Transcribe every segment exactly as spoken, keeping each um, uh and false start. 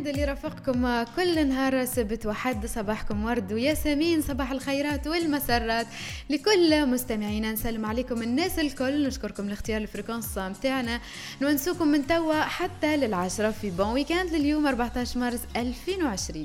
اللي رافقكم كل نهار سبت وحد. صباحكم ورد وياسمين، صباح الخيرات والمسرات لكل مستمعينا. نسلم عليكم الناس الكل، نشكركم لاختيار الفريكونس متاعنا، نونسوكم من توا حتى للعشرة في بون ويكاند لليوم أربعتاش مارس ألفين وعشرين.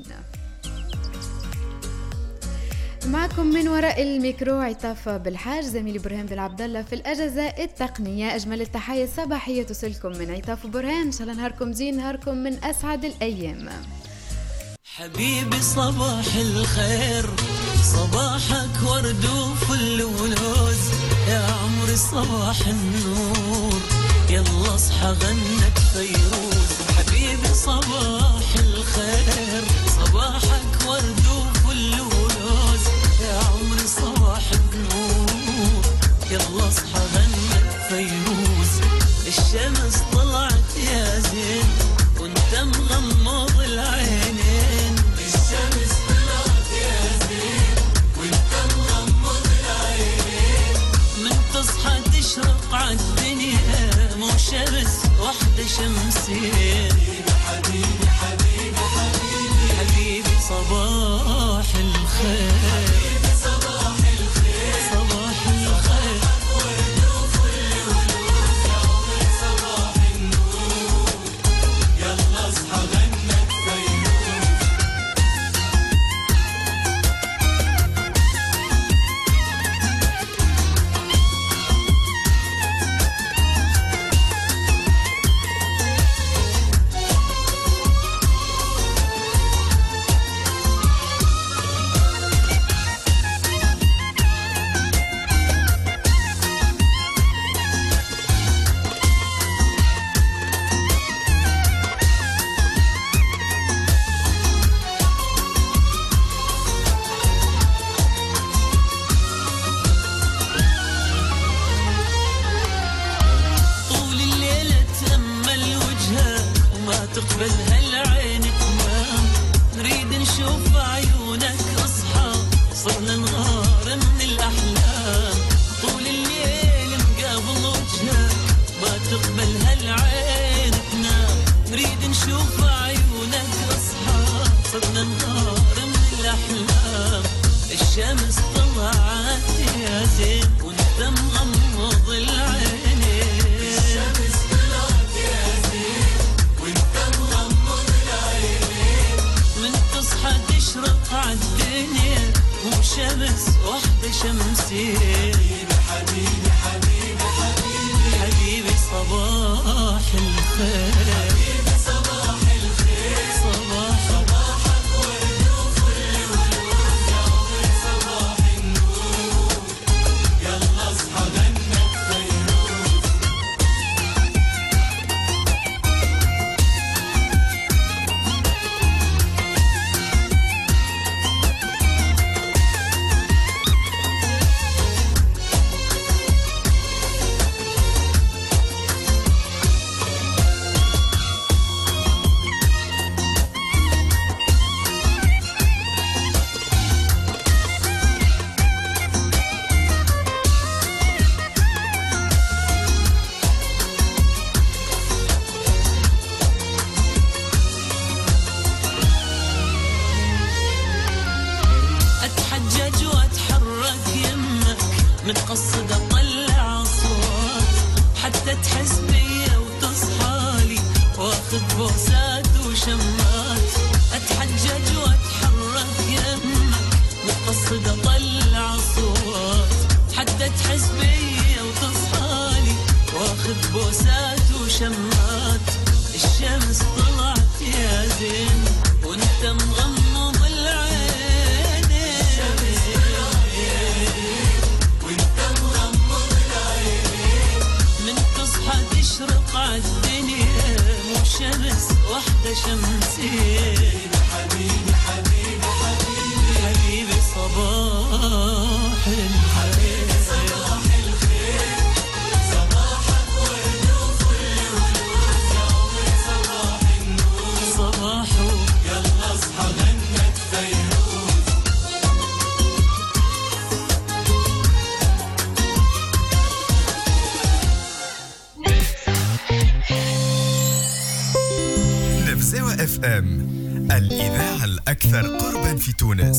معكم من وراء الميكرو عطاف بالحاج، زميلي برهان بالعبد الله في الاجازه التقنيه. اجمل التحيه الصباحيه توصلكم من عطاف برهان. ان شاء الله نهاركم زين، نهاركم من اسعد الايام. حبيبي صباح الخير، صباحك ورد وفل ولوز، يا عمري صباح النور، يلا اصحى غنت فيروز. حبيبي صباح الخير، صباحك ورد وفل ولوز، يا عمري صباح النور، يلا اصحى غنت فيروز. الشمس طلعت يا زين وانت مغمض العينين، الشمس طلعت يا زين وانت مغمض العينين. من تصحى تشرق عالدنيا مو شمس واحدة شمسين. حبيبي حبيبي حبيبي حبيبي صباح الخير، حبيبي صباح الخير، صباح الخير، ورد وفل ولوز، يا عمري صباح النور، يلا اصحى غنت فيروز. تقبلها العين تنام، نريد نشوف عيونك اصحى، صرنا نغار من الاحلام. طول الليل مقابل وجهك ما تقبلها العين تنام، نريد نشوف عيونك اصحى، صرنا نغار من الاحلام. الشمس طلعت يا زين وانت مغمض العينين، الشمس طلعت يا زين وانت مغمض العينين. من تصحى تشرق عالدنيا مو شمس واحدة شمسين. حبيبي حبيبي حبيبي حبيبي صباح الخير، حبيبي صباح الخير، صباح صباحك ورد وفل ولوز، يا عمري صباح النور، يلا اصحى غنت فيروز. اتحجج واتحرك يمك، متقصد اطلع اصوات، حتى تحس بيا وتصحالي، واخذ بوسات وشمات. اتحجج واتحرك يمك، متقصد اطلع اصوات، حتى تحس بيا وتصحالي، واخذ بوسات وشمات. الشمس طلعت يا زين وانت مغمض العين، الشمس طلعت يا زين وانت مغمض العين. من تصحى تشرق عالدنيا مو شمس واحدة شمسين. حبيبي حبيبي حبيبي حبيبي صباح الخير، صباح الخير، صباحك ورد وفل ولوز، يا عمري صباح النور، صباح الإذاعة الأكثر قرباً في تونس.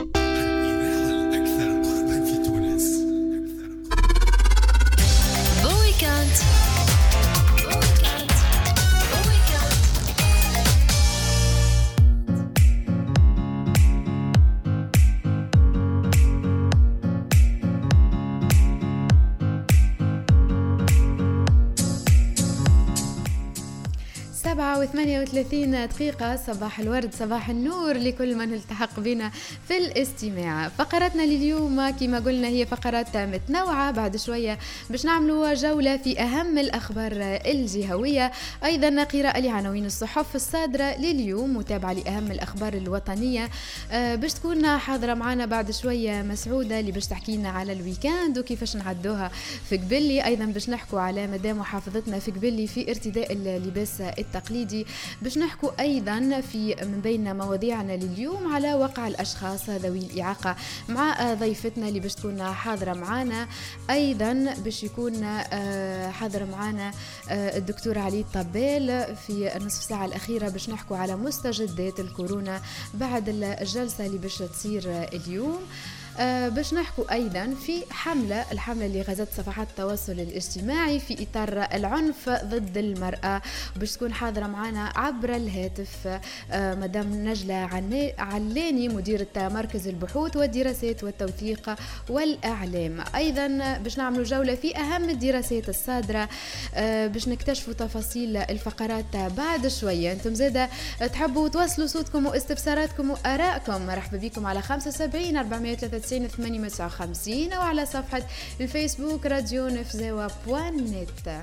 سبعة وثمانية وثلاثين دقيقة. صباح الورد، صباح النور لكل من التحق بنا في الاستماع. فقرتنا لليوم كما قلنا هي فقرات متنوعة. بعد شوية باش نعملوا جولة في أهم الأخبار الجهوية، أيضا قراءة لعناوين الصحف الصادرة لليوم، متابعة لأهم الأخبار الوطنية. باش تكون حاضرة معنا بعد شوية مسعودة اللي باش تحكينا على الويكاند وكيفاش نعدوها في قبلي. أيضا باش نحكوا على مدام محافظتنا في قبلي في ارتداء اللباس التقليدي. باش نحكوا أيضا في من بين مواضيعنا لليوم على وقع الأشخاص ذوي الإعاقة مع ضيفتنا اللي باش تكون حاضرة معنا. أيضا باش يكون حاضر معنا الدكتور علي الطبال في النصف ساعة الأخيرة باش نحكوا على مستجدات الكورونا بعد الجلسة اللي باش تصير اليوم. أه باش نحكوا أيضا في حملة الحملة اللي غزت صفحات التواصل الاجتماعي في إطار العنف ضد المرأة. باش تكون حاضرة معنا عبر الهاتف أه مدام نجلة علاني مديرة مركز البحوث والدراسات والتوثيق والإعلام. أيضا باش نعملوا جولة في أهم الدراسات الصادرة. أه باش نكتشفوا تفاصيل الفقرات بعد شوية. انتم زادة تحبوا توصلوا صوتكم واستفساراتكم وآرائكم، مرحبا بكم على خمسة وسبعين أربعمائة وثلاثة وتسعين ثمانمائة وتسعة وخمسين أو على صفحة الفيسبوك راديو نفزاوة بوان نت.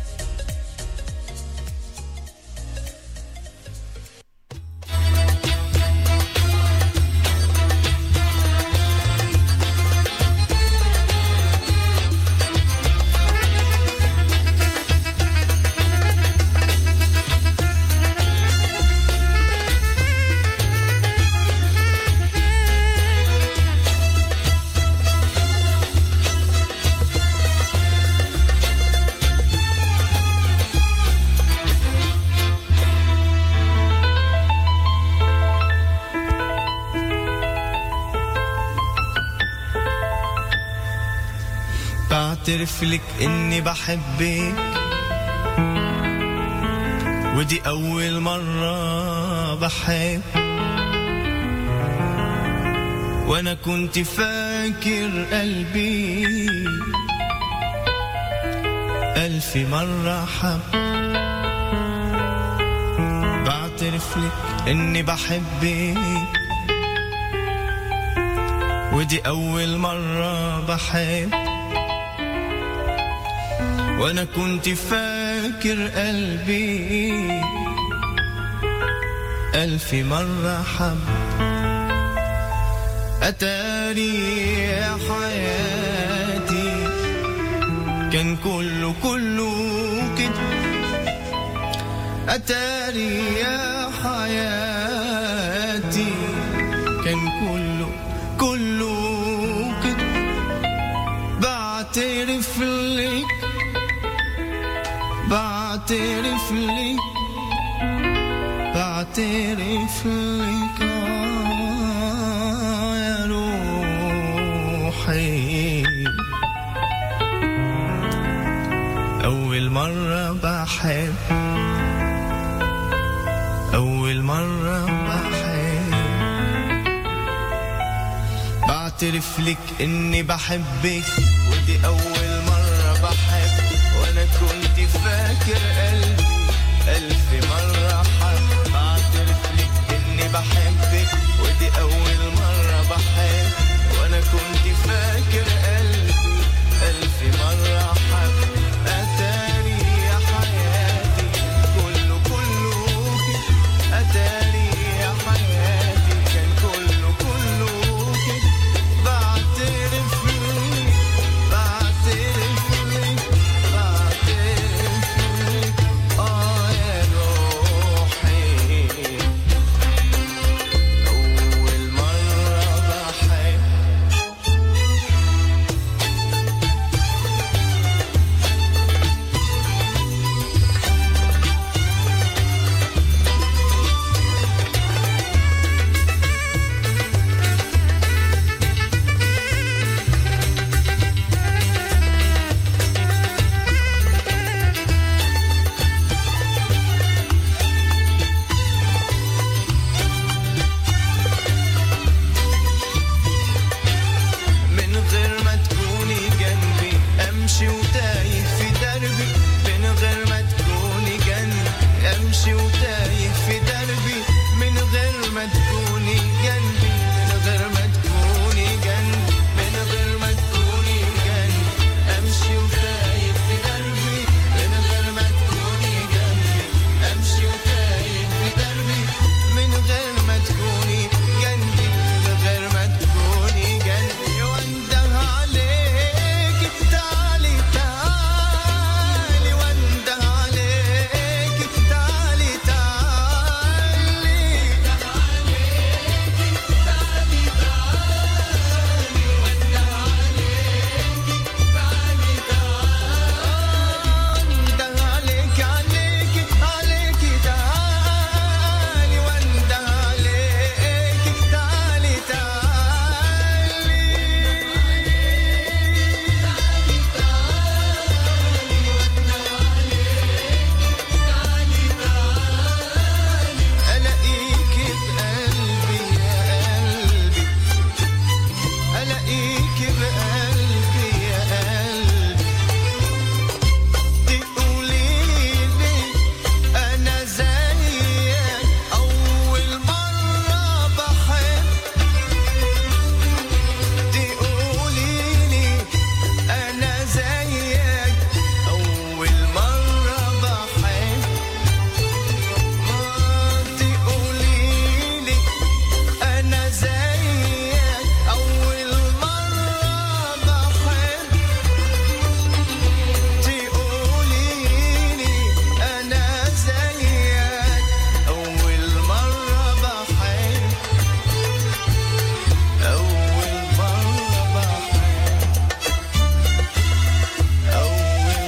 بعترف لك اني بحبك ودي اول مرة بحب، وانا كنت فاكر قلبي الف مرة حب. بعترف لك اني بحبك ودي اول مرة بحب، وانا كنت فاكر قلبي الف مرة حب. اتاري يا حياتي كان كله كله كده، اتاري يا حياتي كان كله كله كده. بعترف لك بعترف لك بعترف لك يا روحي أول مرة بحب، أول مرة بحب. بعترف لك إني بحبك ودي أول مرة بحب، وانا كنت فاكر قلبي الف مرة حب. بعترف لك اني بحبك ودي اول مرة بحب، وانا كنت فاكر قلبي الف مرة حب. اتاري يا حياتي كله كله كده، اتاري يا حياتي كان كله كله كده. بعترف لك بعترف لك تكوني جنبي من غير ما تكوني جنبي من غير ما تكوني جنبي امشي وتايه في دربي من غير ما تكوني جنبي امشي وتايه في دربي من غير ما تكوني جنبي من غير ما تكوني جنبي وانده عليك تعالي تعالي وانده عليك تعالي تعالي تعالي تعالي وانده عليك تعالي تعالي وانده عليك عليك عليك تعالي وانده عليك تعالي تعالي ألاقيك بقلبي يا قلبي ألاقيك بقلبي يا قلبي تقوليلي أنا زيك أول مرة بحب تقوليلي أنا زيك أول مرة بحب تقوليلي أنا زيك أول مرة بحب تقوليلي أنا زيك أول مرة بحب أول مرة بحب أول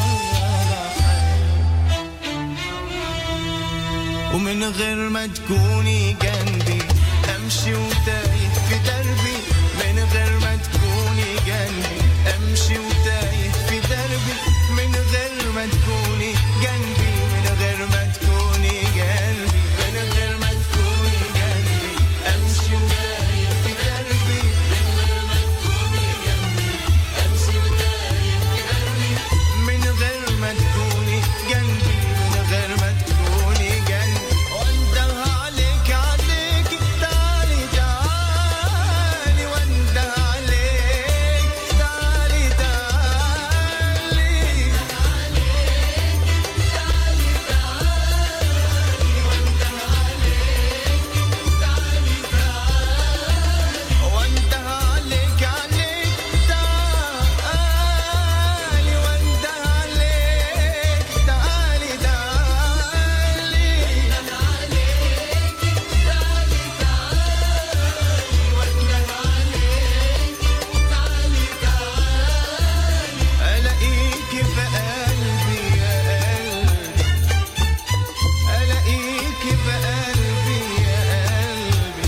مرة بحب ومن غير ما تكوني جنبي امشي وتايه في دربي من غير ما تكوني جنبي امشي وتايه في دربي من غير ما تكوني جنبي من غير ما تكوني جنبي من غير ما تكوني جنبي امشي وتايه في دربي من غير ما تكوني جنبي امشي وتايه في دربي من غير ما تكوني جنبي من غير ما تكوني جنبي وانده عليك عليك تعالي تعالي وانده عليك تعالي تعالي تعالي تعالي وانده عليك تعالي تعالي وانده عليك عليك تعالي وانده عليك تعالي تعالي ألاقيك بقلبي يا قلبي ألاقيك بقلبي يا قلبي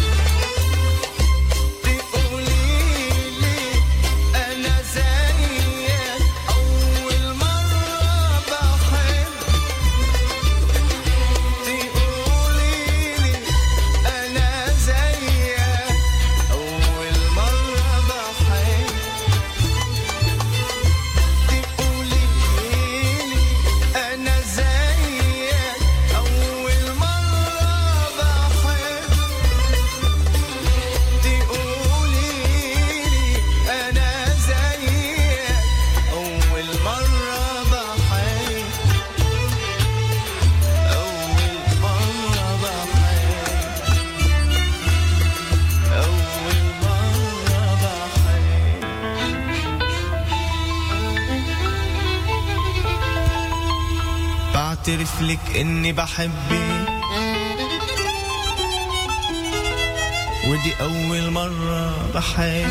تقوليلي أنا زيك أول مرة بحب تقوليلي أنا زيك أول مرة بحب تقوليلي أنا زيك أول مرة بحب تقوليلي أنا زيك أول مرة بحب أول مرة بحب أول مرة بحب بعترف لك إني بحبك ودي أول مرة بحب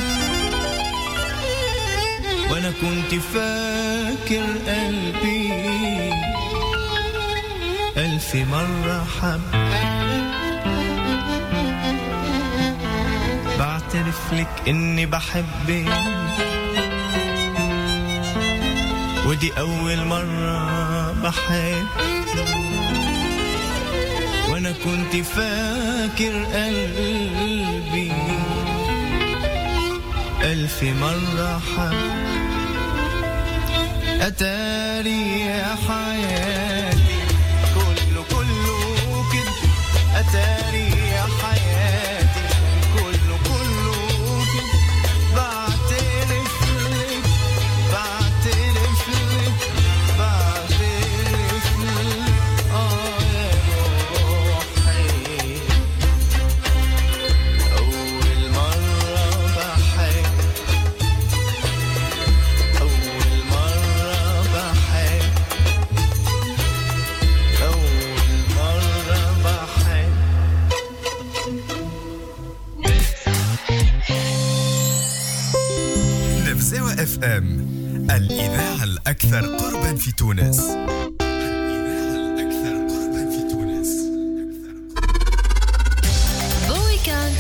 وأنا كنت فاكر قلبي ألف مرة حب بعترف لك إني بحبك ودي أول مرة بحب وأنا كنت فاكر قلبي ألف مرة حب أتاري يا حياتي كله كله كده أتاري يا حياتي اف ام، الإذاعة الأكثر قربا في تونس. الإذاعة الأكثر قربا في تونس. بون ويكاند.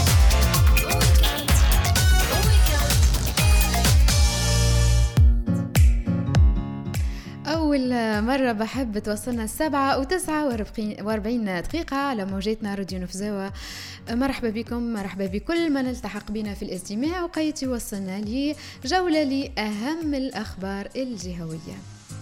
أول مرة بحب توصلنا السبعة وتسعة وأربعين دقيقة على موجاتنا راديو نفزاوة. مرحبا بكم، مرحبا بكل من التحق بنا في الاستماع، وقيتي وصلنا لجولة لأهم الأخبار الجهوية.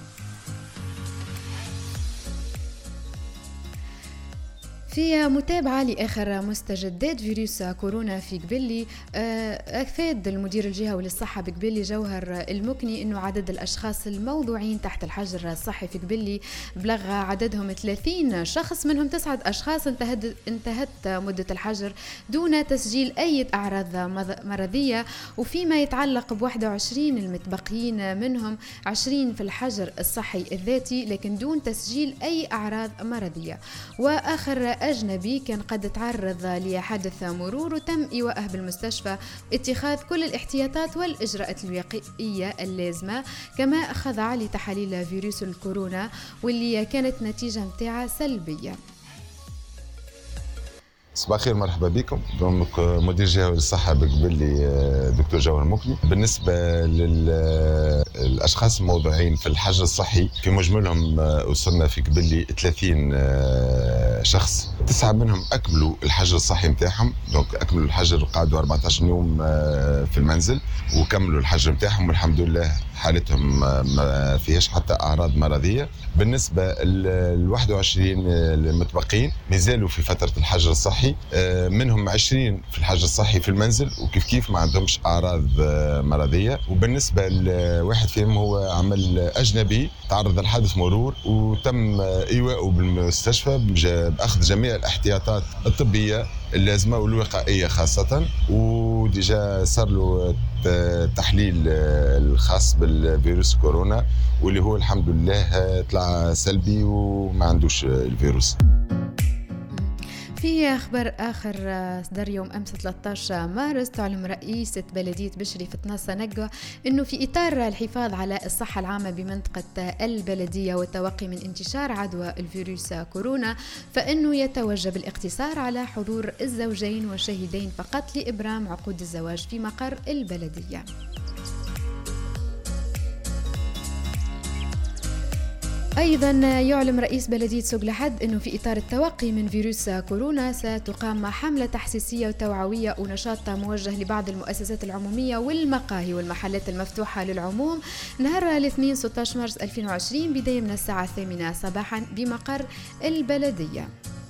في متابعة لآخر مستجدات فيروس كورونا في قبلي، أفاد المدير الجهوي للصحة بقبلي جوهر المكني أنه عدد الأشخاص الموضوعين تحت الحجر الصحي في قبلي بلغ عددهم ثلاثين شخص، منهم تسعة أشخاص انتهت, انتهت مدة الحجر دون تسجيل أي أعراض مرضية، وفيما يتعلق ب واحد وعشرين المتبقيين منهم عشرين في الحجر الصحي الذاتي لكن دون تسجيل أي أعراض مرضية. وآخر أجنبي كان قد تعرض لحادث مرور وتم إيواءه بالمستشفى، اتخاذ كل الاحتياطات والإجراءات الوقائية اللازمة، كما خضع لتحاليل فيروس الكورونا واللي كانت نتيجة متاعها سلبية. صباح الخير، مرحبا بكم. مدير جهوي للصحة بقبلي دكتور جوهر المكني. بالنسبة للأشخاص الموضوعين في الحجر الصحي في مجملهم وصلنا في قبلي ثلاثين شخص، تسعة منهم أكملوا الحجر الصحي متاعهم، دونك أكملوا الحجر وقعدوا أربعة عشر يوم في المنزل وكملوا الحجر متاعهم والحمد لله حالتهم ما فيهاش حتى أعراض مرضية. بالنسبة ل واحد وعشرين المتبقين مازالوا في فترة الحجر الصحي، منهم عشرين في الحجر الصحي في المنزل وكيف كيف ما عندهمش أعراض مرضية. وبالنسبة لواحد فيهم هو عمل أجنبي تعرض لحادث مرور وتم إيواءه بالمستشفى بأخذ جميع الاحتياطات الطبية اللازمة والوقائية خاصة، وديجا صار له تحليل الخاص بالفيروس كورونا واللي هو الحمد لله طلع سلبي وما عندوش الفيروس. في أخبار آخر صدر يوم أمس ثلاثة عشر مارس، تعلم رئيسة بلدية بشري في تنصة نقة أنه في إطار الحفاظ على الصحة العامة بمنطقة البلدية والتوقي من انتشار عدوى الفيروس كورونا، فإنه يتوجب الاقتصار على حضور الزوجين والشهيدين فقط لإبرام عقود الزواج في مقر البلدية. أيضا يعلم رئيس بلدية سوق لحد أنه في إطار التوقي من فيروس كورونا ستقام حملة تحسيسية وتوعوية ونشاط موجه لبعض المؤسسات العمومية والمقاهي والمحلات المفتوحة للعموم نهار الاثنين ستة عشر مارس ألفين وعشرين بداية من الساعة الثامنة صباحا بمقر البلدية.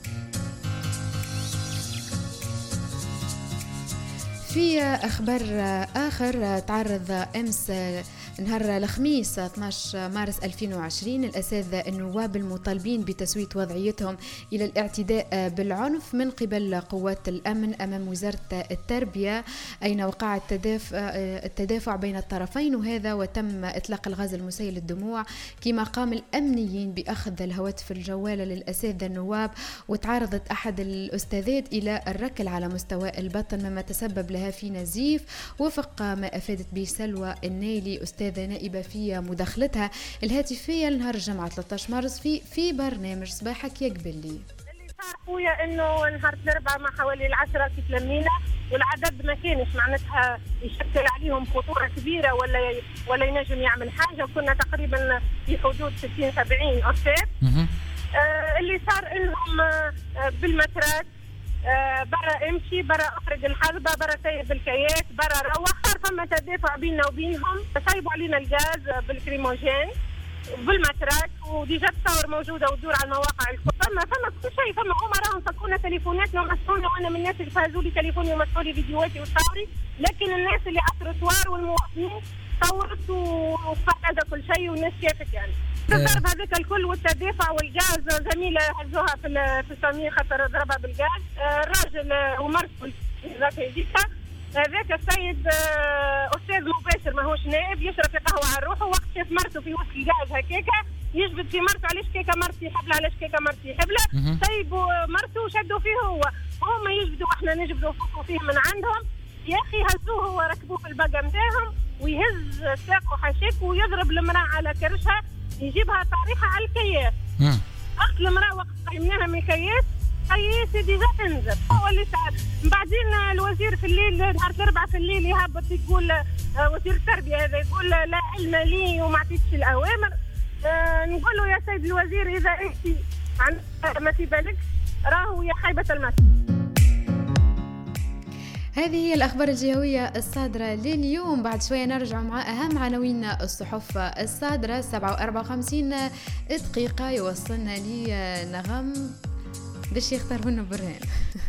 في أخبار آخر، تعرض أمس نهار الخميس اثني عشر مارس ألفين وعشرين الأساتذة النواب المطالبين بتسوية وضعيتهم إلى الاعتداء بالعنف من قبل قوات الأمن أمام وزارة التربية، أين وقع التدافع, التدافع بين الطرفين، وهذا وتم إطلاق الغاز المسيل للدموع، كما قام الأمنيين بأخذ الهواتف الجوالة للأساتذة النواب، وتعرضت أحد الأستاذات إلى الركل على مستوى البطن مما تسبب لها في نزيف، وفق ما أفادت به سلوى النيلي أستاذ نائبة في مداخلتها الهاتفية لنهار الجمعة ثلاثة عشر مارس في في برنامج صباحك يا قبلي. اللي صار خويا انه نهار الاربعاء مع حوالي العشرة كي تلمينا والعدد ما كانش معناتها يشكل عليهم خطورة كبيرة ولا ولا ينجم يعمل حاجة، وكنا تقريبا في حدود ستين سبعين أستاذ. آه اللي صار انهم آه بالمترات آه برا امشي، برا اخرج الحلبة، برا سيب الكيات، برا روح، صار فما تدافع بيننا وبينهم، سايبوا علينا الغاز بالكريموجين بالمترات، وديجا تصور موجودة وتدور على المواقع الكل. فما فما كل شيء، فما هما راهم سكونا تليفوناتنا ومسحونا، وانا من الناس اللي فازوا لي تليفوني ومسحوا لي فيديوهاتي وصوري، لكن الناس اللي على التروار والمواطنين صورت وفقد كل شيء والناس شافت يعني. الضرب هذاك الكل والتدافع والغاز، زميلة هزوها في في السامية خاطر ضربها بالغاز، الراجل ومرته ذاك يجيكا هذاك السيد أستاذ مباشر ماهوش نائب، يشرب في قهوة على روحه، وقت شاف مرته في وسط الغاز هكاكا يجبد في مرته، علاش كيكا مرتي حبلة، علاش كيكا مرتي حبلة، سيبوا مرته وشدوا فيه هو، هما يجبدوا واحنا نجبدوا فوقوا فيه من عندهم. يا أخي هزوه وركبوه في البقى متاعهم ويهز ساقه حشيك ويضرب المرأة على كرشها يجيبها طريحة على الكياس. وقت المرأة وقت قيمناها من الكياس هي سيدي جا تنزل ولي ساعات. من بعدين الوزير في الليل نهار الأربعاء في الليل يهبط يقول وزير التربية هذا يقول لا علم لي وما عطيتش الأوامر. أه نقول له يا سيد الوزير إذا أنت ما في بالك راهو يا خيبة المثل. هذه هي الأخبار الجهوية الصادرة لليوم. بعد شوية نرجع مع أهم عناوين الصحف الصادرة. سبعة وأربعة وخمسين دقيقة يوصلنا لي نغم باش يختار منه برهان.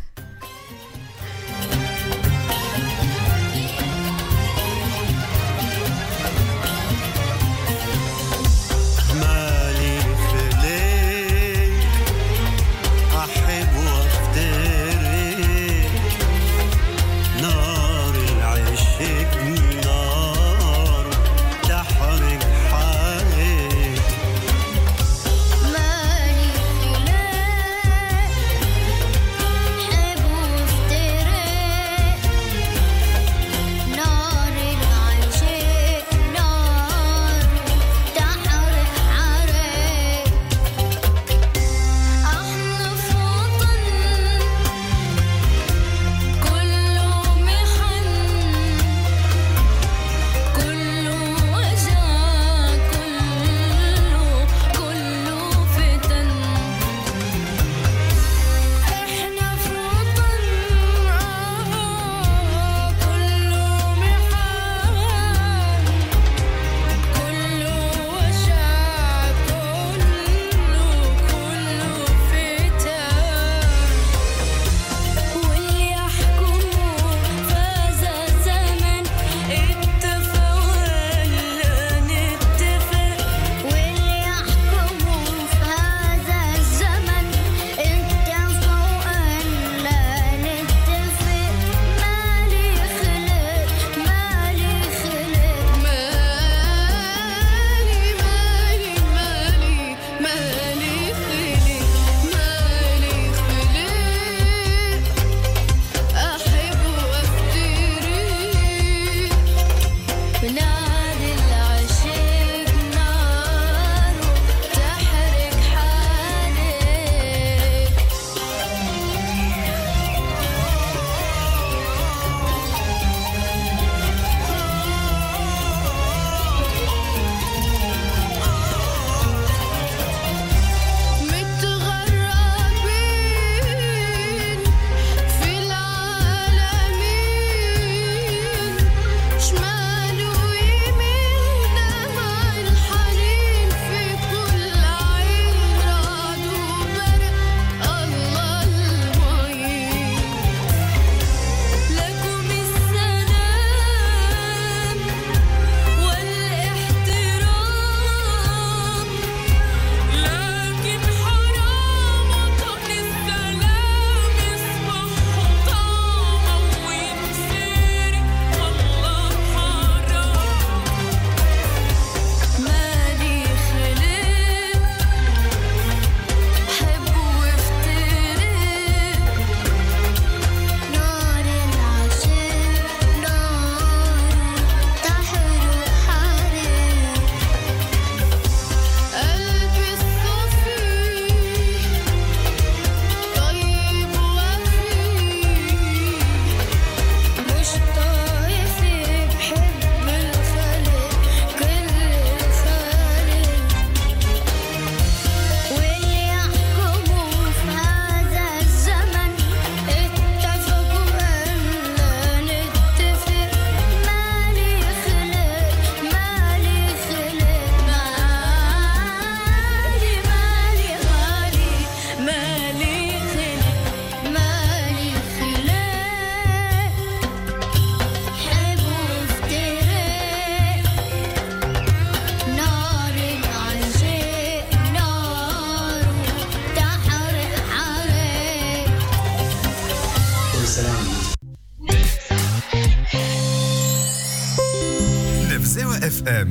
اف ام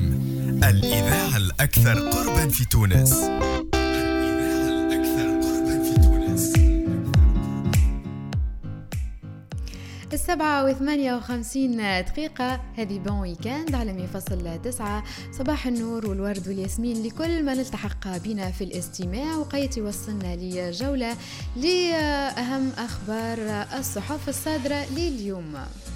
الإذاعة الأكثر قربا في تونس. السبعة وثمانية وخمسين دقيقة، هذه بون ويكاند على مية فاصلة تسعة. صباح النور والورد والياسمين لكل من التحق بنا في الاستماع، وقيتي وصلنا لجولة لأهم أخبار الصحف الصادرة لليوم.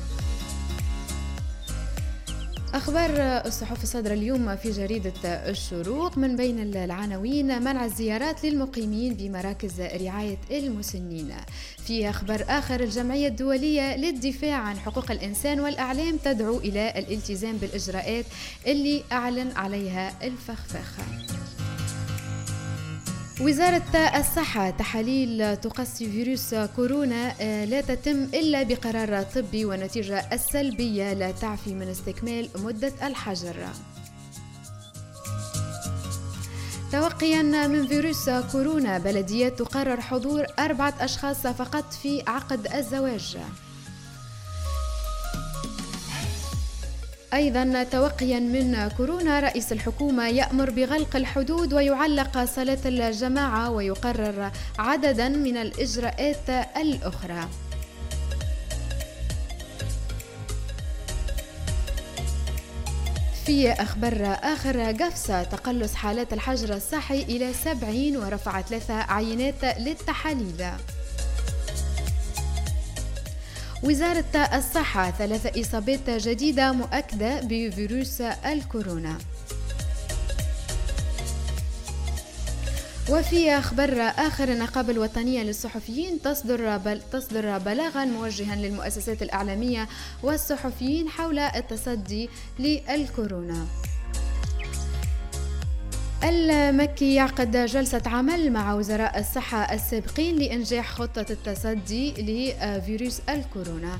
أخبار الصحف الصادرة اليوم في جريدة الشروق، من بين العناوين منع الزيارات للمقيمين بمراكز رعاية المسنين. في أخبار آخر، الجمعية الدولية للدفاع عن حقوق الإنسان والأعلام تدعو إلى الالتزام بالإجراءات اللي أعلن عليها الفخفخ. وزارة الصحة، تحاليل تقصي فيروس كورونا لا تتم إلا بقرار طبي، والنتيجة السلبية لا تعفي من استكمال مدة الحجر. توقيا من فيروس كورونا، بلديات تقرر حضور أربعة أشخاص فقط في عقد الزواج. أيضا توقيا من كورونا، رئيس الحكومة يأمر بغلق الحدود ويعلق صلاة الجماعة ويقرر عددا من الإجراءات الأخرى. في أخبار آخر، قفصة تقلص حالات الحجر الصحي إلى سبعين ورفع ثلاثة عينات للتحاليل. وزارة الصحة، ثلاث إصابات جديدة مؤكدة بفيروس الكورونا. وفي أخبار آخر، النقابة الوطنية للصحفيين تصدر بل تصدر بلاغا موجها للمؤسسات الإعلامية والصحفيين حول التصدي للكورونا. المكي يعقد جلسة عمل مع وزراء الصحة السابقين لإنجاح خطة التصدي لفيروس الكورونا.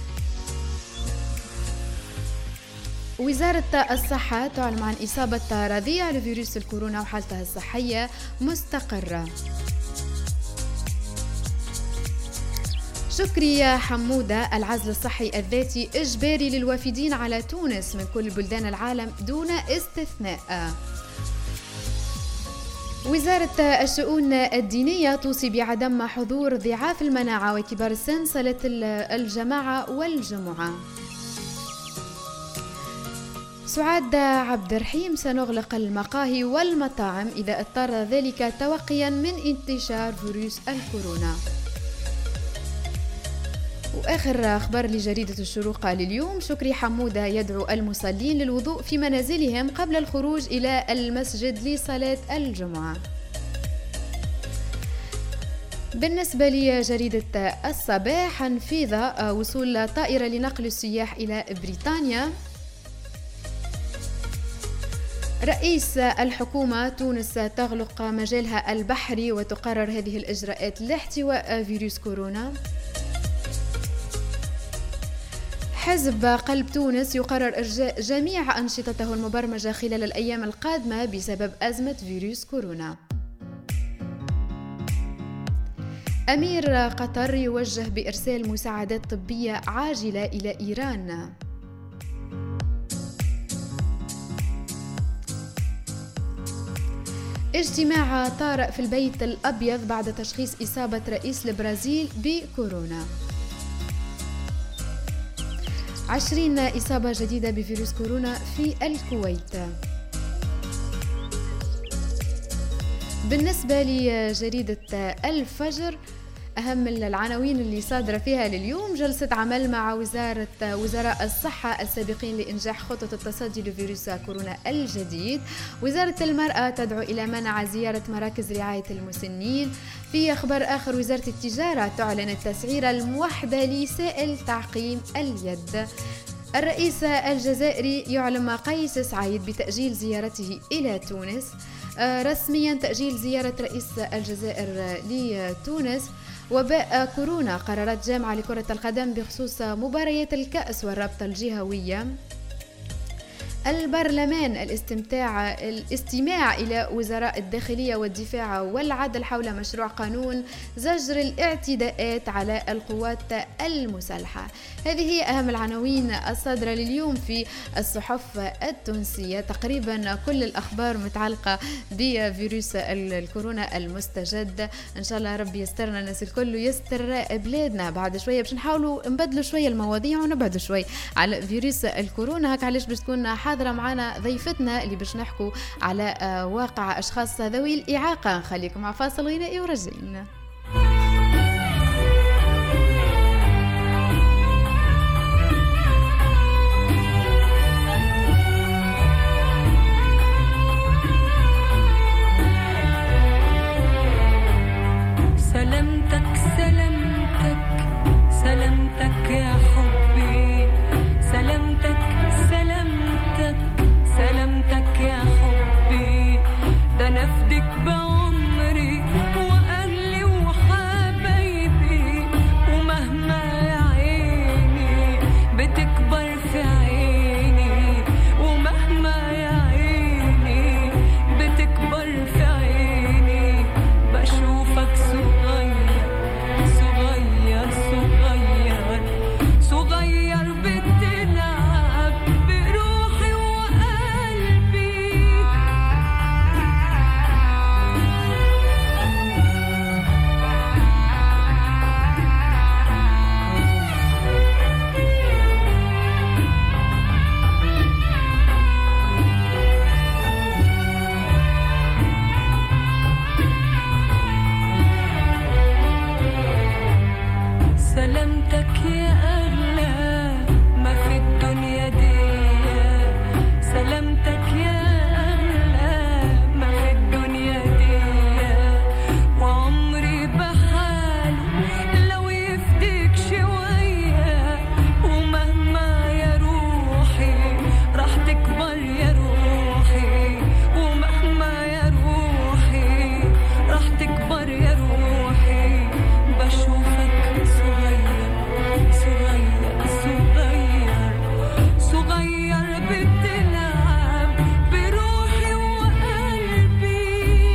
وزارة الصحة تعلن عن إصابة رضيع لفيروس الكورونا وحالتها الصحية مستقرة. شكري حمودة، العزل الصحي الذاتي إجباري للوافدين على تونس من كل بلدان العالم دون استثناء. وزارة الشؤون الدينية توصي بعدم حضور ضعاف المناعة وكبار السن صلاة الجماعة والجمعة. سعاد عبد الرحيم، سنغلق المقاهي والمطاعم إذا اضطر ذلك توقيا من انتشار فيروس الكورونا. وآخر أخبار لجريدة الشروق لليوم، شكري حمودة يدعو المصلين للوضوء في منازلهم قبل الخروج إلى المسجد لصلاة الجمعة. بالنسبة لجريدة الصباح، انفذ وصول طائرة لنقل السياح إلى بريطانيا. رئيس الحكومة، تونس تغلق مجالها البحري وتقرر هذه الإجراءات لاحتواء فيروس كورونا. حزب قلب تونس يقرر إرجاء جميع أنشطته المبرمجة خلال الأيام القادمة بسبب أزمة فيروس كورونا. أمير قطر يوجه بإرسال مساعدات طبية عاجلة إلى إيران. اجتماع طارئ في البيت الأبيض بعد تشخيص إصابة رئيس البرازيل بكورونا. عشرين إصابة جديدة بفيروس كورونا في الكويت. بالنسبة لجريدة الفجر، أهم العناوين اللي صادرة فيها لليوم، جلسة عمل مع وزارة وزراء الصحة السابقين لإنجاح خطة التصدي لفيروس كورونا الجديد. وزارة المرأة تدعو إلى منع زيارة مراكز رعاية المسنين. في أخبار آخر، وزارة التجارة تعلن التسعيرة الموحدة لسائل تعقيم اليد. الرئيس الجزائري يعلم قيس سعيد بتأجيل زيارته إلى تونس. رسميا تأجيل زيارة رئيس الجزائر لتونس. وباء كورونا، قرارات جامعة لكرة القدم بخصوص مباريات الكأس والرابطة الجهوية. البرلمان الاستمتاع الاستماع إلى وزراء الداخلية والدفاع والعدل حول مشروع قانون زجر الاعتداءات على القوات المسلحة. هذه هي أهم العناوين الصادرة لليوم في الصحف التونسية. تقريبا كل الأخبار متعلقة بفيروس الكورونا المستجد. إن شاء الله ربي يسترنا الناس الكل ويستر بلادنا. بعد شوية باش نحاولوا نبدلوا شوية المواضيع ونبعدوا شوي على فيروس الكورونا. هكا علاش باش تكون حاضرة معنا ضيفتنا اللي باش نحكوا على واقع أشخاص ذوي الإعاقة. خليكم مع فاصل غنائي ورجعنا. سلامتك سلامتك سلامتك يا حبي، سلامتك سلامتك سلامتك يا حبي، ده نفدك بعمري وأهلي وحبايبي، ومهما يا عيني بتكبر في عيني، ومهما يا عيني بتكبر في عيني، بشوفك صغير صغير صغير صغير بتلعب بروحي وقلبي. سلامتك يا أغلى ما في الدنيا دي، سلامتك يا أغلى ما في الدنيا دي، وعمري بحاله لو يفديك شوية، ومهما يا روحي راح تكبر يا روحي، ومهما يا روحي راح تكبر يا روحي، بشوفك صغير صغير صغير بتلعب بروحي وقلبي.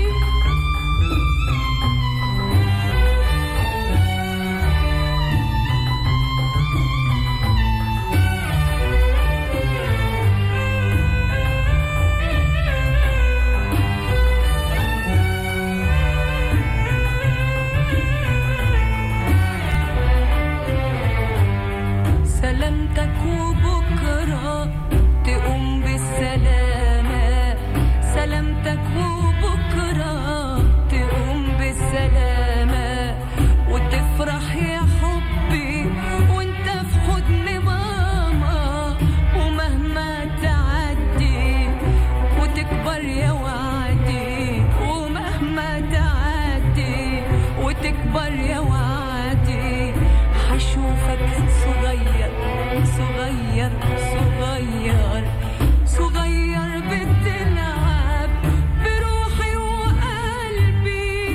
سلامتك وبكرة تقوم بالسلامة، سلامتك وبكرة تقوم بالسلامة، وتفرح يا حبي وانت في حضن ماما، ومهما تعدي وتكبر يا وعدي، ومهما تعدي وتكبر يا وعدي، حشوفك صغير صغير صغير صغير بتلعب بروحي وقلبي.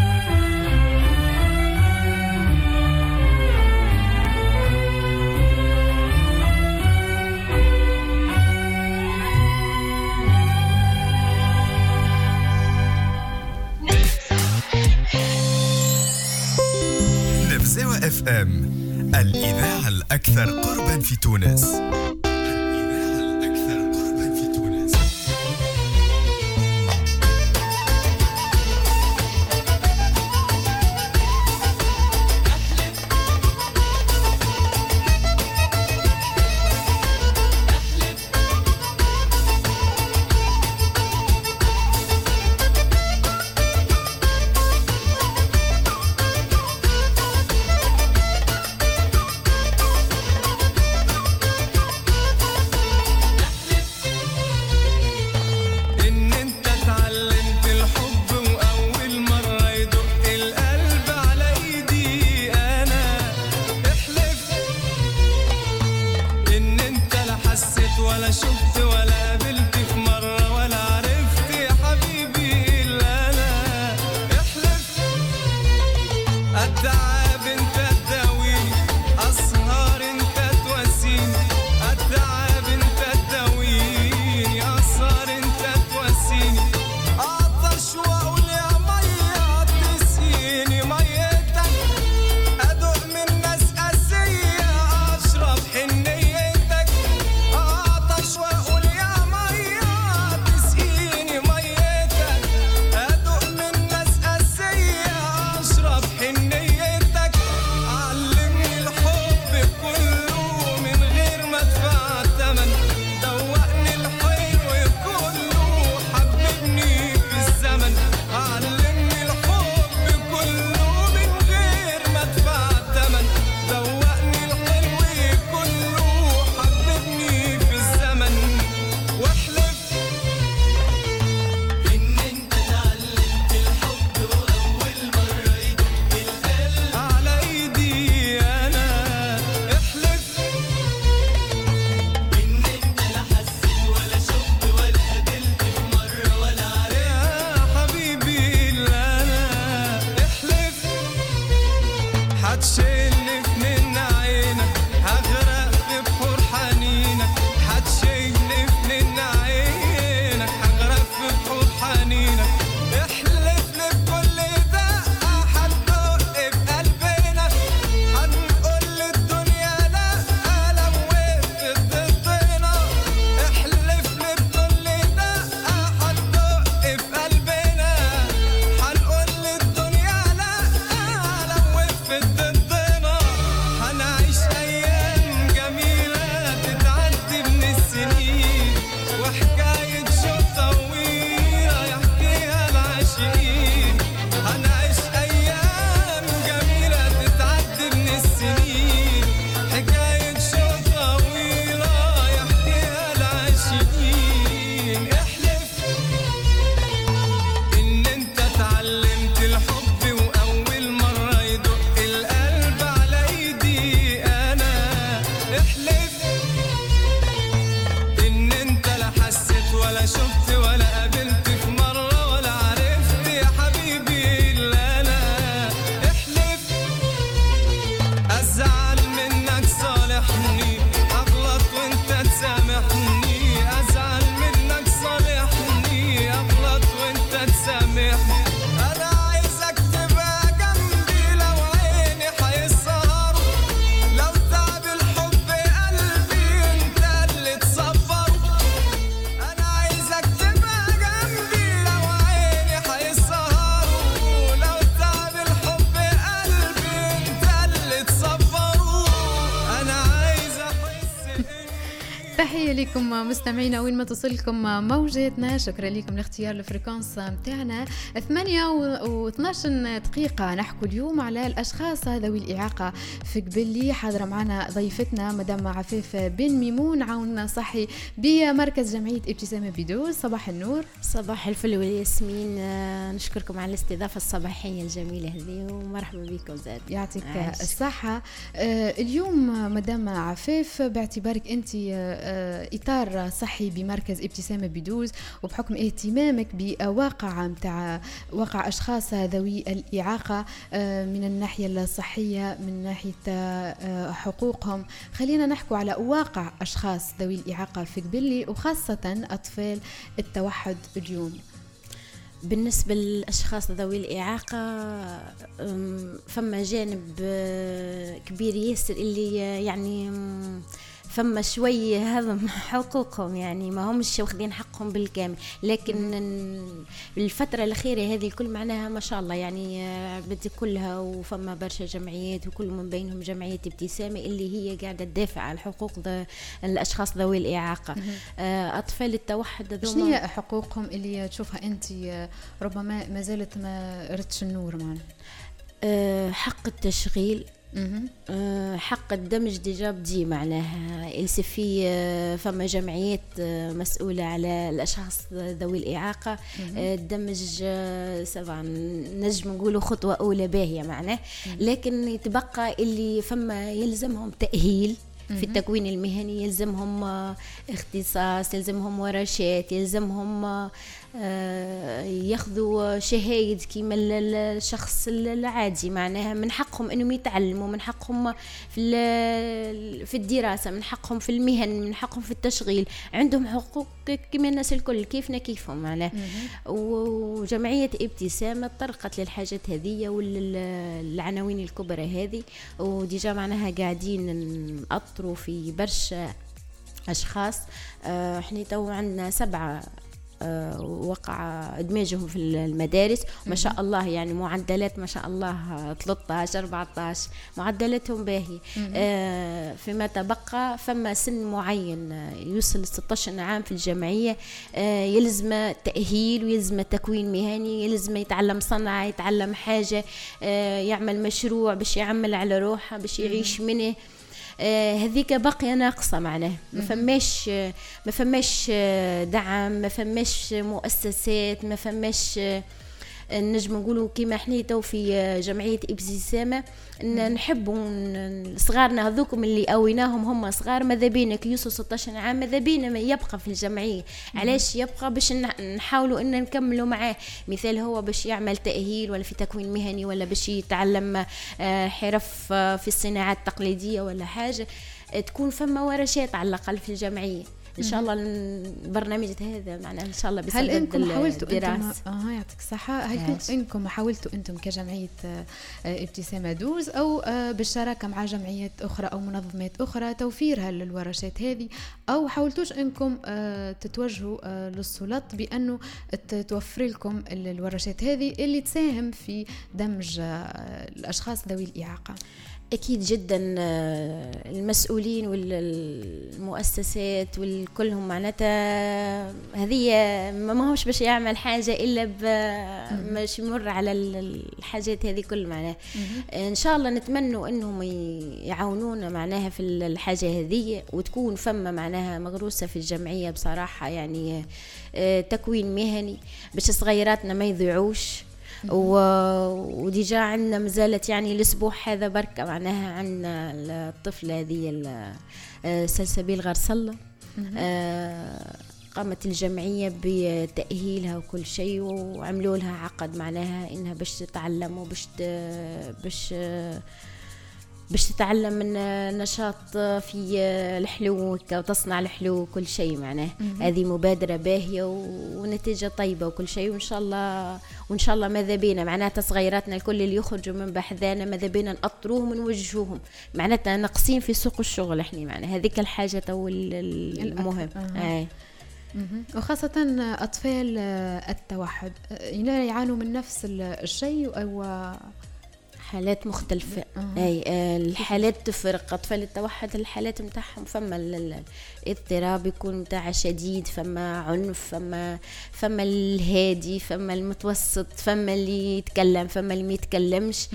نبزاوة اف ام، الإذاعة الأكثر قربا في تونس. الإذاعة الأكثر قربا في تونس. التعب انت تداوي، تحية لكم مستمعينا وين ما تصلكم موجتنا. شكرا لكم لاختيار الفريكونس متاعنا. ثمانية واثناش دقيقة نحكوا اليوم على الأشخاص ذوي الإعاقة في قبلي. حاضرة معنا ضيفتنا مدام عفيف بن ميمون، عون صحي بمركز جمعية ابتسامة بدوز. صباح النور. صباح الفل والياسمين، نشكركم على الاستضافة الصباحية الجميلة هذه ومرحبا بكم زاد. يعطيك الصحة. اليوم مدام عفيف باعتبارك أنت إطار صحي بمركز ابتسامة بدوز وبحكم اهتمامك بواقع متاع واقع أشخاص ذوي الإعاقة من الناحية الصحية من ناحية حقوقهم، خلينا نحكوا على واقع أشخاص ذوي الإعاقة في قبلي وخاصة أطفال التوحد اليوم. بالنسبة للأشخاص ذوي الإعاقة فما جانب كبير ياسر اللي يعني فما شوي هذا حقوقهم، يعني ما همش واخدين حقهم بالكامل، لكن الفترة الأخيرة هذه الكل معناها ما شاء الله يعني بدي كلها وفما برشا جمعيات وكل من بينهم جمعية ابتسامة اللي هي قاعدة تدافع على حقوق الأشخاص ذوي الإعاقة. أطفال التوحد شنو هي حقوقهم اللي تشوفها أنت ربما ما زالت ما ردتش النور معنا؟ حق التشغيل، أه حق الدمج ديجا بدي معناها السفي. فما جمعيات مسؤولة على الأشخاص ذوي الإعاقة. الدمج سواء نجم نقوله خطوة أولى باهية معناه، لكن يتبقى اللي فما يلزمهم تأهيل في التكوين المهني، يلزمهم اختصاص، يلزمهم ورشات، يلزمهم ياخذوا شهايد كيما الشخص العادي، معناها من حقهم انهم يتعلموا، من حقهم في في الدراسه، من حقهم في المهن، من حقهم في التشغيل، عندهم حقوق كيما الناس الكل كيفنا كيفهم معناها. وجمعيه ابتسامه طرقت للحاجات هذه والعناوين الكبرى هذه، وديجا معناها قاعدين نأطروا في برشا اشخاص. احنا تو عندنا سبعه وقع ادماجهم في المدارس ما شاء الله، يعني معدلات ما شاء الله ثلاثة عشر أربعة عشر معدلاتهم باهي. آه فيما تبقى فما سن معين يوصل ستة عشر عام في الجمعية، آه يلزم تأهيل ويلزم تكوين مهني، يلزم يتعلم صنعة، يتعلم حاجة، آه يعمل مشروع باش يعمل على روحه باش يعيش منه. آه هذيك باقية ناقصة معناه، ما فماش ما فماش دعم، ما فماش مؤسسات، ما فماش نجم نقولوا كيما احنا تو في جمعية ابتسامة نحبوا صغارنا هذوكم اللي قويناهم هم صغار ماذا بينا كي يوصلوا ستة عشر عام ماذا بينا يبقى في الجمعية. علاش يبقى؟ باش نحاولوا ان نكملوا معاه، مثال هو باش يعمل تأهيل ولا في تكوين مهني ولا باش يتعلم حرف في الصناعات التقليدية ولا حاجة، تكون فما ورشات على الأقل في الجمعية. ان شاء الله البرنامج هذا معنا ان شاء الله بسبب هل انكم حاولتوا انتم اه يعطيك الصحه هل كنت انكم حاولتوا انتم كجمعيه ابتسامه دوز او بالشراكه مع جمعيات اخرى او منظمات اخرى توفيرها للورشات هذه، او حاولتوش انكم تتوجهوا للسلطات بانه توفر لكم الورشات هذه اللي تساهم في دمج الاشخاص ذوي الاعاقه؟ أكيد جدا المسؤولين والمؤسسات والكلهم معناتها هذه ما هوش باش يعمل حاجة إلا باش يمر على الحاجات هذه كل معناها. إن شاء الله نتمنوا أنهم يعاونونا معناها في الحاجة هذه وتكون فما معناها مغروسة في الجمعية بصراحة، يعني تكوين مهني باش صغيراتنا ما يضيعوش. وديجا عندنا مازالت يعني الاسبوع هذا بركه معناها عندنا الطفله هذه سلسبيل غرسله، قامت الجمعيه بتاهيلها وكل شيء وعملوا لها عقد معناها انها باش تتعلم وباش باش باش تتعلم من نشاط في الحلو وتصنع الحلو وكل شيء معناه. هذه مبادرة باهية ونتيجة طيبة وكل شيء، وإن شاء الله وإن شاء الله ماذا بينا معناتها صغيراتنا الكل اللي يخرجوا من بحذانا ماذا بينا نأطروهم ونوجهوهم، معناتها ناقصين في سوق الشغل احنا معناها هذيك الحاجة تو المهم. آه. وخاصة أطفال التوحد يعانوا من نفس الشيء أو حالات مختلفة. أه. أي آه، الحالات تفرق. أطفال التوحد الحالات متاعهم فما الاضطراب يكون متاع شديد، فما عنف، فما فما الهادي، فما المتوسط، فما اللي يتكلم، فما اللي ما يتكلمش.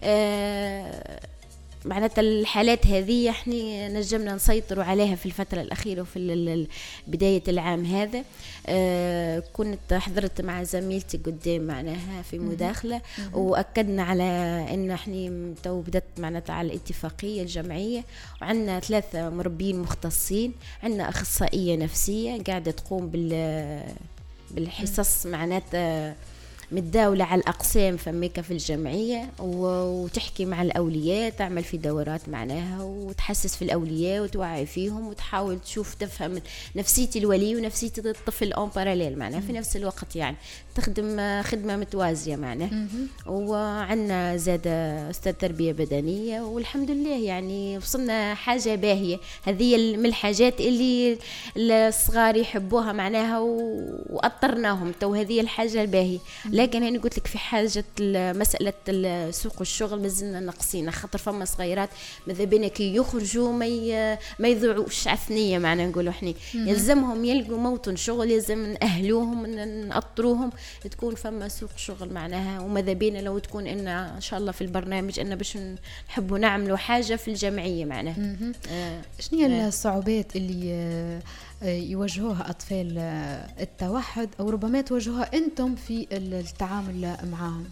آه معناتها الحالات هذه احنا نجمنا نسيطروا عليها في الفترة الأخيرة وفي بداية العام هذا. اه كنت حضرت مع زميلتي قدام معناها في مداخلة وأكدنا على أن احنا تو بدأت معناتها على الاتفاقية الجمعية، وعندنا ثلاثة مربين مختصين، عندنا أخصائية نفسية قاعدة تقوم بال بالحصص معناتها متداولة على الأقسام فميكا في الجمعية، وتحكي مع الأولياء، تعمل في دورات معناها وتحسس في الأولياء وتوعي فيهم وتحاول تشوف تفهم نفسية الولي ونفسية الطفل أون باراليل معناها في نفس الوقت، يعني تخدم خدمة متوازية معناها. وعندنا زاد أستاذ تربية بدنية، والحمد لله يعني وصلنا حاجة باهية. هذه من الحاجات اللي الصغار يحبوها معناها وأطرناهم تو هذه الحاجة الباهية. لكن أنا قلت لك في حاجة مسألة سوق الشغل مازلنا ناقصين، خاطر فما صغيرات ماذا بينا كي يخرجوا ما ما يضيعوش عثنية معنا نقولوا احنا، يلزمهم يلقوا موطن شغل، يلزم نأهلوهم نأطروهم تكون فما سوق شغل معناها. وماذا بينا لو تكون إن إن شاء الله في البرنامج إن باش نحبوا نعملوا حاجة في الجمعية معناها. آه. شنو هي الصعوبات اللي آه يواجهوها أطفال التوحد أو ربما تواجهوها أنتم في التعامل معهم؟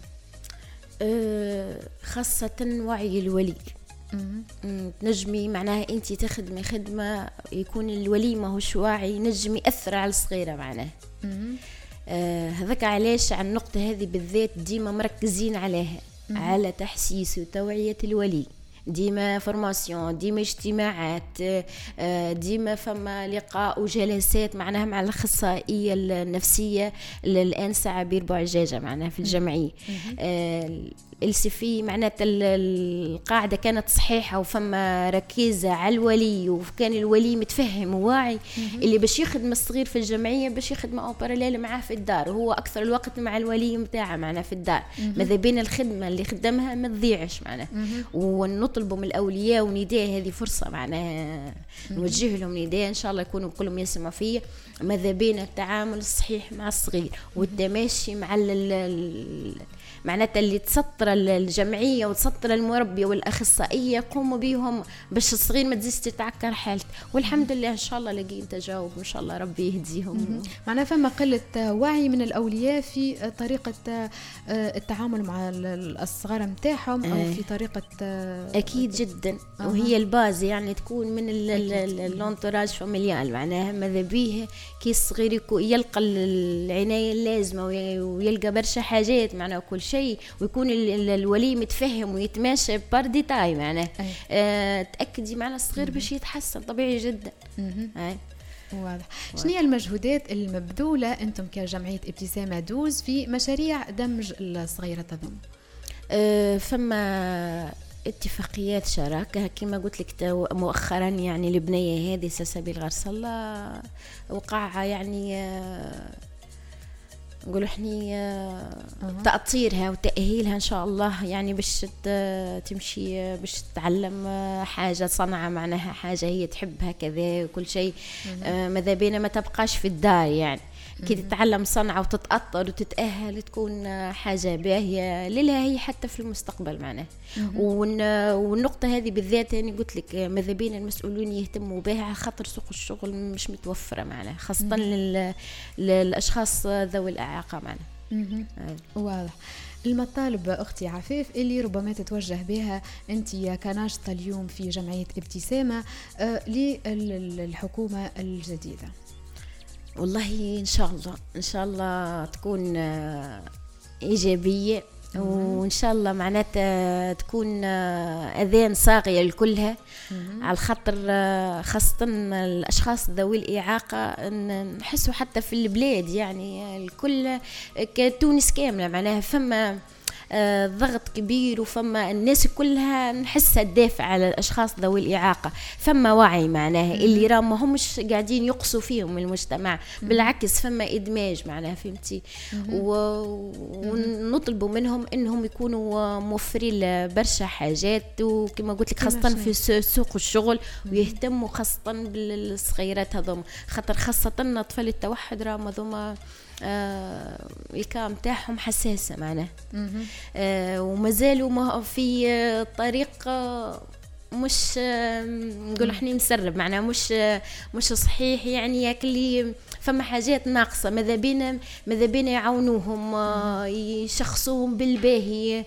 أه خاصة وعي الولي. تنجمي معناها أنت تخدمي خدمة يكون الولي ما هوش واعي، نجم يأثر على الصغيرة معناها. أه هذاك علاش على النقطة هذه بالذات ديما مركزين عليها، على تحسيس وتوعية الولي. ديما فورماسيون، ديما اجتماعات، ديما فما لقاء وجلسات معناها مع الأخصائية النفسية الآن ساعة بيربع جاجة معناها في الجمعية. السفي معناتها القاعدة كانت صحيحة وفما ركيزة على الولي، وكان الولي متفهم وواعي اللي باش يخدم الصغير في الجمعية باش يخدم أو باراليل معاه في الدار، وهو أكثر الوقت مع الولي متاعه معنا في الدار. ماذا بين الخدمة اللي خدمها ما تضيعش معنا، ونطلبوا من الأولياء ونداء هذه فرصة معناها نوجه لهم نداء إن شاء الله يكونوا كلهم يسمعوا فيه. ماذا بين التعامل الصحيح مع الصغير والتماشي مع معناتها اللي تسطر الجمعية وتسطر المربية والأخصائية يقوموا بهم باش الصغير ما تزيد تتعكر حالته. والحمد لله إن شاء الله لاقيين تجاوب إن شاء الله ربي يهديهم. معناها فما قلة وعي من الأولياء في طريقة التعامل مع الصغار متاعهم أو في طريقة أكيد جدا. وهي الباز يعني تكون من اللونتراج فاميليال معناها ماذا بيه كي الصغير يلقى العناية اللازمة ويلقى برشا حاجات معناها كل شيء، ويكون الولي متفهم ويتماشى بار ديتاي معناه. أه تأكدي معنا الصغير باش يتحسن طبيعي جدا. أي. واضح. شنو هي المجهودات المبذولة أنتم كجمعية ابتسامة دوز في مشاريع دمج الصغيرة تضم؟ أه فما اتفاقيات شراكة كما قلت لك مؤخرا، يعني البنية هذه سلسبيل غرسلة وقع يعني أه نقول احني أه تأطيرها وتأهيلها ان شاء الله، يعني باش تمشي باش تتعلم حاجة صنعة معناها حاجة هي تحبها كذا وكل شيء. أه ماذا بينا ما تبقاش في الدار، يعني كي تتعلم صنعة وتتأطر وتتأهل تكون حاجة باهية لها هي حتى في المستقبل معناه. والنقطة هذه بالذات يعني قلت لك ماذا بين المسؤولين يهتموا بها، خاطر سوق الشغل مش متوفرة معناه خاصة لل... للأشخاص ذوي الإعاقة معناه. واضح. المطالب أختي عفيف اللي ربما تتوجه بها أنت كناشطة اليوم في جمعية ابتسامة آه للحكومة الجديدة؟ والله إن شاء الله إن شاء الله تكون إيجابية، وإن شاء الله معناتها تكون أذان صاغية لكلها، على الخاطر خاصة الأشخاص ذوي الإعاقة نحسوا حتى في البلاد يعني الكل كتونس كاملة معناها فما آه ضغط كبير، وفما الناس كلها نحسها تدافع على الاشخاص ذوي الاعاقه. فما وعي معناها اللي راه ما همش قاعدين يقصوا فيهم المجتمع، بالعكس فما ادماج معناها فهمتي. ونطلبوا منهم انهم يكونوا موفرين برشا حاجات، وكما قلت لك خاصه في سوق الشغل، ويهتموا خاصه بالصغيرات هذوما، خاطر خاصه اطفال التوحد راهم هذوما آه الكام تاعهم حساسه معناه. آه ومازالوا ما في آه طريق آه مش آه نقول احنا مسرب معناه مش آه مش صحيح يعني، ياكلي فما حاجات ناقصه، ماذا بينا ماذا بينا يعاونوهم آه يشخصوهم بالباهي.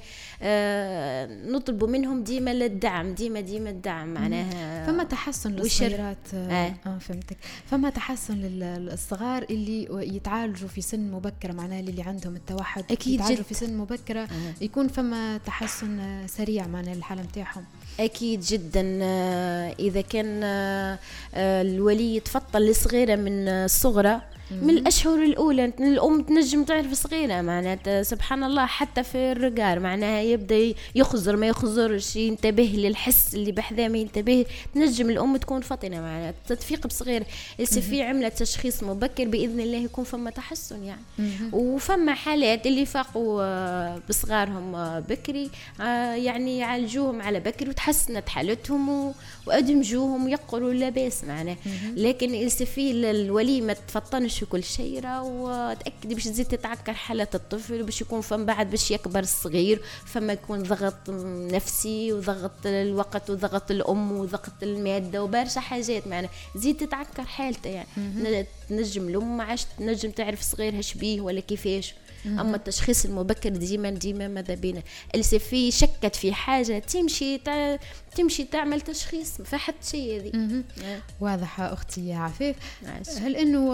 آه نطلبوا منهم ديما للدعم، ديما ديما الدعم معناها. فما تحسن للصغيرات آه. اه فهمتك. فما تحسن للصغار اللي يتعالجوا في سن مبكرة معناها، اللي عندهم التوحد أكيد يتعالجوا جد. في سن مبكرة آه. يكون فما تحسن سريع معناها الحالة متاعهم. أكيد جدا. آه إذا كان آه الولي يتفطن لصغيرة من الصغرى من الأشهر الأولى، الأم تنجم تعرف صغيرة معناتها سبحان الله، حتى في الرقار معناها يبدأ يخزر ما يخزرش، ينتبه للحس اللي بحذا ما ينتبه، تنجم الأم تكون فطنة معناها تدفيق بصغير. في عملة تشخيص مبكر بإذن الله يكون فما تحسن يعني. وفما حالات اللي فاقوا بصغارهم بكري يعني يعالجوهم على بكري وتحسنت حالتهم وأدمجوهم ويقروا لا بأس معناها. لكن السفي الولي ما تفطنش كل شيء، وتأكدي باش تزيد تتعكر حالة الطفل، وباش يكون فم بعد باش يكبر الصغير فما يكون ضغط نفسي وضغط الوقت وضغط الأم وضغط المادة وبارشة حاجات معنا زيد تتعكر حالته يعني. تنجم الأم ما عادش تنجم تعرف صغيرها شبيه ولا كيفاش. أما التشخيص المبكر ديما ديما ماذا بينا اللي في شكت في حاجة تمشي تع... تمشي تعمل تشخيص ما حد شيء هذه. واضحة أختي يا عفيف. هل إنه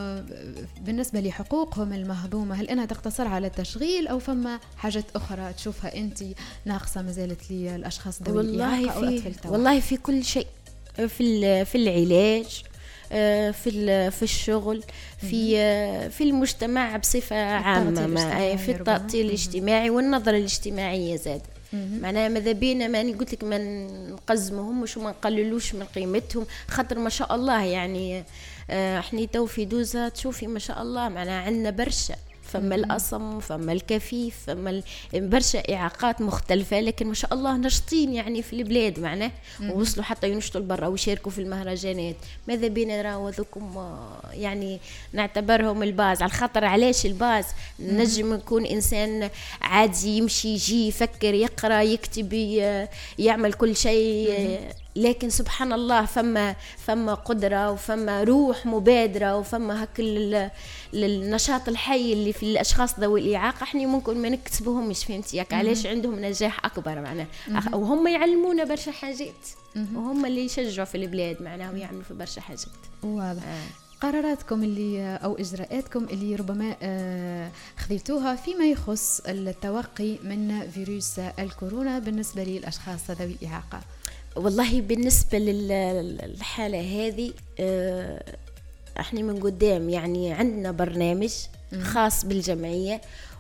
بالنسبة لحقوقهم المهضومة هل إنها تقتصر على التشغيل أو فما حاجات أخرى تشوفها أنت ناقصة ما زالت لي الأشخاص ذوي الإعاقة أو أطفال التوحد؟ والله في كل شيء، في في العلاج، في في الشغل، في في المجتمع بصفة عامة، في التأطير الاجتماعي والنظرة الاجتماعية زاد. معناها ماذا بينا ما قلت لك ما نقزمهمش وما نقللوش من قيمتهم، خاطر ما شاء الله يعني احنا تو في دوزة تشوفي ما شاء الله معناها عندنا برشا، فما الأصم فما الكفيف فما برشا إعاقات مختلفة، لكن ما شاء الله نشطين يعني في البلاد معناه، ووصلوا حتى ينشطوا البرا ويشاركوا في المهرجانات. ماذا بينا راهو ذوكم يعني نعتبرهم الباز، على الخاطر علاش الباز نجم يكون إنسان عادي يمشي يجي يفكر يقرأ يكتب يعمل كل شيء، لكن سبحان الله فما فما قدرة وفما روح مبادرة وفما هك النشاط الحي اللي في الأشخاص ذوي الإعاقة احنا ممكن ما نكتسبهم مش فهمتي ياك علاش عندهم نجاح أكبر معنا، وهم يعلمونا برشا حاجات وهم اللي يشجعوا في البلاد معناهم يعملوا في برشا حاجات. واضح. آه. قراراتكم اللي أو إجراءاتكم اللي ربما آه خذيتوها فيما يخص التوقي من فيروس الكورونا بالنسبة للأشخاص ذوي الإعاقة؟ والله بالنسبة للحالة هذه احنا من قدام يعني عندنا برنامج خاص بالجمعية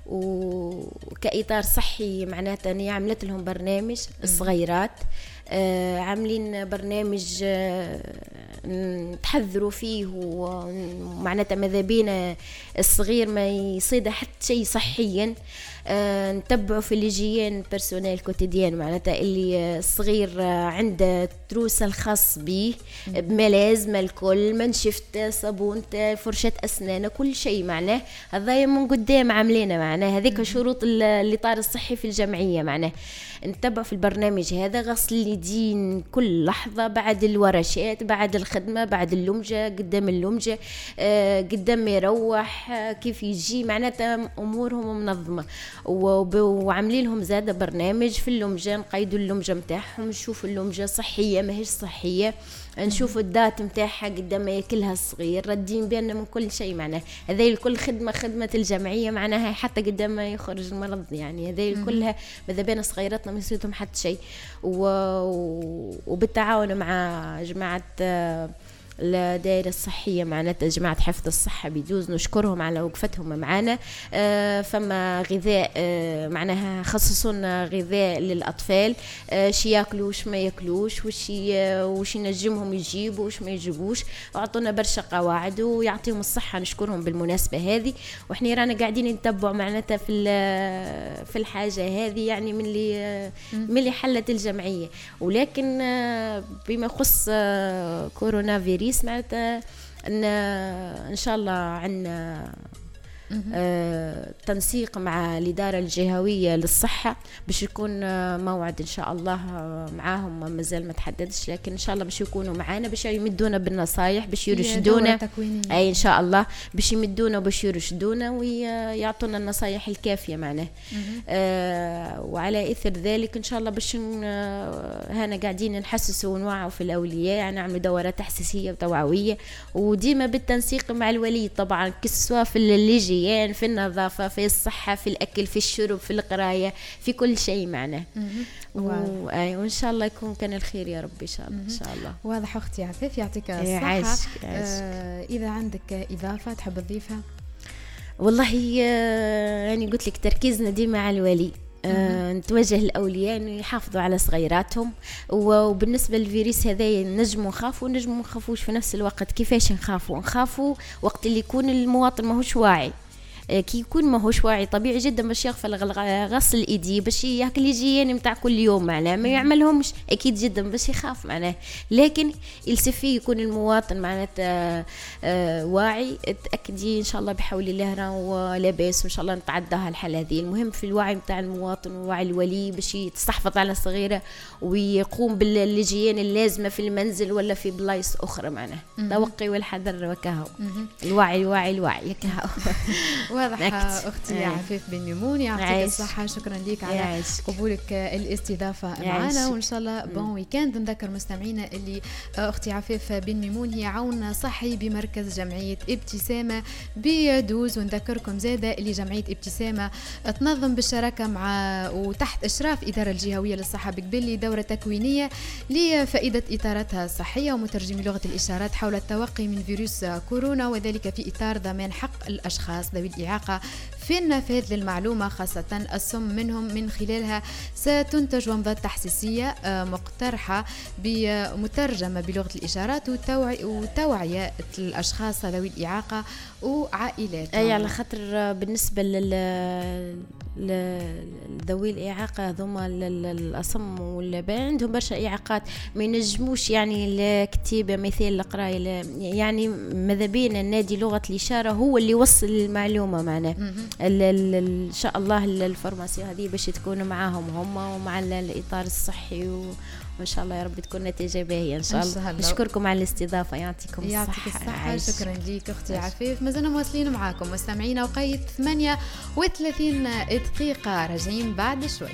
وكإطار صحي، معناتها أني عملت لهم برنامج الصغيرات، آه عاملين برنامج آه نتحذروا فيه، ومعناتها ماذا بينا الصغير ما يصيد حتى شيء صحيا، آه نتبعوا في الهيجين بيرسونيل كوتيديان، معناتها اللي الصغير آه عنده تروسة الخاص به بملازمة الكل، منشفته صابونته فرشة أسنانه كل شيء معناه هذا من قدام عاملينه معناه هذيك شروط الإطار الصحي في الجمعية معناه. نتبع في البرنامج هذا غسل اليدين كل لحظة بعد الورشات بعد الخدمة بعد اللمجة قدام اللمجة آه قدام ما يروح آه كيف يجي، معناتها أمورهم منظمة، وعاملين لهم زادة برنامج في اللمجة نقيدوا اللمجة متاعهم نشوفوا اللمجة صحية ماهيش صحية، نشوفوا الدات متاعها قدام ما ياكلها الصغير، ردين بيننا من كل شيء معناه. هذه الكل خدمة خدمة الجمعية معناها حتى قدام ما يخرج المرض يعني هذه كلها ماذا بين صغيراتنا ما يصيدهم حتى شيء، وبالتعاون مع جماعة الدائرة الصحية معناتها جماعة حفظ الصحة بيجوز نشكرهم على وقفتهم معنا. آه فما غذاء آه معناها خصصونا غذاء للأطفال، آه شي ياكلوا وش ما ياكلوش، وش وش ينجمهم يجيبوا وش ما يجيبوش، وعطونا برشا قواعد ويعطيهم الصحة نشكرهم بالمناسبة هذه. وإحنا رانا قاعدين نتبع معناتها في في الحاجة هذه يعني من اللي من اللي حلت الجمعية. ولكن بما يخص كورونا فيروس معناتها ان ان شاء الله عندنا آه تنسيق مع الإدارة الجهوية للصحة باش يكون آه موعد إن شاء الله آه معاهم مازال ما تحددش، لكن إن شاء الله باش يكونوا معانا باش يمدونا بالنصايح باش يرشدونا، أي إن شاء الله باش يمدونا باش يرشدونا ويعطونا النصايح الكافية معناه. آه وعلى إثر ذلك إن شاء الله باش آه هنا قاعدين نحسسوا ونوعوا في الأولياء، يعني نعمل دورات تحسيسية وتوعوية وديما بالتنسيق مع الولي طبعا، كسوا في الليجي في النظافة في الصحة في الأكل في الشرب في القراية في كل شيء معنا. وإن شاء الله يكون كان الخير يا رب إن شاء الله. إن شاء الله. واضح أختي عفاف يعطيك الصحة. عايش. عايش. آه إذا عندك إضافة تحب تضيفها؟ والله يعني قلت لك تركيزنا ديما على الولي. آه نتوجه الأولياء أنه يحافظوا على صغيراتهم، وبالنسبة للفيروس هذا نجموا نخافوا نجموا نخافوش في نفس الوقت. كيفاش نخافوا؟ نخافوا وقت اللي يكون المواطن ماهوش واعي. كي يكون ماهوش واعي طبيعي جدا باش يغفل غسل الايدي باش ياكل الهيجين نتاع كل يوم معناه ما يعملهمش اكيد جدا باش يخاف معناه. لكن يلسفي يكون المواطن معناتها آه واعي. تاكدي ان شاء الله بحول الله راه لاباس وان شاء الله نتعداها الحاله هذه. المهم في الوعي نتاع المواطن ووعي الولي باش يستحفظ على الصغيره ويقوم بالهيجين اللازمه في المنزل ولا في بلايص اخرى معناه. توقي والحذر وكهو. الوعي الوعي الوعي كهو. واضح أختي عفاف بن ميمون يعطيك الصحة. شكرا لك على عايش. قبولك الاستضافة معنا وإن شاء الله بون ويكاند. نذكر مستمعينا اللي أختي عفاف بن ميمون هي عون صحي بمركز جمعية ابتسامة بيدوز. ونذكركم زادة اللي جمعية ابتسامة تنظم بالشراكة مع وتحت إشراف إدارة الجهوية للصحة بقبلي دورة تكوينية لفائدة إطاراتها الصحية ومترجمي لغة الإشارات حول التوقي من فيروس كورونا، وذلك في إطار ضمان حق الأشخاص ذوي الإعاقة في النفاذ للمعلومة خاصة السم منهم. من خلالها ستنتج ومضات تحسيسية مقترحة مترجمة بلغة الإشارات وتوعية الأشخاص ذوي الإعاقة وعائلاتهم. أي على خاطر بالنسبة لل ذوي الإعاقة ذوما الأصم واللي عندهم برشا إعاقات ما ينجموش يعني الكتابة مثال القراية، يعني ماذا بينا النادي لغة الإشارة هو اللي يوصل المعلومة معنا. إن شاء الله الفورماسيون هذه باش تكون معاهم هم ومع الإطار الصحي و وإن شاء الله يا رب تكون نتيجة باهية إن شاء الله. نشكركم على الاستضافة. يعطيكم الصحة. يعطيك الصحة. شكرا ليك أختي عفاف. ما زلنا مواصلين معاكم مستمعينا وقيت ثمانية وثلاثين دقيقة راجعين بعد شوي.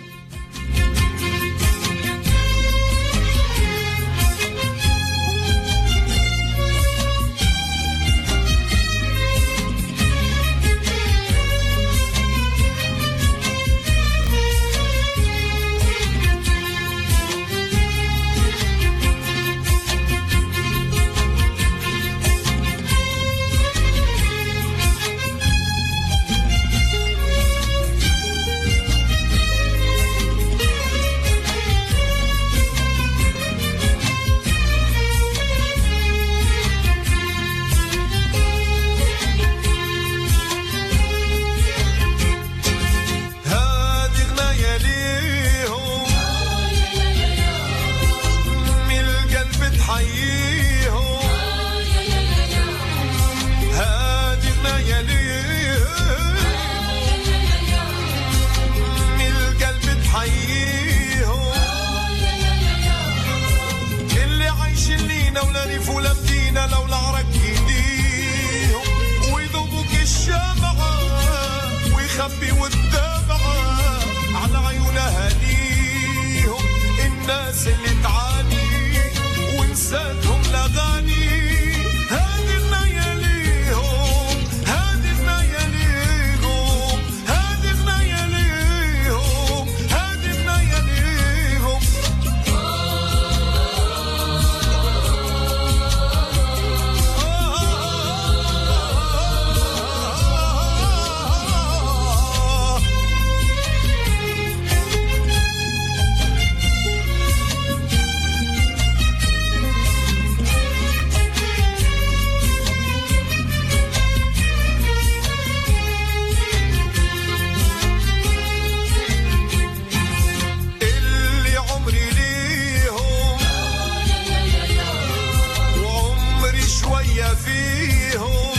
شوية فيهم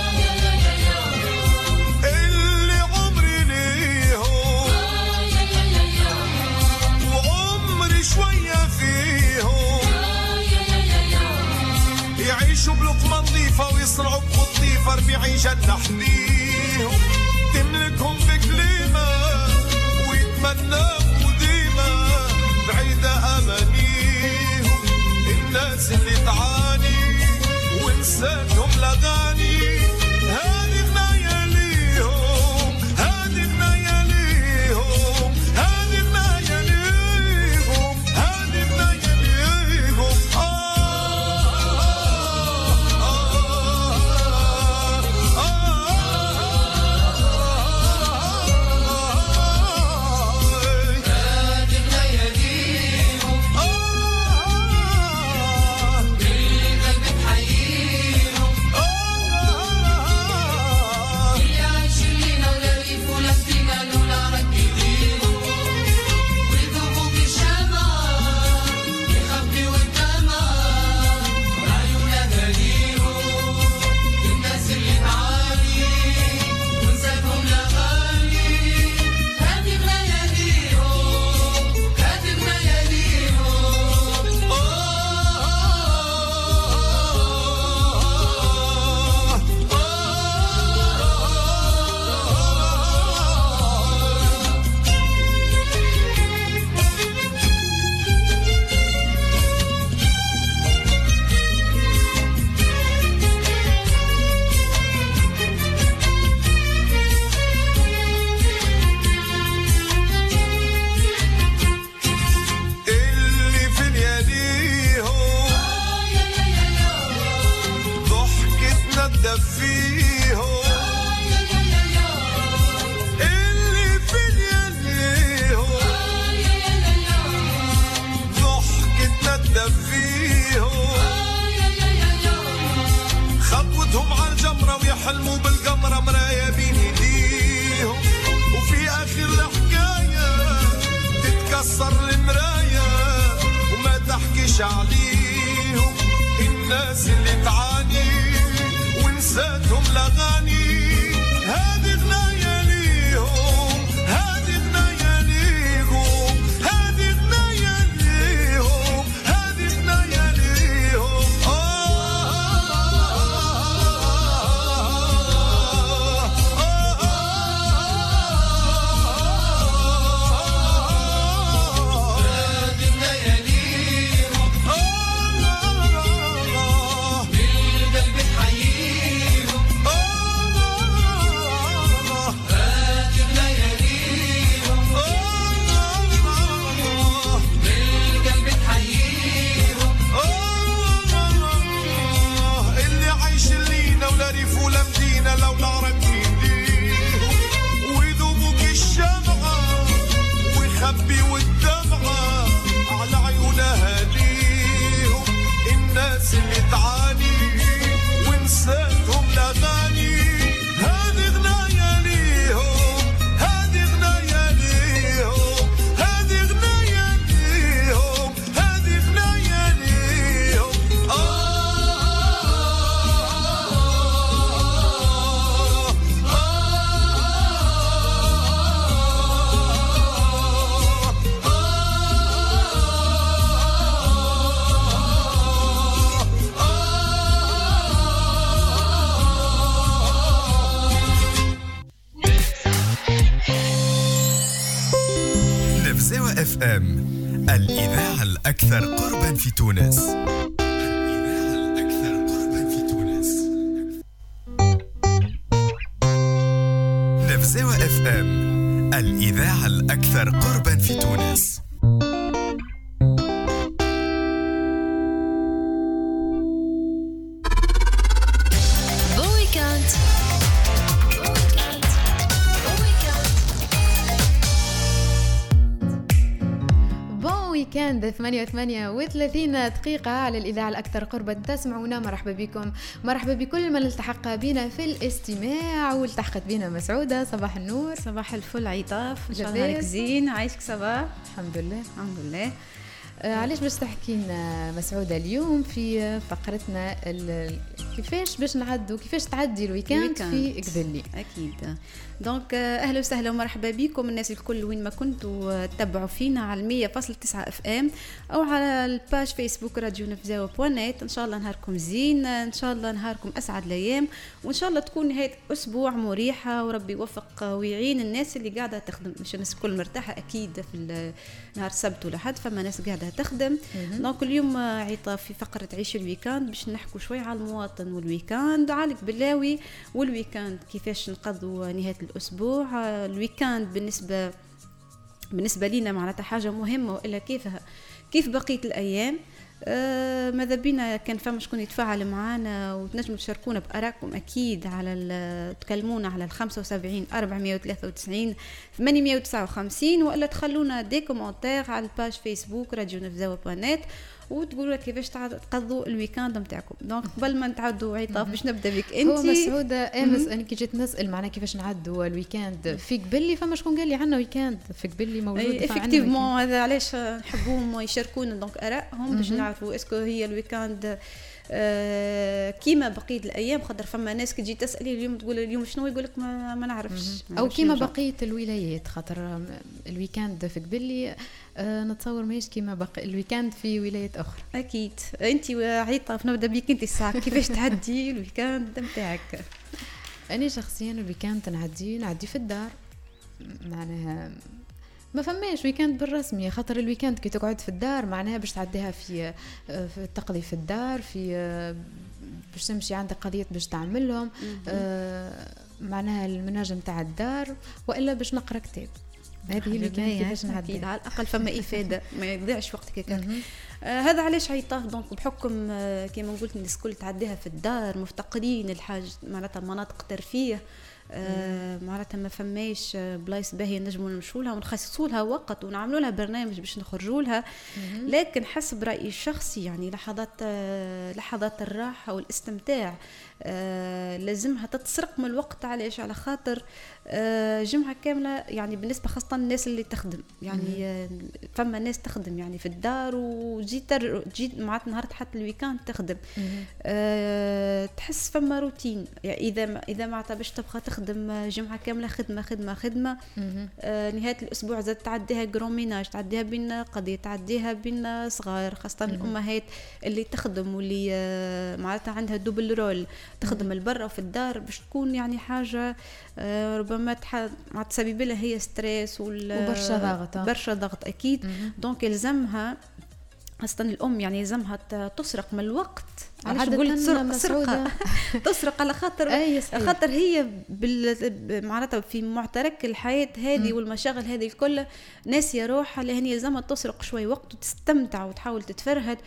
اللي عمري ليهم وعمري شوية فيهم يعيشوا بلقمة نظيفة ويصنعوا بقطيفة ربيعي جنة حديهم تملكهم بكلمة ويتمنوا ديما بعيدة أمانيهم الناس اللي تعاني ونساتهم لغاني هذه بنايا ليهم هذه بنايا ليهم هذه بنايا ليهم هذه بنايا ليهم حلموا بالقمرة مرايا بين ايديهم وفي اخر الحكاية تتكسر المرايا وما تحكيش عليهم الناس اللي تعاني ونساتهم لغاني هذه غنايا ليهم هذه غنايا ليهم هذه غنايا ليهم هذه غنايا ليهم اف ام الإذاعة الأكثر قربا في تونس. الإذاعة الأكثر قربا في تونس. نفزاوة اف ام الإذاعة الأكثر قربا في تونس. ويكاند ثمانية وثمانية وثلاثين دقيقة على الإذاعة الأكثر قربا تسمعونا. مرحبا بكم، مرحبا بكل من التحق بنا في الاستماع والتحقت بنا مسعودة. صباح النور. صباح الفل عيطاف، إن شاء الله نهارك زين. عايشك صباح؟ الحمد لله الحمد لله. آه علاش باش تحكي لنا مسعودة اليوم في فقرتنا كيفاش باش نعدوا كيفاش تعدي الويكاند في قبلي. اكيد. دونك اهلا وسهلا ومرحبا بكم الناس الكل وين ما كنتوا تتبعوا فينا على مية فاصلة تسعة اف ام او على الباج فيسبوك راديو نفزاوة بوانيت. ان شاء الله نهاركم زين، ان شاء الله نهاركم اسعد الايام، وان شاء الله تكون نهايه اسبوع مريحه وربي يوفق ويعين الناس اللي قاعده تخدم. مش الناس الكل مرتاحه اكيد في نهار السبت ولا حد، فما ناس قاعده تخدم. دونك اليوم عطاف في فقره عيش الويكاند باش نحكوا شوي على المواطن والويكاند، على القبلاوي والويكاند كيفاش نقضوا نهايه الاسبوع. الويكاند بالنسبه بالنسبه لينا معناتها حاجه مهمه، والا كيفها كيف بقيه الايام. آه ماذا بينا كان فما شكون يتفاعل معنا وتنجموا تشاركونا بارائكم اكيد على تكلمونا على الخمسة وسبعين أربعمية وثلاثة وتسعين ثمانمية وتسعة وخمسين، والا تخلونا دي كومنتير على الباج فيسبوك راديو نفزاوة بوانيت وتقولوا كيفاش تقضوا الويكاند نتاعكم. دونك قبل ما نتعدوا عطاف باش نبدا بك انت. هو مسعوده امس انا كي جيت نسال معنا كيفاش نعدوا الويكاند في قبلي، فما شكون قال لي عندنا ويكاند في قبلي موجود. افكتيفمون هذا علاش نحبوهم يشاركونا دونك ارائهم باش نعرفوا اسكو هي الويكاند آه كيما بقيه الايام. خاطر فما ناس كي تجي تسالي اليوم تقول اليوم شنو، يقول لك ما, ما نعرفش، او كيما بقيه الولايات. خاطر الويكاند في قبلي آه نتصور ماهيش كيما بقى الويكاند في ولايات اخرى. اكيد. انت عيطه نبدا بيك انت الساعه كيفاش تعدي الويكاند نتاعك؟ انا شخصيا الويكاند نعدي نعدي في الدار، معناها ما فماش ويكاند بالرسمي. خاطر الويكاند كي تقعد في الدار معناها باش تعديها في, في تقضي في الدار، في باش تمشي عندك قضية باش تعملهم، آه معناها المناجم نتاع الدار، والا باش نقرا كتاب. هذه الويكاند كيفاش نعدي على الاقل فما افاده ما يضيعش وقتك هكاك. آه هذا علاش عيطاف دونك بحكم آه كما قلت الناس الكل تعديها في الدار، مفتقدين الحاجه معناتها مناطق ترفيه. آه معناتها ما فماش بلايص باهيه نجموا نمشوا لها ونخصصوا لها وقت ونعملوا لها برنامج باش نخرجوا لها. لكن حسب رايي الشخصي يعني لحظات آه لحظات الراحه والاستمتاع آه لازمها تتسرق من الوقت. علاش؟ على خاطر آه جمعه كامله يعني بالنسبه خاصه الناس اللي تخدم يعني آه فما ناس تخدم يعني في الدار وجي تر... جي معناتها نهار حتى الويكاند تخدم. آه تحس فما روتين يعني اذا ما اذا ما باش تبقى تخدم جمعه كامله خدمه خدمه خدمه آه نهايه الاسبوع زاد تعديها جروميناج، تعديها بين قضيه، تعديها بين صغار، خاصه الامهات اللي تخدم واللي آه معناتها عندها دوبل رول، تخدم البرا وفي الدار، باش تكون يعني حاجه آه ربما مع تسبب لها هي ستريس وبرشا ضغط برشا ضغط اكيد. دونك يلزمها خاصة الأم يعني يلزمها تسرق من الوقت. علاش نقول تسرق سرقة تسرق على خاطر خاطر هي بال... معناتها في معترك الحياة هذه والمشاغل هذه الكل ناسية روحها، اللي هي يلزمها تسرق شوي وقت وتستمتع وتحاول تتفرهد.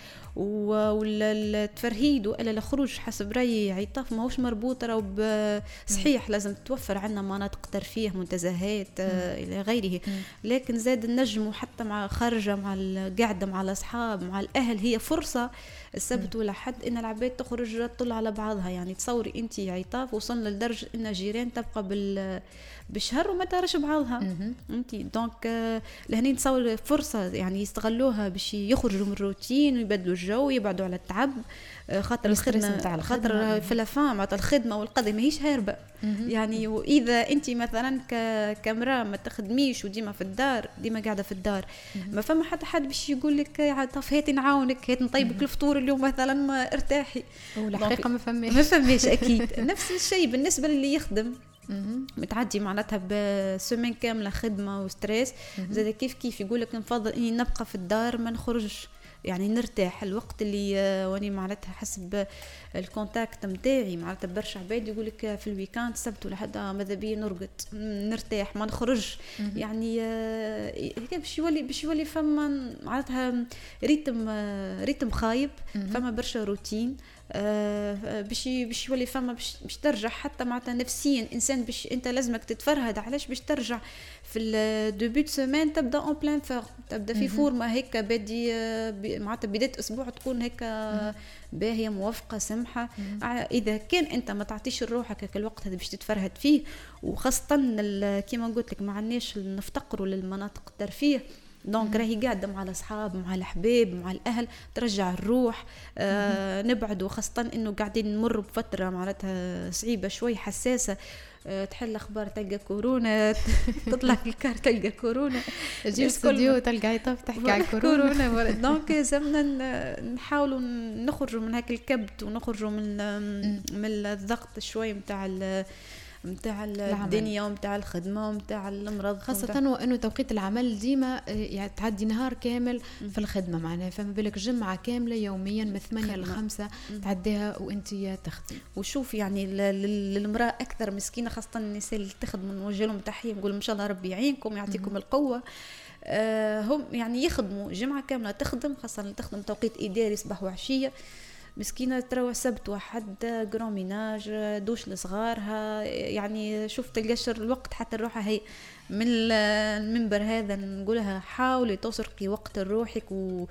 والتفرهيد وإلا الخروج حسب رأيي عطاف ماهوش مربوط راهو صحيح لازم توفر عنا مناطق ترفيه منتزهات آه إلى غيره، لكن زاد النجم حتى مع خارجة مع القعدة مع الأصحاب مع الأهل هي فرصة السبت ولا حد إن العباد تخرج تطل على بعضها. يعني تصوري أنت عطاف وصلنا لدرجة إن جيران تبقى بال بشهر وما ترش بعضها انت. دونك آه لهني نتصور فرصه يعني يستغلوها باش يخرجوا من الروتين ويبدلوا الجو ويبعدوا على التعب. آه خاطر الخدمه خاطر في لافان معناتها الخدمه والقضيه ماهيش هاربه يعني. واذا انت مثلا كامراه ما تخدميش وديما في الدار ديما قاعده في الدار ما فما حتى حد باش يقول لك عطاف هاتي نعاونك هاتي نطيبك الفطور اليوم مثلا ما ارتاحي. والحقيقه ما فماش ما فماش اكيد. نفس الشيء بالنسبه للي يخدم متعدي معناتها بسمين كامله خدمه وستريس، زاد كيف كيف يقول لك نفضل اني نبقى في الدار ما نخرجش يعني نرتاح. الوقت اللي واني معناتها حسب الكونتاكت نتاعي معناتها برشا عباد يقول لك في الويكاند سبت ولا حدا ماذا بيا نرقد نرتاح ما نخرج يعني هيك باش يولي باش يولي فما معناتها ريتم ريتم خايب، فما برشا روتين آه باش باش يولي فما باش ترجع حتى معناتها نفسيا انسان باش انت لازمك تتفرهد. علاش؟ باش ترجع في الدوبي سيمين تبدا اون بلان فور تبدا في فورما هيك بادي معناتها بدايه اسبوع تكون هيك باهيه موافقه سمحه. اذا كان انت ما تعطيش لروحك هكا الوقت هذا باش تتفرهد فيه، وخاصه كيما قلت لك ما عندناش نفتقروا للمناطق الترفيه دونك راهي قاعده مع الاصحاب مع الحباب مع الاهل ترجع الروح. آه نبعدوا خاصه انه قاعدين نمر بفتره معناتها صعيبه شوي حساسه. أه تحل اخبار تلقى كورونا تطلع في الكار تلقى كورونا تجي الاستوديو تلقى عيطاف تحكي على كورونا. دونك زمنا نحاولوا نخرجوا من هاك الكبت ونخرجوا من من الضغط شوي نتاع متاع الدنيا ومتاع الخدمه ومتاع المرض، خاصه وانه توقيت العمل ديما يعني تعدي نهار كامل في الخدمه معناها، فما بالك جمعه كامله يوميا من ثمانية لخمسة تعديها وانت تخدم. وشوف يعني للمراه اكثر مسكينه خاصه النساء اللي تخدموا نوجه لهم تحيه نقول ان شاء الله ربي يعينكم يعطيكم القوه. آه هم يعني يخدموا جمعه كامله تخدم، خاصه تخدم توقيت اداري صباح وعشيه، مسكينة تروى سبت واحد جروميناج دوش لصغارها. يعني شوف تلقاش الوقت حتى الروحة هي من المنبر هذا نقولها حاولي تسرقي وقت لروحك و...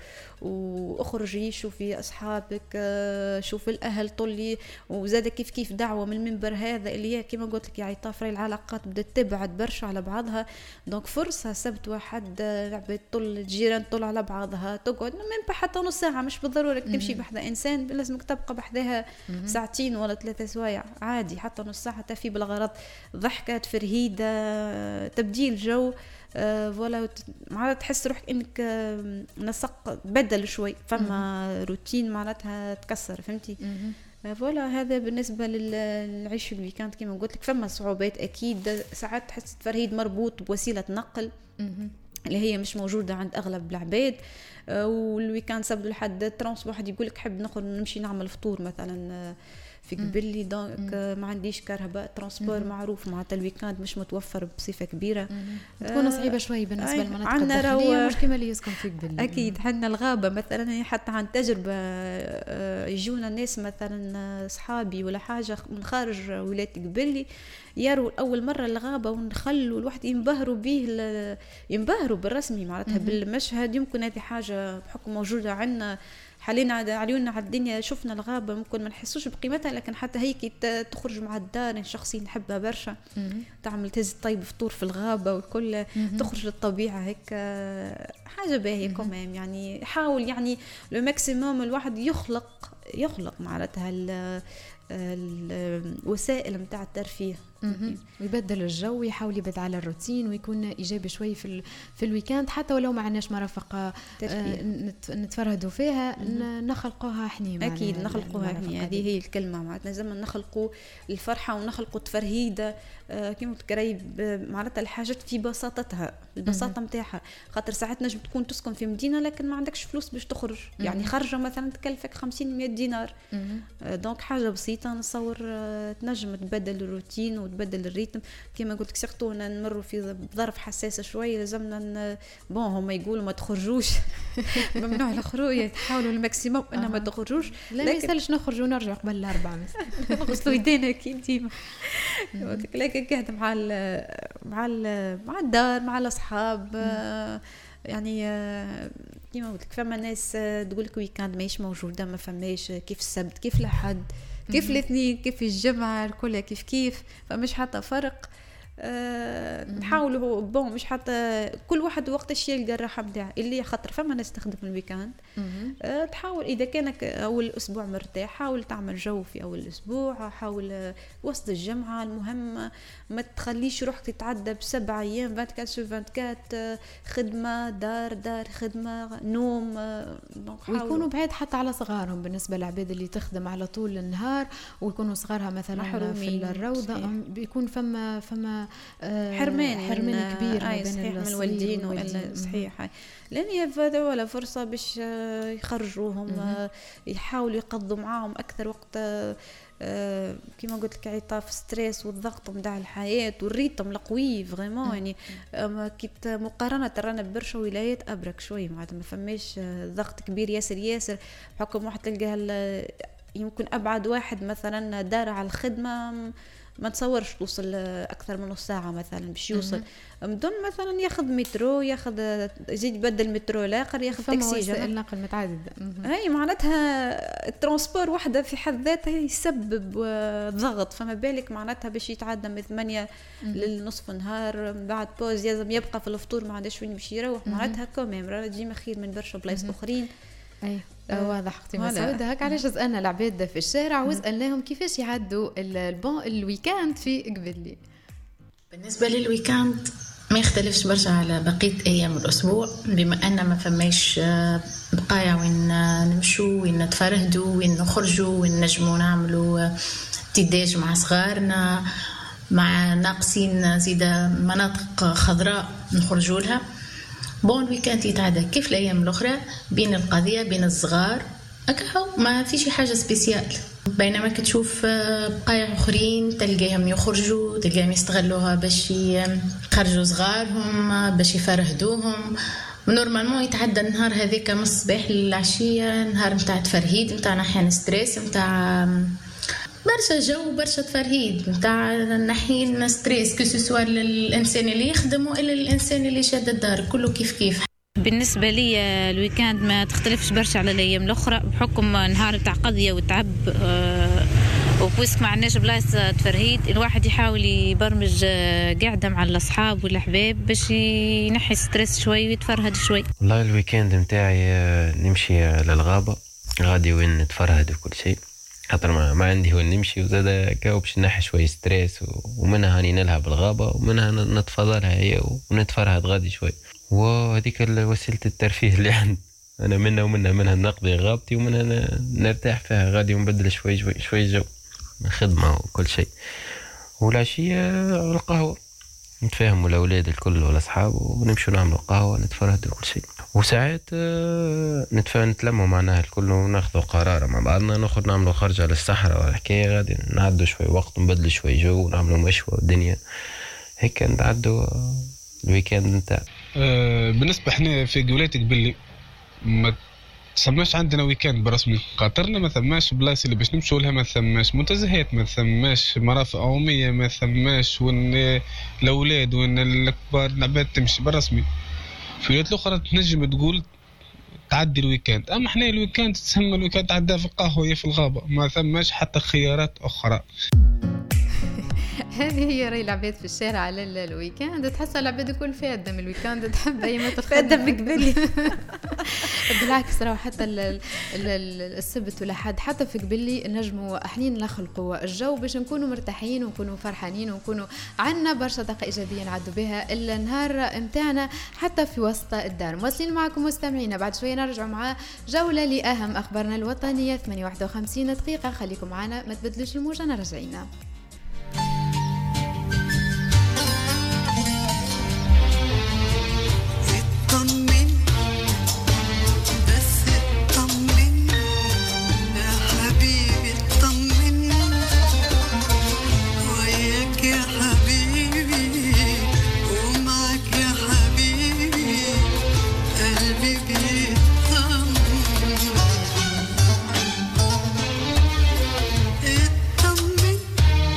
واخرجي شوفي اصحابك شوفي الاهل طلي. وزاد كيف كيف دعوه من المنبر هذا اللي هي كما قلت لك يا عطاف راهي العلاقات بدات تبعد برشا على بعضها. دونك فرصه سبت واحد لعبه طل الجيران طل على بعضها تقعد من حتى نص ساعه، مش بالضروره تمشي بحذا انسان لازمك تبقى بحذاها ساعتين ولا ثلاثة سوايع عادي، حتى نص ساعه تفي بالغرض ضحكات فرهيده تبديل جو. أه ولا معناتها تحس روحك انك أه نسق بدل شوي فما روتين معناتها تكسر فهمتي. أه ولا هذا بالنسبه للعيش الويكاند كما قلت لك. فما صعوبات اكيد ساعات تحس التفرهيد مربوط بوسيله نقل اللي هي مش موجوده عند اغلب العباد. أه والويكاند سبت الحد ترونس واحد يقول لك حب نخرج نمشي نعمل فطور مثلا أه في قبلي دونك ما عنديش كهرباء ترانسبور معروف معناتها الويكاند مش متوفر بصفه كبيره تكون آه صعيبه شوي بالنسبه للمناطق الداخليه مش كما اللي يسكن في قبلي. اكيد حنا الغابه مثلا حتى عن تجربه يجونا الناس مثلا اصحابي ولا حاجه من خارج ولايه قبلي يروا اول مره الغابه ونخلوا الواحد ينبهروا به ينبهروا بالرسمي معناتها بالمشهد. يمكن هذه حاجه بحكم موجوده عندنا حاليا عيوننا على الدنيا شفنا الغابة ممكن ما نحسوش بقيمتها، لكن حتى هيك تخرج مع الدار شخصي نحبها برشا تعمل تهز طيب فطور في الغابة والكل تخرج للطبيعة هيك حاجة باهية كمان. يعني حاول يعني لو ماكسيموم الواحد يخلق يخلق معناتها الوسائل متاع الترفيه ويبدل الجو ويحاول يبعد على الروتين ويكون ايجابي شوي في في الويكاند حتى ولو ما عندناش مرافقه آه نتفرهدوا فيها نخلقوها احنا. اكيد نخلقوها احنا هذه هي الكلمه معناتها لازم نخلقوا الفرحه ونخلقوا التفرهيده آه كيما قريب معناتها الحاجات في بساطتها البساطه نتاعها. خاطر ساعات نجم تكون تسكن في مدينه لكن ما عندكش فلوس باش تخرج يعني خرجه مثلا تكلفك خمسين مية دينار آه دونك حاجه بسيطه نصور آه تنجم تبدل الروتين وتبدل الريتم كما قلت لك. سيرتو نمروا في ظرف حساسه شويه لازمنا بون هم يقولوا ما تخرجوش ممنوع الخروج تحاولوا الماكسيموم ان ما تخرجوش. لا ما يسالش نخرجوا ونرجعوا قبل الاربعه مثلا نغسلوا يدينا كي ديما لكن قاعده مع ال مع ال مع الدار مع الاصحاب يعني كيما قلت لك. فما ناس تقول لك ويكاند ماهيش موجوده ما فماش كيف السبت كيف الأحد كيف الاثنين كيف الجمعة الكل كيف كيف فمش حتى فرق. أه نحاولوا بون مش حتى كل واحد وقتاش يلقى الراحة متاعه اللي خاطر فما ناس تخدم الويكاند أه تحاول إذا كانك أول أسبوع مرتاح حاول تعمل جو في أول أسبوع حاول وسط الجمعة المهم ما تخليش روحك تتعدى بسبع أيام أربعة وعشرين سور أربعة وعشرين خدمة دار دار خدمة نوم أه ويكونوا بعيد حتى على صغارهم بالنسبة للعباد اللي تخدم على طول النهار ويكونوا صغارها مثلا محرومين في الروضة بيكون فما فما حرمان حرمان كبير ما بين الوالدين ولا صحيح. لأن هذا ولا فرصة باش يخرجوهم يحاولوا يقضوا معاهم أكثر وقت أه كما قلت لك عطاف ستريس والضغط متاع الحياة والريتم القوي فريمون يعني كيت مقارنة رانا برشا ولايات أبرك شوي معناتها ما فماش ضغط كبير ياسر ياسر بحكم واحد تلقاها يمكن ابعد واحد مثلا دار على الخدمه ما تصورش توصل اكثر من نص ساعه مثلا باش يوصل بدون مثلا ياخذ مترو ياخذ يزيد يبدل مترو لاخر ياخذ تاكسي وسائل نقل متعدده. اي معناتها الترانسبور وحده في حد ذاتها يسبب ضغط، فما بالك معناتها باش يتعدى من ثمانية للنصف نهار بعد بوز لازم يبقى في الفطور ما عندهش وين باش يروح. معناتها كوميم راه ديما خير من برشا بلايص اخرين. اي آه واضح اختي مسعود. هكا علاش سالنا العباد في الشارع وسالناهم كيفاش يعدوا البون الويكاند في قبلي. بالنسبه للويكاند ما يختلفش برشا على بقيه ايام الاسبوع، بما ان ما فماش بقايا وين نمشوا وين نتفرهدوا وين نخرجوا وين نجموا نعملوا تيداج مع صغارنا مع ناقصين زيدا مناطق خضراء نخرجوا لها. بون ويكاند يتعدى كيف الايام الاخرى بين القضيه بين الصغار هكا ما في شي حاجه سبيسيال. بينما كتشوف بقايا اخرين تلقاهم يخرجوا تلقاهم يستغلوها باش يخرجوا صغارهم باش يفرهدوهم. نورمالمون يتعدى النهار هذاك من الصباح للعشيه نهار نتاع تفرهيد نتاع احيانا ستريس نتاع برشا جو برشا تفرهيد نتاع نحين ستريس كو سوسوا للانسان اللي يخدم والا الانسان اللي شاد الدار كله كيف كيف. بالنسبه لي الويكاند ما تختلفش برشا على الايام الاخرى بحكم نهار تاع قضيه وتعب أه وبوسك ما عندناش بلايص تفرهيد. الواحد يحاول يبرمج قاعده مع الاصحاب والاحباب باش ينحي ستريس شوي ويتفرهد شوي. والله الويكاند نتاعي نمشي للغابه غادي وين نتفرهد وكل شيء خاطر ما, ما عندي وين نمشي وزاد كاو باش نحي شوي ستريس ومنها هاني نلعب بالغابه ومنها نتفضلها هي ونتفرهد غادي شوي. وهذيك وسيله الترفيه اللي عندي انا منها ومنها منها نقضي غابتي ومنها نرتاح فيها غادي ونبدل شوي شوي شوي جو خدمه وكل شيء. والعشيه القهوه نتفاهموا الاولاد الكل والاصحاب ونمشوا نعملوا قهوه نتفرهدوا وكل شيء. وساعات نتفاهم نتلموا معناها الكل وناخذوا قرار مع بعضنا نخرج نعملوا خرجه للصحراء ولا حكايه غادي نعدوا شوي وقت نبدل شوي جو ونعملوا مشوى والدنيا هيك نتعدوا الويكاند نتاع. أه بالنسبه احنا في قولاتك باللي ما تسماش عندنا ويكاند برسمي خاطرنا ما ثماش بلاصه اللي باش نمشوا لها ما ثماش منتزهات ما ثماش مرافق عموميه ما ثماش وين الاولاد وين الكبار العباد تمشي بالرسمي. في الوقت الاخرى تنجم تقول تعدي الويكاند اما احنا الويكاند تسمى الويكاند تعدى في القهوه يا في الغابه ما ثماش حتى خيارات اخرى. هذه هي راي العباد في الشارع على الويكاند تحس العباد الكل فاده من الويكاند تحب ايامات الخدمه بقبلي. بالعكس راهو حتى ال ال ال السبت ولا حد حتى في قبلي نجموا احنين نخلقوا الجو باش نكونوا مرتاحين ونكونوا فرحانين ونكونوا عندنا برشا طاقه ايجابيه نعدوا بها النهار نتاعنا حتى في وسط الدار. مواصلين معكم مستمعينا بعد شويه نرجع مع جوله لاهم اخبارنا الوطنيه ثمانية واحد وخمسين دقيقه خليكم معنا ما تبدلوش الموجه انا راجعين. اطمن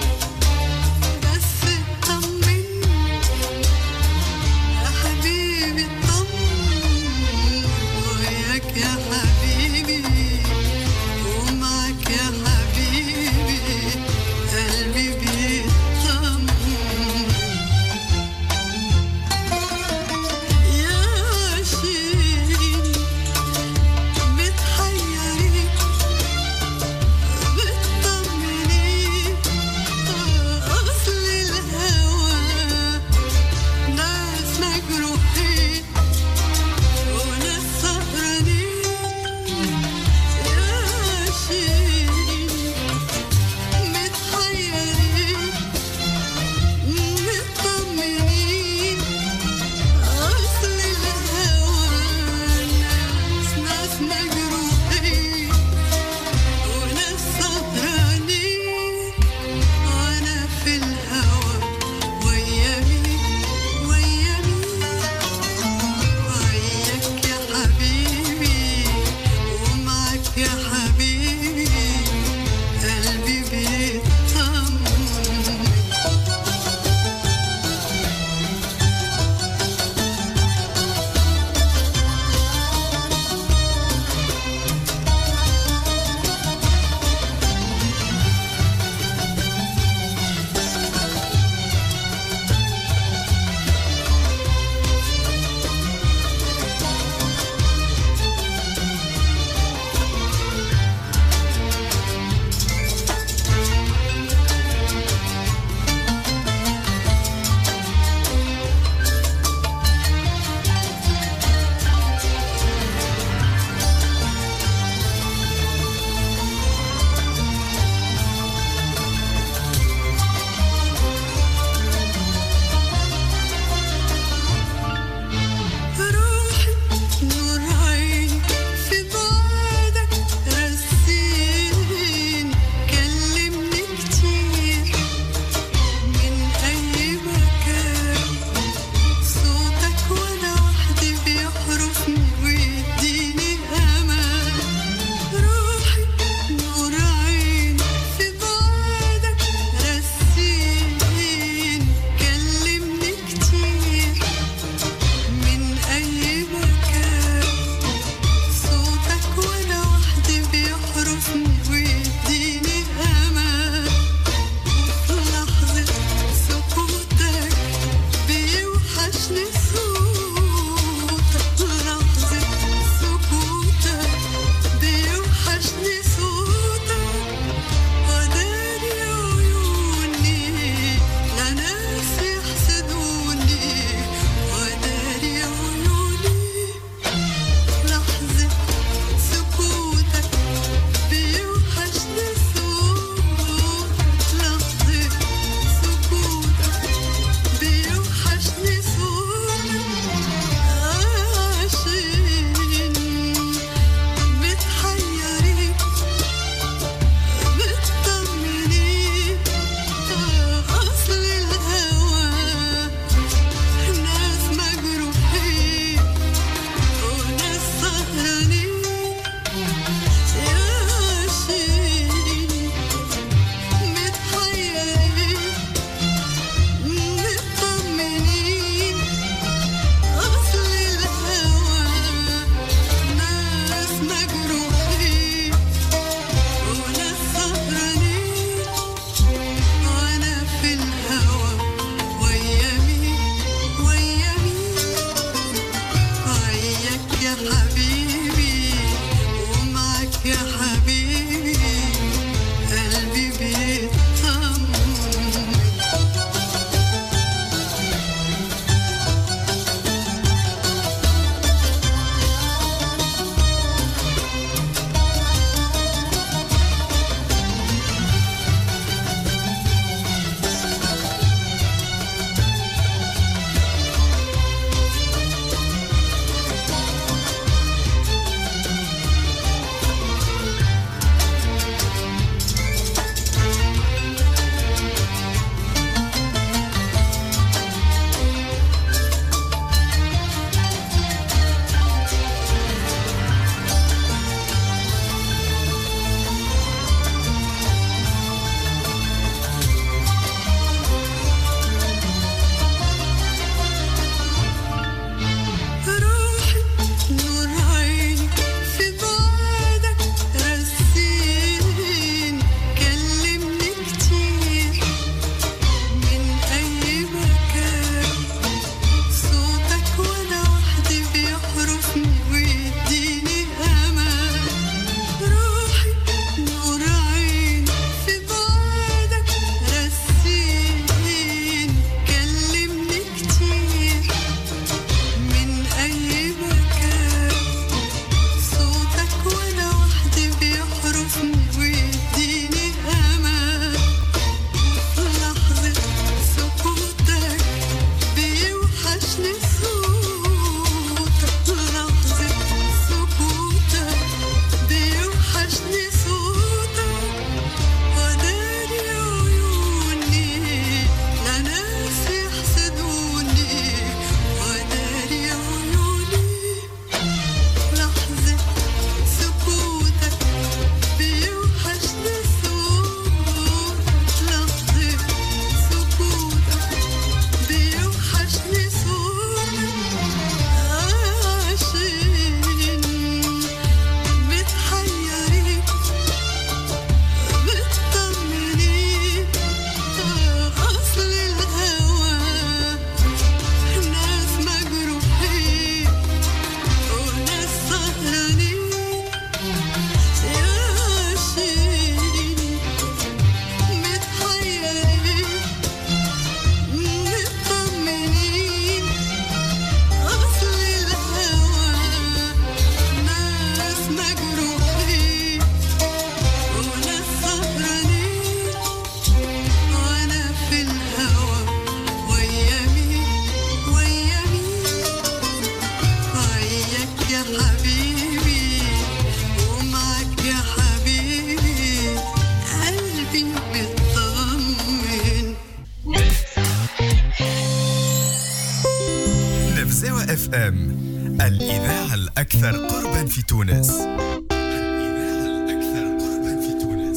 اف ام، الإذاعة الأكثر قربا في تونس. الإذاعة الأكثر قربا في تونس.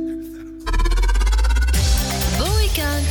بون ويكاند.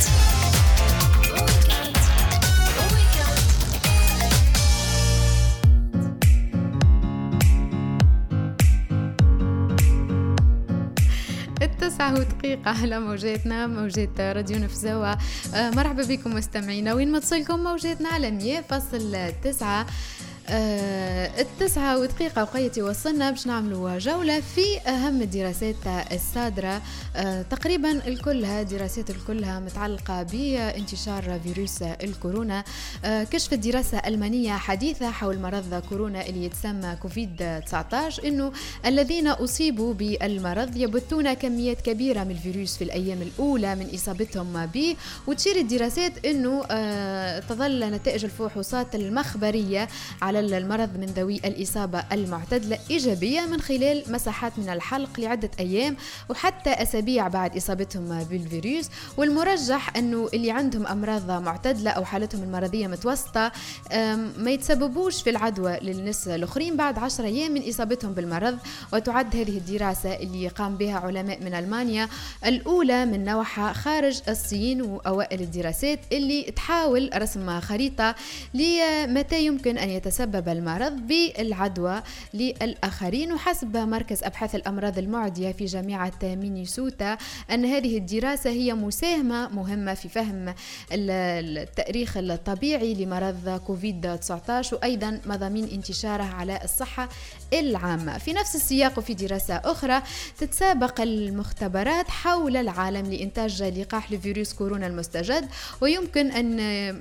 التسعة ودقيقة على موجاتنا، موجات راديو نفزاوة. آه مرحبا بكم مستمعينا وين ما تصلكم موجاتنا على مية فاصل تسعة. آه التسعة ودقيقة وقيتي وصلنا باش نعملوا جولة في أهم الدراسات الصادرة. آه تقريبا الكلها دراسات الكلها متعلقة بانتشار فيروس الكورونا. آه كشفت دراسة ألمانية حديثة حول مرض كورونا اللي يتسمى كوفيد تسعة عشر إنه الذين أصيبوا بالمرض يبثون كميات كبيرة من الفيروس في الأيام الأولى من إصابتهم به، وتشير الدراسات إنه آه تظل نتائج الفحوصات المخبرية على المرض من ذوي الإصابة المعتدلة إيجابية من خلال مساحات من الحلق لعدة أيام وحتى أسابيع بعد إصابتهم بالفيروس. والمرجح أنه اللي عندهم أمراض معتدلة أو حالتهم المرضية متوسطة ما يتسببوش في العدوى للناس الآخرين بعد عشر أيام من إصابتهم بالمرض. وتعد هذه الدراسة اللي قام بها علماء من ألمانيا الأولى من نوعها خارج الصين، وأوائل الدراسات اللي تحاول رسم خريطة لمتى يمكن أن يتسبب سبب المرض بالعدوى للآخرين. وحسب مركز أبحاث الأمراض المعدية في جامعة مينيسوتا أن هذه الدراسة هي مساهمة مهمة في فهم التاريخ الطبيعي لمرض كوفيد تسعة عشر وأيضا مضامين انتشاره على الصحة العامة. في نفس السياق وفي دراسة أخرى تتسابق المختبرات حول العالم لإنتاج لقاح لفيروس كورونا المستجد، ويمكن أن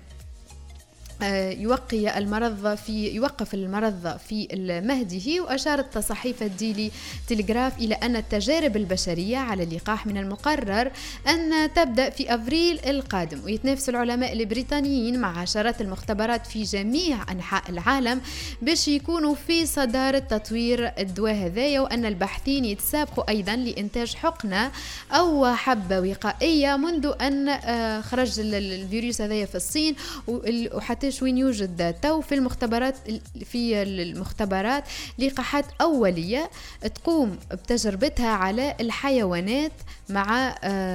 يوقي المرض في يوقف المرض في مهده. وأشارت صحيفة ديلي تلغراف إلى أن التجارب البشرية على اللقاح من المقرر أن تبدأ في أبريل القادم. ويتنافس العلماء البريطانيين مع عشرات المختبرات في جميع أنحاء العالم باش يكونوا في صدارة تطوير الدواء هذايا، وأن الباحثين يتسابقوا أيضا لإنتاج حقنة أو حبة وقائية منذ أن خرج الفيروس هذايا في الصين، وحتى وين يوجد تو في المختبرات في المختبرات لقاحات أولية تقوم بتجربتها على الحيوانات مع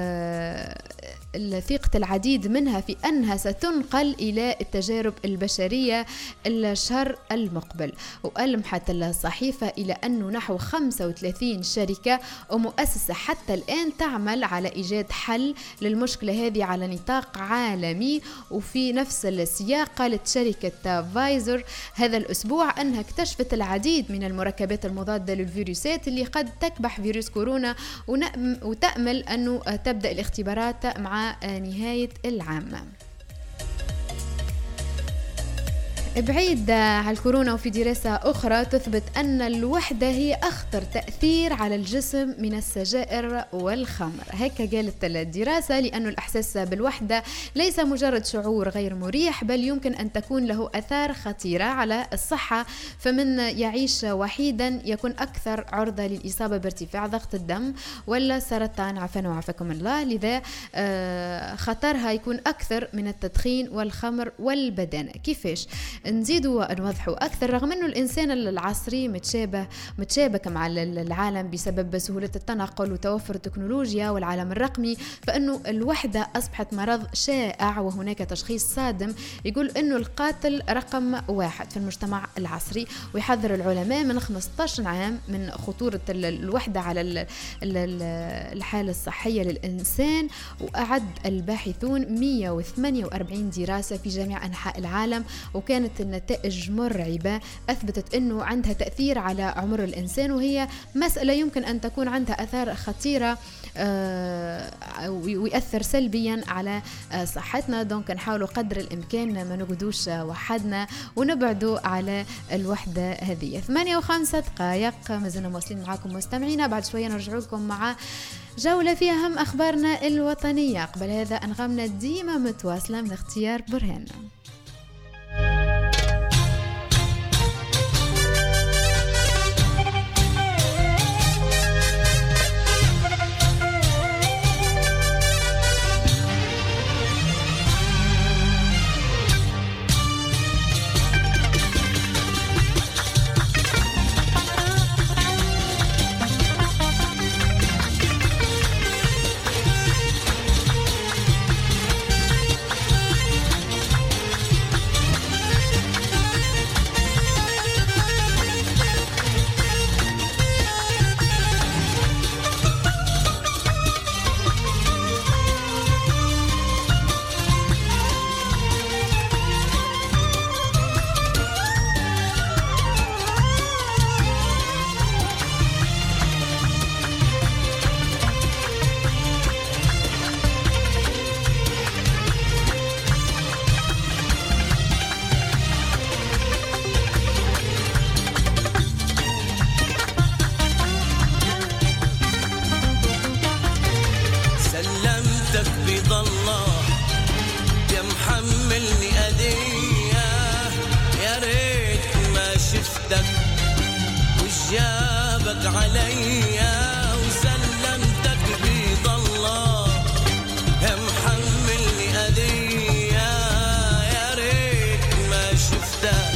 ثقة العديد منها في أنها ستنقل إلى التجارب البشرية الشهر المقبل. وألمحت الصحيفة إلى أنه نحو خمسة وثلاثين شركة ومؤسسة حتى الآن تعمل على إيجاد حل للمشكلة هذه على نطاق عالمي. وفي نفس السياق قالت شركة فايزر هذا الأسبوع أنها اكتشفت العديد من المركبات المضادة للفيروسات اللي قد تكبح فيروس كورونا، وتأمل أنه تبدأ الاختبارات مع نهاية العام. بعيد عن الكورونا وفي دراسة أخرى تثبت أن الوحدة هي أخطر تأثير على الجسم من السجائر والخمر. هكا قالت الدراسة، لأن الإحساس بالوحدة ليس مجرد شعور غير مريح، بل يمكن أن تكون له آثار خطيرة على الصحة. فمن يعيش وحيدا يكون أكثر عرضة للإصابة بارتفاع ضغط الدم ولا سرطان عفوا وعافاكم الله. لذا خطرها يكون أكثر من التدخين والخمر والبدانة. كيفاش؟ نزيدوا نوضحوا أكثر. رغم أنه الإنسان العصري متشابه متشابك مع العالم بسبب سهولة التنقل وتوفر التكنولوجيا والعالم الرقمي، فإنه الوحدة أصبحت مرض شائع، وهناك تشخيص صادم يقول أنه القاتل رقم واحد في المجتمع العصري. ويحذر العلماء من خمسة عشر عام من خطورة الوحدة على الحالة الصحية للإنسان. وأعد الباحثون مئة وثمانية وأربعين دراسة في جميع أنحاء العالم، وكانت النتائج مرعبة أثبتت أنه عندها تأثير على عمر الإنسان، وهي مسألة يمكن أن تكون عندها آثار خطيرة ويأثر سلبيا على صحتنا. دونك نحاولوا قدر الإمكان ما نقعدوش وحدنا ونبعدوا على الوحدة هذه. ثمانية وخمسة دقائق ما زلنا مواصلين معاكم مستمعينا. بعد شوية نرجع لكم مع جولة فيها أهم أخبارنا الوطنية. قبل هذا أنغامنا ديما متواصلة من اختيار برهان. تقبيض الله يا محملني أذية يا ريت ما شفتك وجابك عليا وسلمتك بيض الله يا محملني أذية يا ريت ما شفتك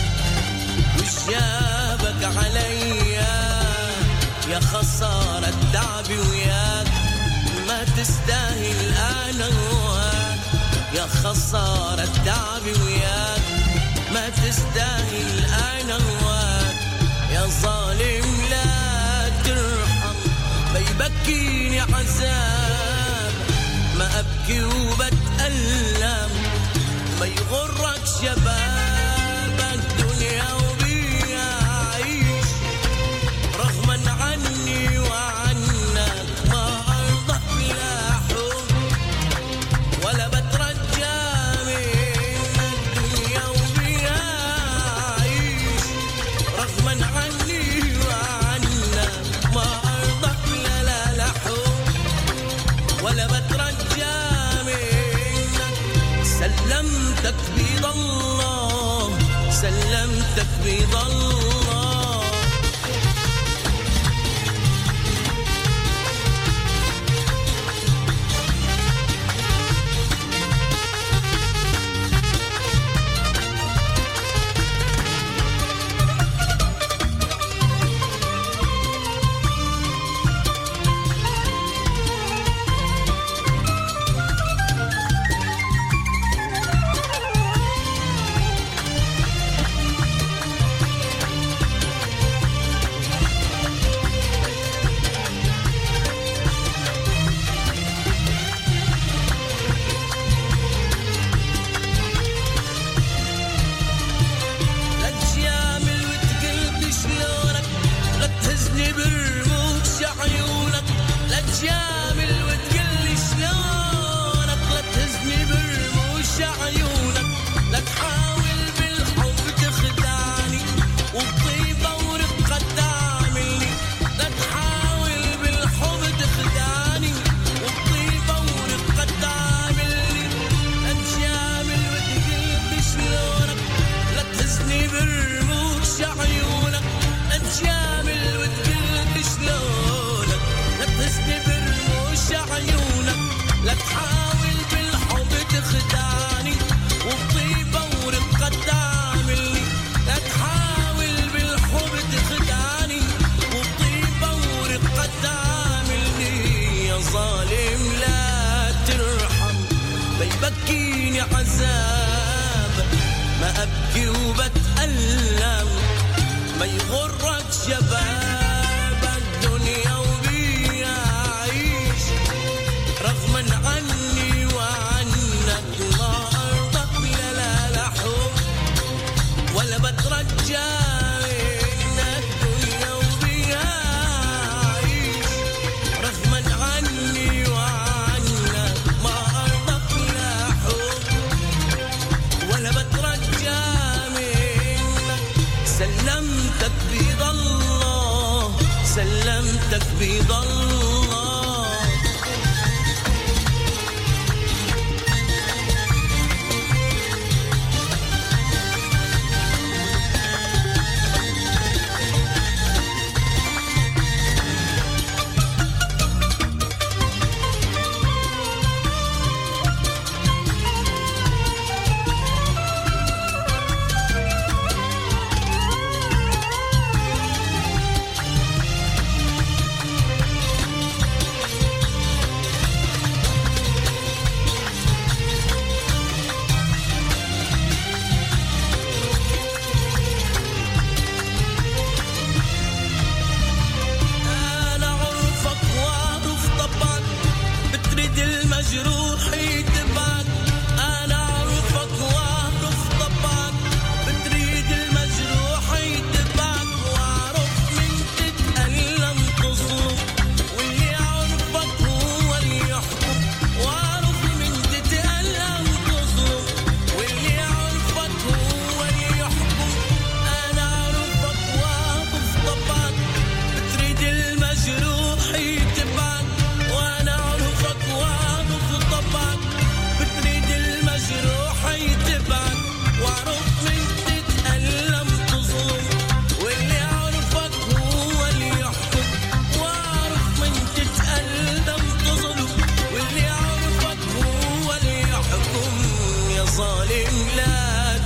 وجابك عليا يا خسارة تعبي وياك ما تستاهل أنا هواك يا خسارة تعبي وياك ما تستاهل أنا هواك يا ظالم لا ترحم بيبكيني عذاب ما أبكي وبتألم ما يغرك شبابك دنيا وبيها عيش رغما عني وعنك ما أرضى بلا حب ولا بترجى منك دنيا وبيها عيش رغما عني وعنك ما أرضى بلا لا لا حب ولا بترجى منك سلمتك بيض الله سلمتك بيض الله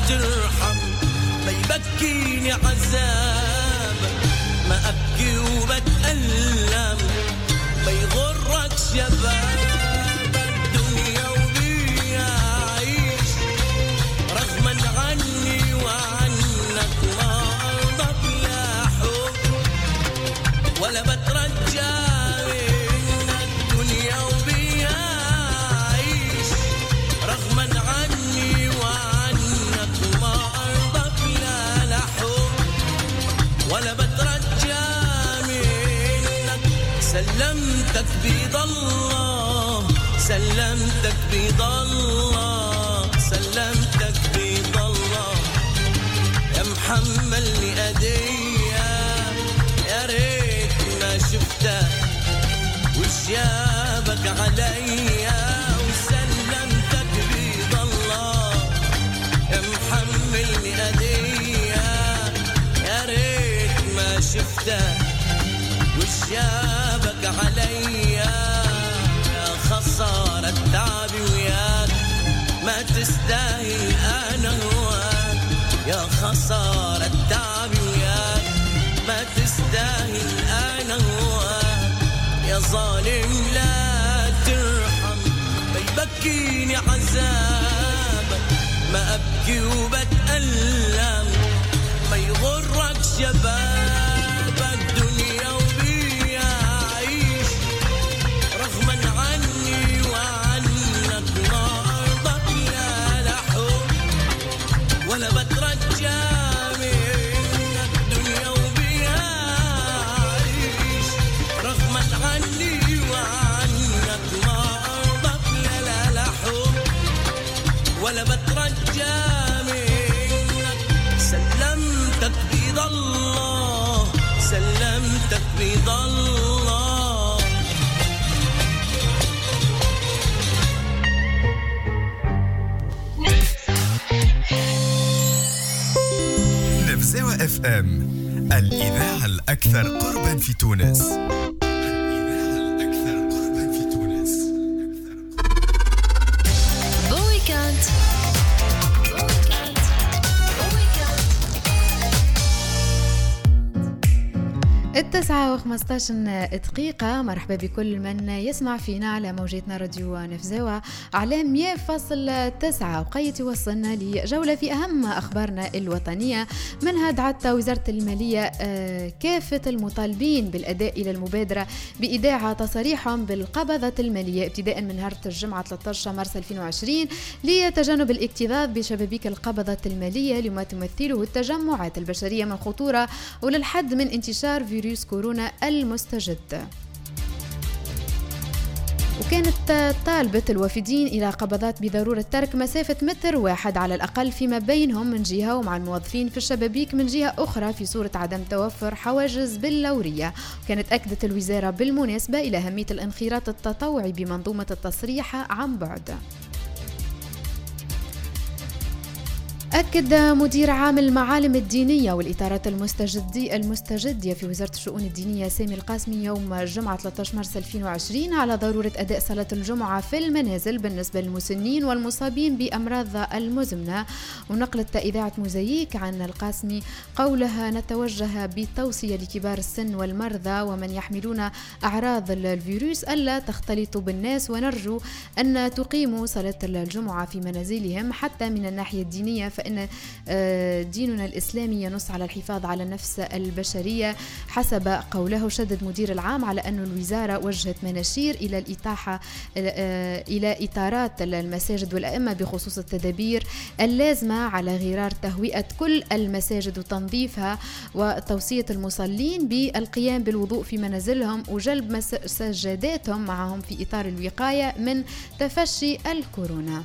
ترحم ما يبكيني عذابك ما أبكي وبتألم ما يغرك شباب الدنيا وبيها عيش رغما عني وعنك ما أرضك لا حب ولا بترجى من الدنيا وبيها عيش رغما عني وعنك ما أرضك لا لا حب ولا بترجى منك سلمتك بيض الله سلمتك بيض الله سلمتك بيض الله يا محملني أدية يا ريت ما شفتك وشيابك عليا وسلمتك بيض الله يا محملني أدية يا ريت ما شفتك وشيابك عليا يا خسارة تعبي وياك ما تستاهل أنا هواك يا خسارة تعبي وياك ما تستاهل أنا هواك يا ظالم لا ترحم ما يبكيني عذابك ما أبكي وبتألم ما يغرك شباب الدنيا وبيها عيش رغما عني وعنك ما أرضك لا لا حب ولا بترجى منك دنيا وبيها عيش رغما عني وعنك ما أرضك لا لا لا حب ولا بترجى منك سلمتك بيض الله سلمتك بيض الله نفزاوة اف ام الإذاعة الأكثر قربا في تونس. التسعة وخمسطاش دقيقة. مرحبا بكل من يسمع فينا على موجتنا راديو نفزاوة على مية فاصل تسعة. وقيت وصلنا لجولة في أهم أخبارنا الوطنية، منها دعت وزارة المالية كافة المطالبين بالأداء إلى المبادرة بإيداع تصاريحهم بالقبضة المالية ابتداء من نهار الجمعة ثلاثة عشر مارس ألفين وعشرين لتجنب الاكتظاظ بشبابيك القبضة المالية لما تمثله التجمعات البشرية من خطورة وللحد من انتشار فيروس كورونا المستجد. وكانت طالبة الوافدين إلى قبضات بضرورة ترك مسافة متر واحد على الأقل فيما بينهم من جهة ومع الموظفين في الشبابيك من جهة أخرى في صورة عدم توفر حواجز باللورية. وكانت أكدت الوزارة بالمناسبة إلى أهمية الانخراط التطوعي بمنظومة التصريح عن بعد. أكد مدير عام المعالم الدينية والإطارات المستجدية المستجدية في وزارة الشؤون الدينية سامي القاسمي يوم الجمعة ثلاثة عشر مارس ألفين وعشرين على ضرورة أداء صلاة الجمعة في المنازل بالنسبة للمسنين والمصابين بأمراض المزمنة. ونقلت إذاعة موزايك عن القاسمي قولها: نتوجه بالتوصية لكبار السن والمرضى ومن يحملون أعراض الفيروس ألا تختلطوا بالناس، ونرجو أن تقيموا صلاة الجمعة في منازلهم. حتى من الناحية الدينية فإن ديننا الإسلامي ينص على الحفاظ على النفس البشرية حسب قوله. شدد مدير العام على أن الوزارة وجهت مناشير إلى الإتاحة إلى إطارات المساجد والأئمة بخصوص التدابير اللازمة على غرار تهوئة كل المساجد وتنظيفها، وتوصية المصلين بالقيام بالوضوء في منازلهم وجلب سجاداتهم معهم في إطار الوقاية من تفشي الكورونا.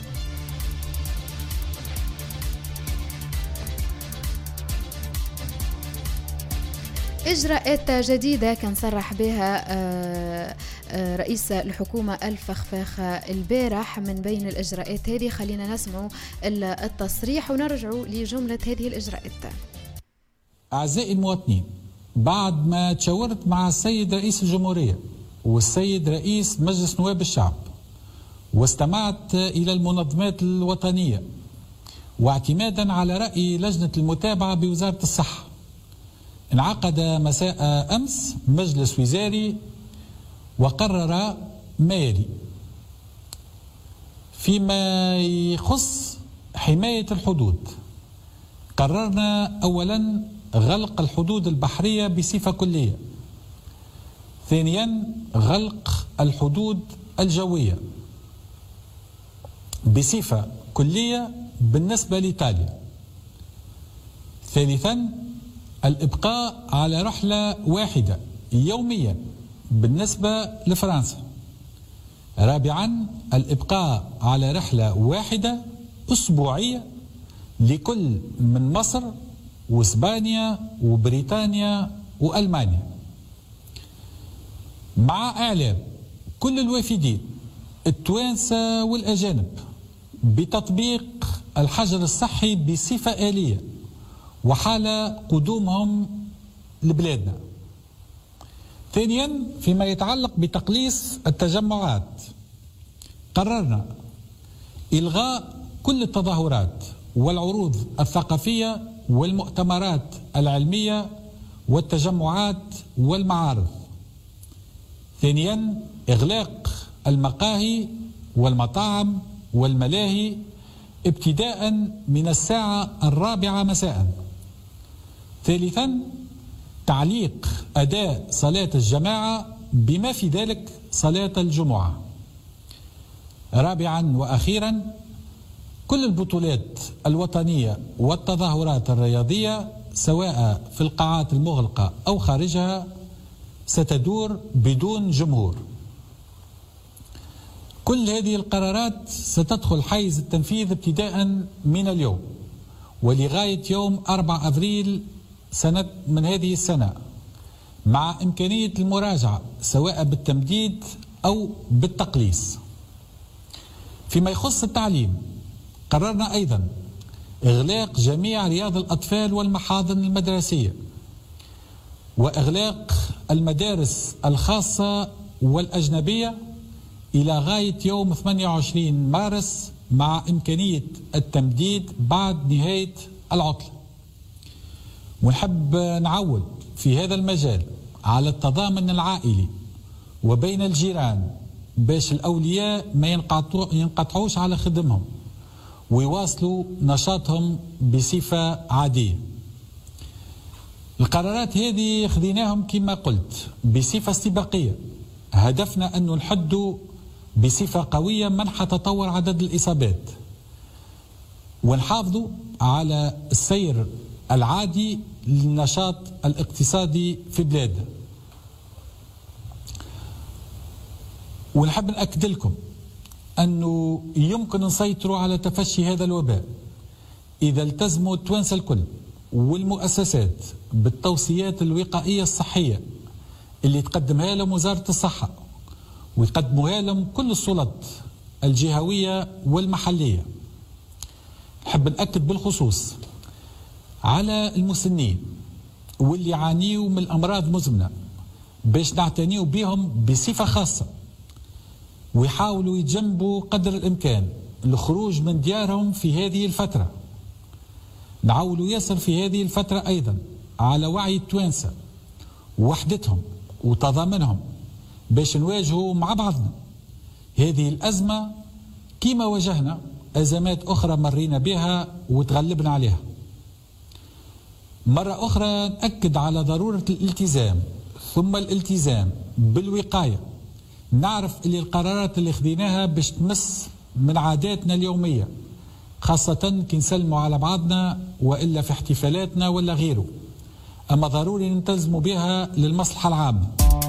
إجراءات جديدة كان صرح بها رئيس الحكومة الفخفاخ البارح. من بين الإجراءات هذه خلينا نسمع التصريح ونرجع لجملة هذه الإجراءات. أعزائي المواطنين، بعد ما تشاورت مع السيد رئيس الجمهورية والسيد رئيس مجلس نواب الشعب واستمعت إلى المنظمات الوطنية واعتمادا على رأي لجنة المتابعة بوزارة الصحة، انعقد مساء أمس مجلس وزاري وقرر ما يلي: فيما يخص حماية الحدود، قررنا أولا غلق الحدود البحرية بصفة كلية. ثانيا غلق الحدود الجوية بصفة كلية بالنسبة لإيطاليا. ثالثا الإبقاء على رحلة واحدة يوميا بالنسبة لفرنسا. رابعا الإبقاء على رحلة واحدة أسبوعية لكل من مصر وإسبانيا وبريطانيا وألمانيا، مع إعلام كل الوافدين التوانسة والأجانب بتطبيق الحجر الصحي بصفة آلية وحال قدومهم لبلادنا. ثانيا فيما يتعلق بتقليص التجمعات، قررنا إلغاء كل التظاهرات والعروض الثقافية والمؤتمرات العلمية والتجمعات والمعارض. ثانيا إغلاق المقاهي والمطاعم والملاهي ابتداء من الساعة الرابعة مساء. ثالثا تعليق أداء صلاة الجماعة بما في ذلك صلاة الجمعة. رابعا وأخيرا كل البطولات الوطنية والتظاهرات الرياضية سواء في القاعات المغلقة أو خارجها ستدور بدون جمهور. كل هذه القرارات ستدخل حيز التنفيذ ابتداء من اليوم ولغاية يوم أربعة أبريل سنة من هذه السنة، مع إمكانية المراجعة سواء بالتمديد أو بالتقليص. فيما يخص التعليم، قررنا أيضا إغلاق جميع رياض الأطفال والمحاضن المدرسية، وإغلاق المدارس الخاصة والأجنبية إلى غاية يوم ثمانية وعشرين مارس، مع إمكانية التمديد بعد نهاية العطلة. ونحب نعود في هذا المجال على التضامن العائلي وبين الجيران باش الأولياء ما ينقطعوش على خدمهم ويواصلوا نشاطهم بصفة عادية. القرارات هذه خذيناهم كما قلت بصفة استباقية، هدفنا أن نحدوا بصفة قوية منح تطور عدد الإصابات ونحافظوا على السير العادي للنشاط الاقتصادي في بلادنا. ونحب نأكد لكم أنه يمكن نسيطروا على تفشي هذا الوباء إذا التزموا التوانسة الكل والمؤسسات بالتوصيات الوقائية الصحية اللي تقدمها لهم وزارة الصحة ويقدموها لهم كل السلطات الجهوية والمحلية. نحب نأكد بالخصوص على المسنين واللي يعانيوا من الأمراض مزمنة باش نعتنيوا بهم بصفة خاصة ويحاولوا يتجنبوا قدر الإمكان الخروج من ديارهم في هذه الفترة. نعولوا ياسر في هذه الفترة أيضا على وعي التوانسة ووحدتهم وتضامنهم باش نواجهوا مع بعضنا هذه الأزمة كما واجهنا أزمات أخرى مرينا بها وتغلبنا عليها. مرة أخرى نأكد على ضرورة الالتزام ثم الالتزام بالوقاية. نعرف اللي القرارات اللي خذيناها باش تمس من عاداتنا اليومية، خاصة كي نسلموا على بعضنا وإلا في احتفالاتنا ولا غيره، أما ضروري نلتزموا بها للمصلحة العامة.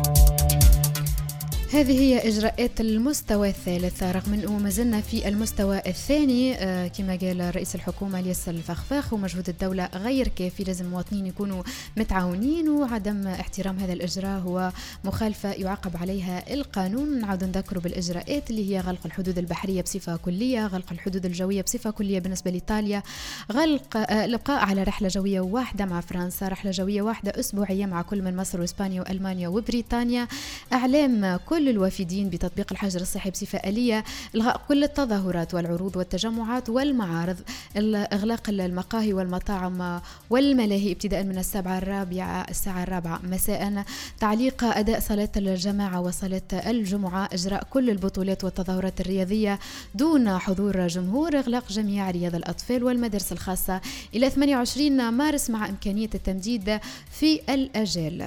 هذه هي إجراءات المستوى الثالث، رغم أنه ما زلنا في المستوى الثاني. آه كما قال رئيس الحكومة الياس الفخفاخ، ومجهود الدولة غير كافي، لازم المواطنين يكونوا متعاونين، وعدم احترام هذا الإجراء هو مخالفة يعاقب عليها القانون. نعود نذكروا بالإجراءات اللي هي غلق الحدود البحرية بصفة كلية، غلق الحدود الجوية بصفة كلية بالنسبة لإيطاليا، غلق آه الإبقاء على رحلة جوية واحدة مع فرنسا، رحلة جوية واحدة أسبوعية مع كل من مصر وإسبانيا وألمانيا وبريطانيا، إعلام كل كل الوافدين بتطبيق الحجر الصحي بصفة آلية، إلغاء كل التظاهرات والعروض والتجمعات والمعارض، إغلاق المقاهي والمطاعم والملاهي ابتداء من الساعة الرابعة الساعة الرابعة مساء، تعليق أداء صلاة الجماعة وصلاة الجمعة، إجراء كل البطولات والتظاهرات الرياضية دون حضور جمهور، إغلاق جميع رياض الأطفال والمدارس الخاصة إلى ثمانية وعشرين مارس مع إمكانية التمديد في الأجال.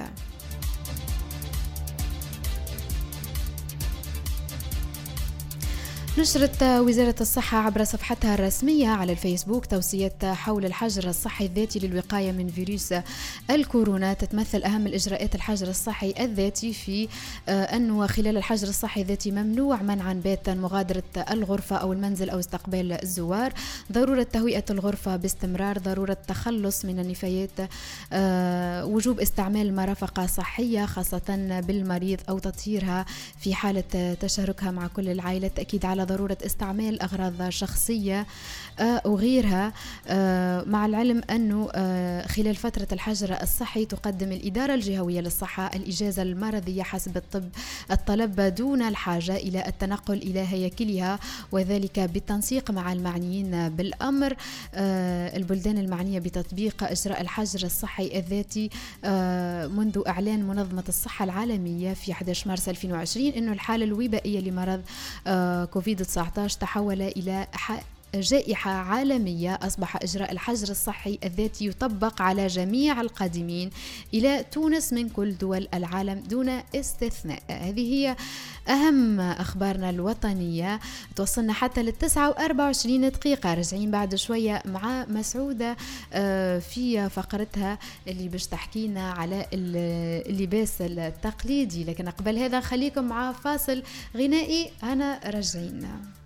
نشرت وزارة الصحة عبر صفحتها الرسمية على الفيسبوك توصيات حول الحجر الصحي الذاتي للوقاية من فيروس الكورونا. تتمثل أهم الإجراءات الحجر الصحي الذاتي في أنه خلال الحجر الصحي الذاتي ممنوع منعا باتا مغادرة الغرفة أو المنزل أو استقبال الزوار، ضرورة تهوئة الغرفة باستمرار، ضرورة التخلص من النفايات، وجوب استعمال مرافق صحية خاصة بالمريض أو تطهيرها في حالة تشاركها مع كل العائلة، التأكيد على ضرورة استعمال أغراض شخصية وغيرها، مع العلم أنه خلال فترة الحجر الصحي تقدم الإدارة الجهوية للصحة الإجازة المرضية حسب الطب الطلب دون الحاجة إلى التنقل إلى هياكلها، وذلك بالتنسيق مع المعنيين بالأمر. البلدان المعنية بتطبيق إجراء الحجر الصحي الذاتي منذ إعلان منظمة الصحة العالمية في أحد عشر مارس ألفين وعشرين أنه الحالة الوبائية لمرض كوفيد تسعة عشر تحول إلى جائحة عالمية، أصبح إجراء الحجر الصحي الذاتي يطبق على جميع القادمين إلى تونس من كل دول العالم دون استثناء. هذه هي أهم أخبارنا الوطنية. توصلنا حتى للتسعة وأربعة وعشرين دقيقة، رجعين بعد شوية مع مسعودة في فقرتها اللي باش تحكينا على اللباس التقليدي، لكن قبل هذا خليكم مع فاصل غنائي. أنا رجعين.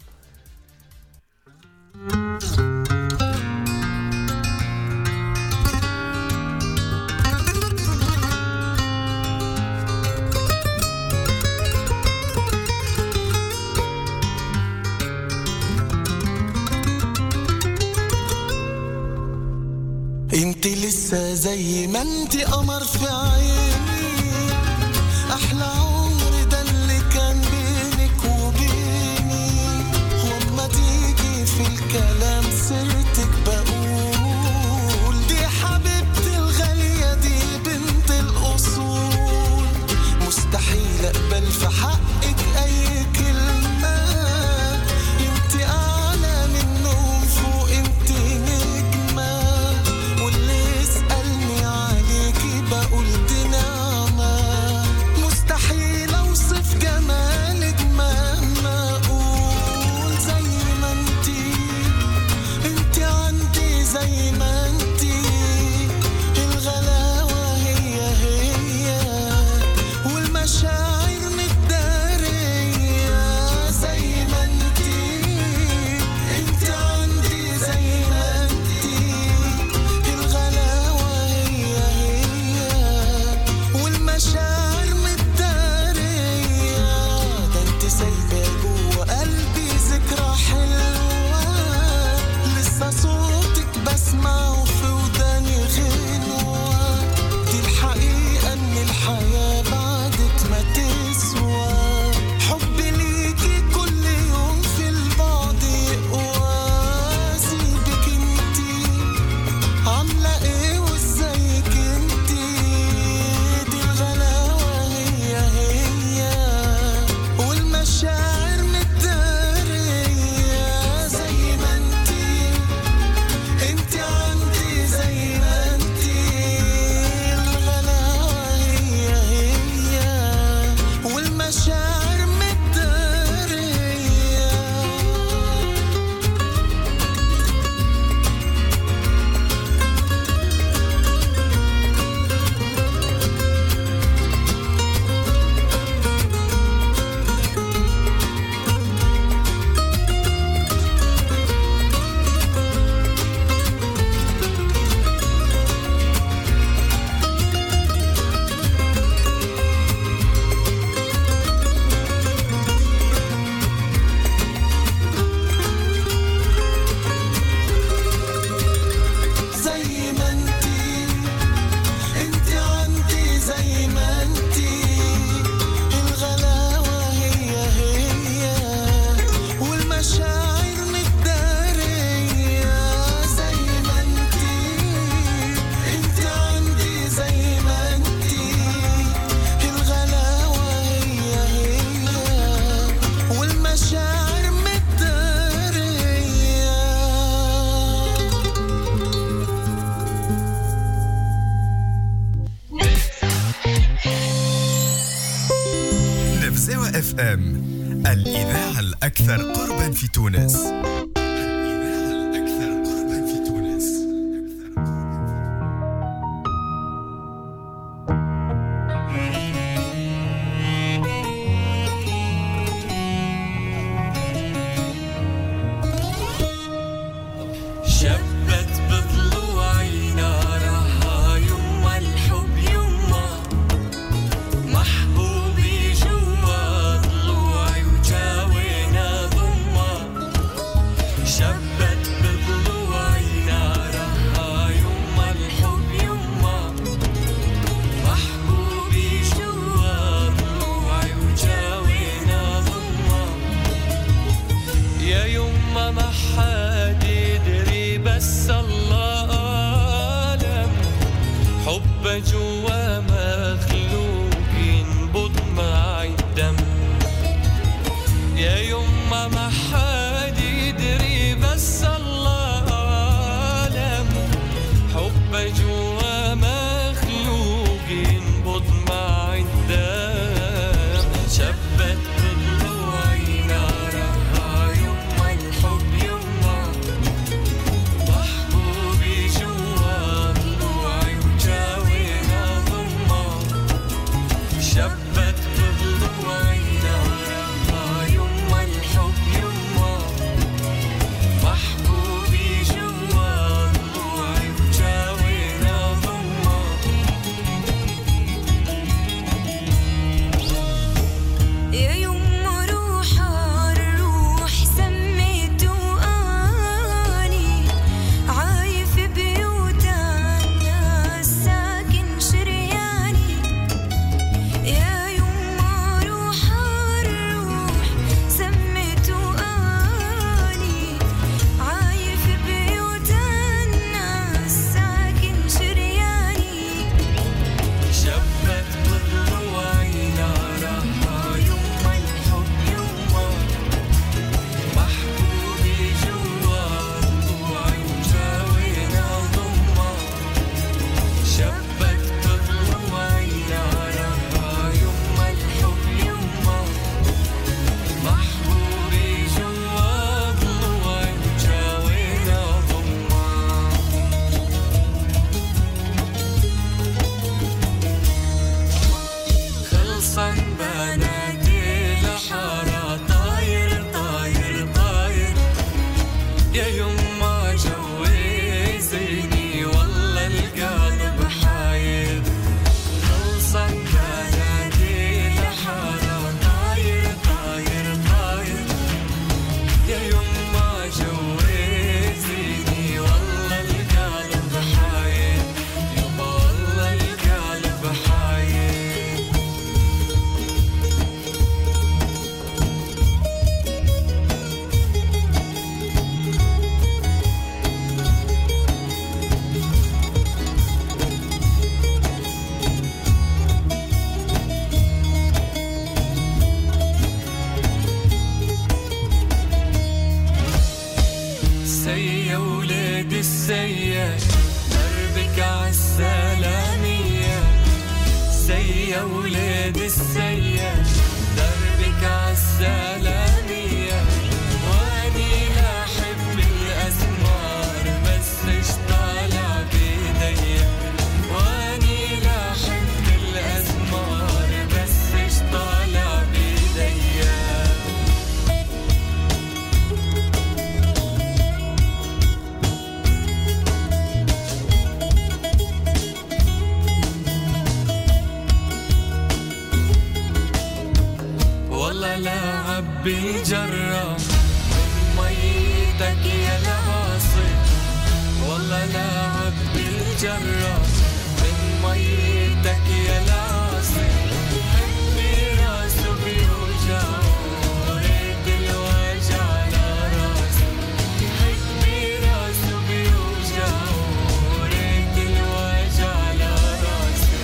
انت لسه زي ما انت قمر في عيني، احلى عمر ده اللي كان بينك وبيني، وما تيجي في الكلام سيرتك بقول دي حبيبتي الغالية دي بنت الأصول، مستحيل اقبل في حقك اي كلمة، انت اعلى منهم فوق انت نجمة، واللي يسألني عليكي بقول دي نعمة، مستحيل ام الإذاعة الأكثر قربا في تونس. بالجرة من ميتك يا العاصي، والله لاعب بالجرة من ميتك يا العاصي. حبي راسه بيوجع وريد الوجع على راسي، حبي راسه بيوجع وريد الوجع على راسي.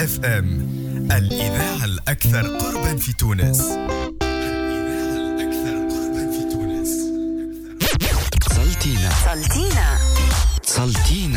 اف ام، الإذاعة الأكثر قربا في تونس. سلطينا سلطينا سلطينا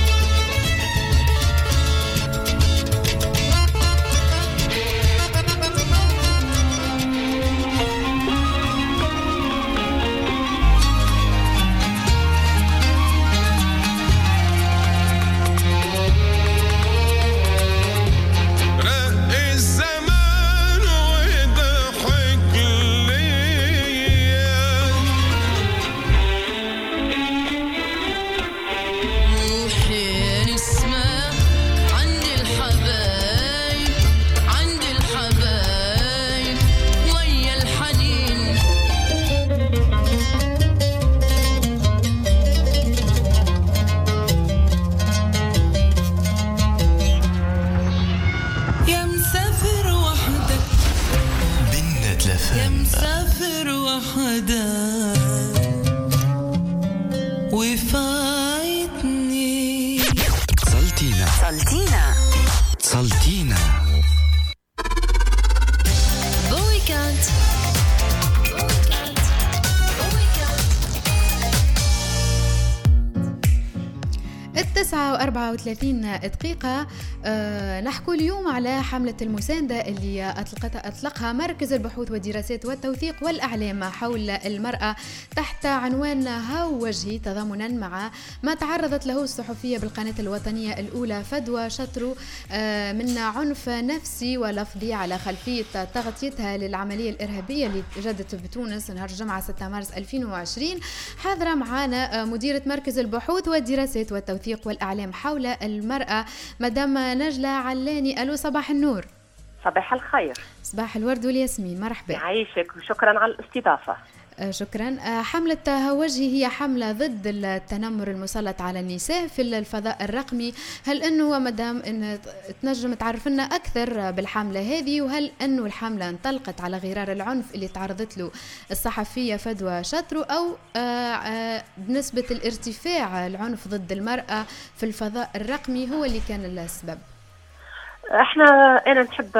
أربعة وثلاثين دقيقة. أه نحكو اليوم على حملة المساندة اللي أطلقتها أطلقها مركز البحوث والدراسات والتوثيق والأعلام حول المرأة تحت عنوان هاو وجهي، تضامنا مع ما تعرضت له الصحفية بالقناة الوطنية الأولى فدوى شطرو أه من عنف نفسي ولفظي على خلفية تغطيتها للعملية الإرهابية اللي جدت بتونس نهار الجمعة ستة مارس ألفين وعشرين. حاضرة معنا مديرة مركز البحوث والدراسات والتوثيق والأعلام حول المرأة مدام نجلة علاني. ألو، صباح النور. صباح الخير. صباح الورد والياسمين، مرحبا. يعيشك وشكرا على الاستضافة. آه شكرا. آه حملة هاوجهي هي حملة ضد التنمر المسلط على النساء في الفضاء الرقمي. هل أنه مدام إن تنجم تعرف لنا أكثر بالحملة هذه، وهل أنه الحملة انطلقت على غرار العنف اللي تعرضت له الصحفية فدوى شطرو، أو آه آه بنسبة الارتفاع العنف ضد المرأة في الفضاء الرقمي هو اللي كان السبب؟ احنا انا نحب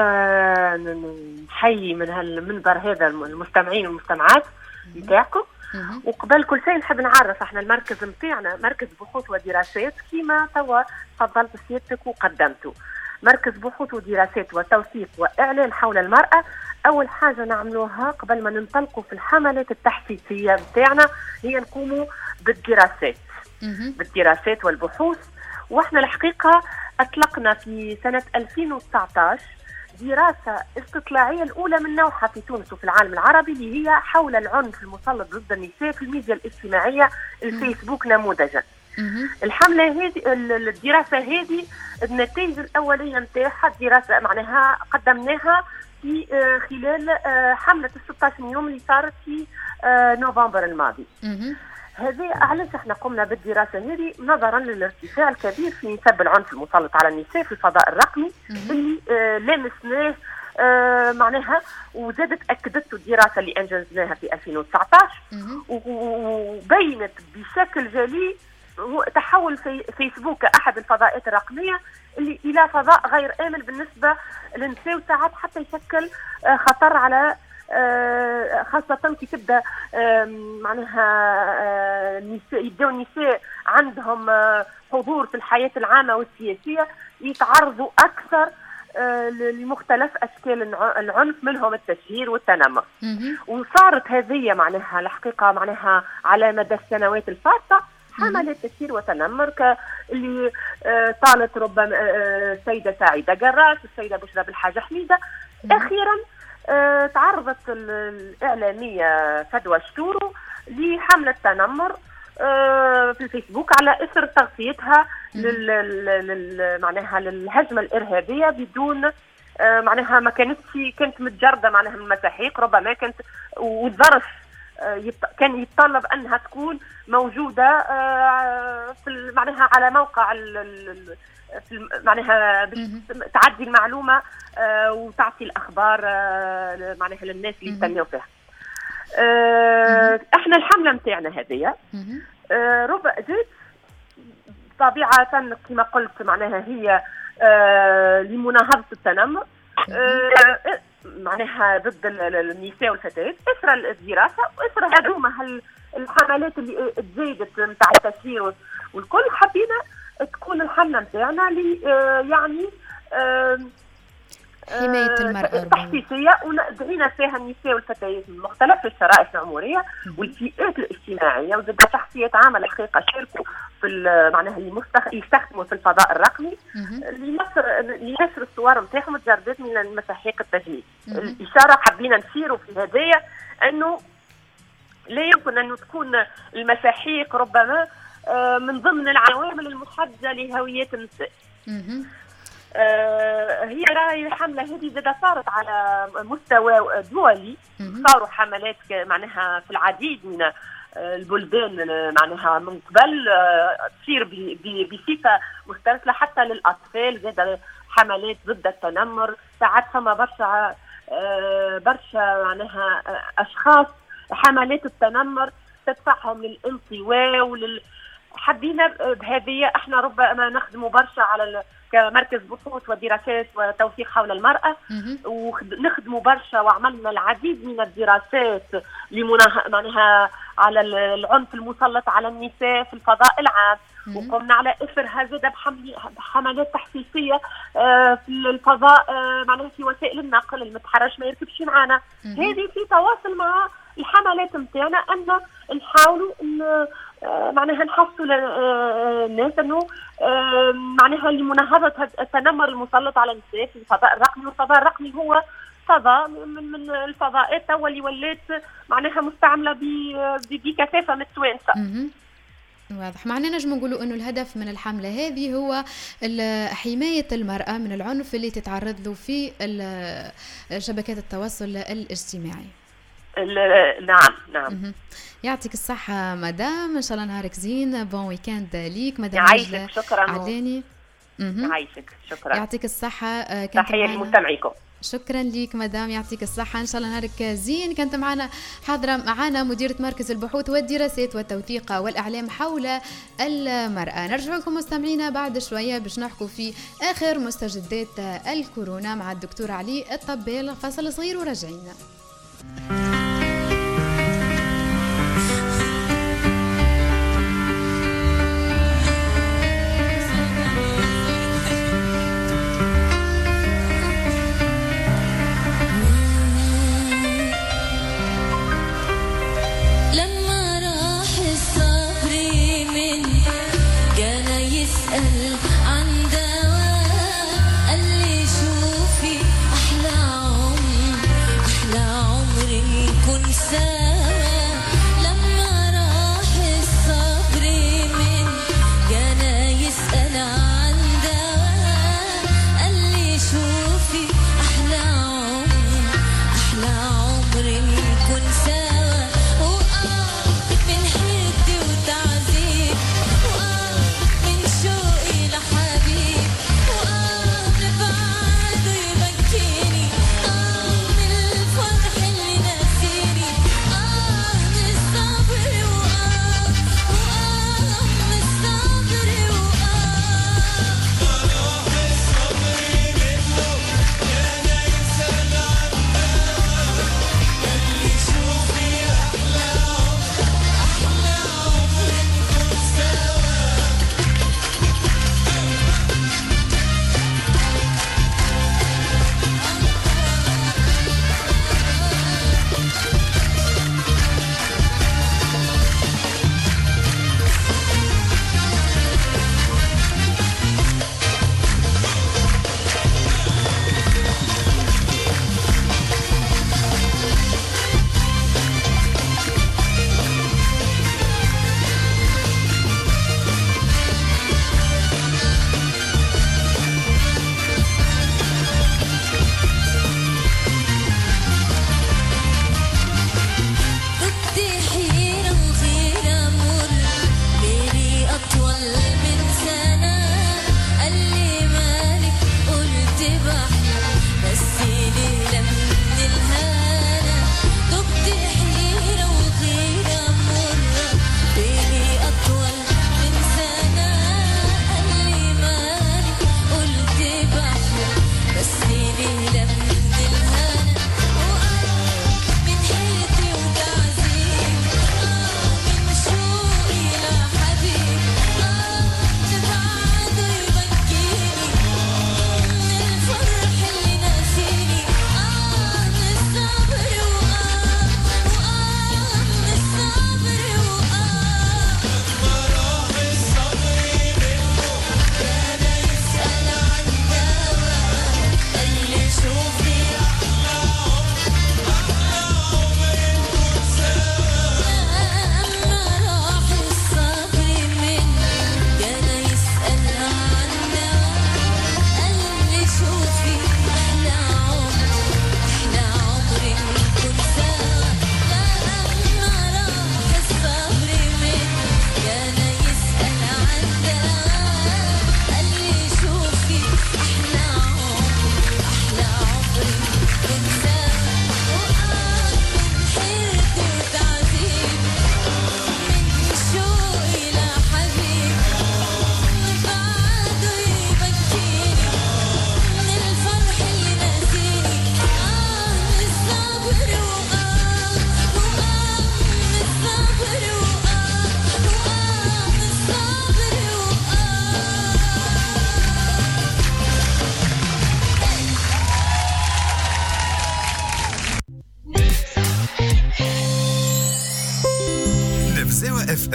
نحيي من هالمنبر هذا المستمعين والمستمعات نتاعكم. وقبل كل شيء نحب نعرف احنا المركز نتاعنا مركز بحوث ودراسات كيما توا تفضلت سيادتك وقدمته. مركز بحوث ودراسات وتوثيق واعلان حول المرأة. اول حاجة نعملوها قبل ما ننطلقوا في الحملات التحفيزية نتاعنا هي نقوموا بالدراسات بالدراسات والبحوث. واحنا الحقيقة اطلقنا في سنة ألفين وتسعطاش دراسة استطلاعية الأولى من نوعها في تونس وفي العالم العربي، اللي هي حول العنف المسلط ضد النساء في الميديا الاجتماعية الفيسبوك نموذجا. الحملة هذه الدراسة هذه النتائج الأولية نتاعها دراسة معناها قدمناها في خلال حملة الستة عشر يوم اللي صارت في نوفمبر الماضي. هذه علاش احنا قمنا بالدراسه هذه نظرا للارتفاع الكبير في نسب العنف المسلط على النساء في الفضاء الرقمي اللي آه لامسناه آه معناها. وزادت اكدته الدراسه اللي انجزناها في ألفين وتسعطاش وبينت بشكل جلي تحول في فيسبوك احد الفضاءات الرقميه اللي الى فضاء غير امن بالنسبه للنساء، وساعات حتى يشكل آه خطر على آه خاصة كي تبدا آه معناها آه النساء يبداو النساء عندهم آه حضور في الحياة العامة والسياسية يتعرضوا أكثر آه لمختلف أشكال العنف منهم التشهير والتنمر. وصارت هذه معناها الحقيقة معناها على مدى السنوات الفاتة حملات تشهير وتنمر اللي آه طالت ربما السيدة آه سعيدة جراس والسيدة بشرى بالحاجة حميدة. أخيرا أه تعرضت الإعلامية فدوى شطرو لحملة تنمر أه في الفيسبوك على إثر تغطيتها لل معناها للهجمة الإرهابية بدون أه معناها ما كانتش كانت متجردة معناها من المساحيق، ربما كانت والظرف أه كان يتطلب أنها تكون موجودة أه في معناها على موقع معناها تعدي المعلومة آه وتعطي الأخبار آه معناها للناس اللي يستنوا فيها. آه احنا الحملة متاعنا هذه آه ربع جيت طبيعة كما قلت معناها هي آه لمناهضة التنمر آه معناها ضد النساء والفتيات إثر الدراسة وإثر هذوما الحملات اللي تزايدت نتاع التسيير والكل. حبينا تكون الحملة نتاعنا اللي آه يعني آه حماية المرأة تحسيسية ودعينا فيها النساء والفتيات من مختلف الشرائح العمرية والفئات الاجتماعية وزاد شخصيات عامة الحقيقة شاركوا في معناها اللي يستخدموا في الفضاء الرقمي لنشر لنشر الصور نتاعهم وتجردات من المساحيق التجميل. الإشارة حبينا نسيروا في هدايا أنه لا يمكن أن تكون المساحيق ربما من ضمن العوامل المحددة لهويات النساء. آه هي راهي الحملة هذه زادة صارت على مستوى دولي، صاروا حملات معناها في العديد من البلدان معناها من قبل آه تصير بصفة مسترسلة حتى للأطفال، زادة حملات ضد التنمر. ساعات فما برشا آه برشا معناها أشخاص حملات التنمر تدفعهم للانطواء ولل حبينا بهذه احنا ربما نخدموا برشا على كمركز بحوث ودراسات وتوثيق حول المرأة، ونخدموا برشا وعملنا العديد من الدراسات لمناهضة على العنف المسلط على النساء في الفضاء العام، وقمنا على اثرها زاد بحملات تحسيسية في الفضاء معناها في وسائل النقل، المتحرش ما يركبش معنا. هذه في تواصل مع الحملات نتاعنا ان نحاولوا ان معناها نحسوا الناس انه معناها لمناهضة التنمر المسلط على النساء في الفضاء الرقمي. والفضاء الرقمي هو فضاء من من الفضاءات واللي ولات معناها مستعملة بكثافة من التوانسة. واضح. معناه نجم نقولوا انه الهدف من الحملة هذه هو حماية المرأة من العنف اللي تتعرض له في شبكات التواصل الاجتماعي. نعم نعم. يعطيك الصحة مدام، إن شاء الله نهارك زين. بون ويكاند ليك مدام يعيشك. شكرا عداني. يعيشك. شكرا. يعطيك الصحة. تحية لمستمعيكم. شكرا ليك مدام، يعطيك الصحة، إن شاء الله نهارك زين. كانت معنا حاضرة معنا مديرة مركز البحوث والدراسات والتوثيق والإعلام حول المرأة. نرجع لكم مستمعينا بعد شوية باش نحكوا في آخر مستجدات الكورونا مع الدكتور علي الطبال. فاصل صغير وراجعين. أحلى عمر أحلى عمري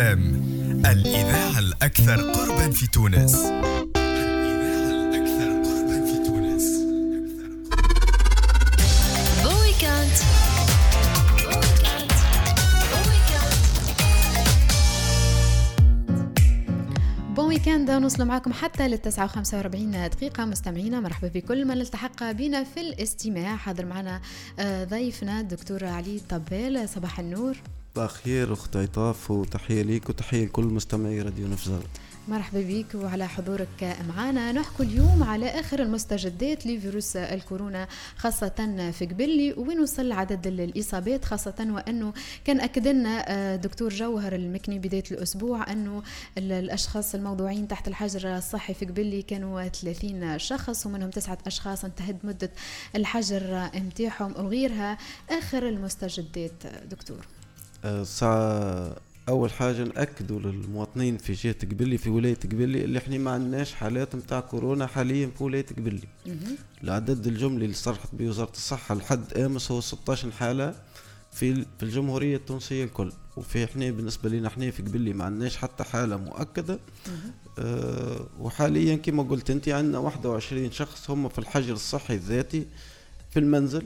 ام الإذاعة الأكثر قربا في تونس. بون ويكاند نوصل معاكم حتى للتسعة وخمسة وأربعين دقيقة. مستمعينا مرحبا بكل من التحق بنا في الاستماع. حاضر معنا ضيفنا الدكتور علي طبال. صباح النور. صباح الخير أخت عطاف، وتحية ليك وتحية لكل مستمعي راديو نفزال. مرحبا بك وعلى حضورك معنا. نحكي اليوم على آخر المستجدات لفيروس الكورونا خاصة في قبلي، وين وصل عدد الإصابات، خاصة وأنه كان أكد لنا دكتور جوهر المكني بداية الأسبوع أنه الأشخاص الموضوعين تحت الحجر الصحي في قبلي كانوا ثلاثين شخص، ومنهم تسعة أشخاص انتهت مدة الحجر متاعهم وغيرها. آخر المستجدات دكتور. الساعة أول حاجة نأكدوا للمواطنين في جهة قبلي في ولاية قبلي اللي احنا ما عندناش حالات متاع كورونا حاليا في ولاية قبلي. العدد الجملي اللي صرحت بوزارة الصحة لحد أمس هو ستة عشر حالة في في الجمهورية التونسية الكل، وفي احنا بالنسبة لنا احنا في قبلي ما عندناش حتى حالة مؤكدة. اه وحاليا كما قلت انت عندنا واحد وعشرين شخص هم في الحجر الصحي الذاتي في المنزل،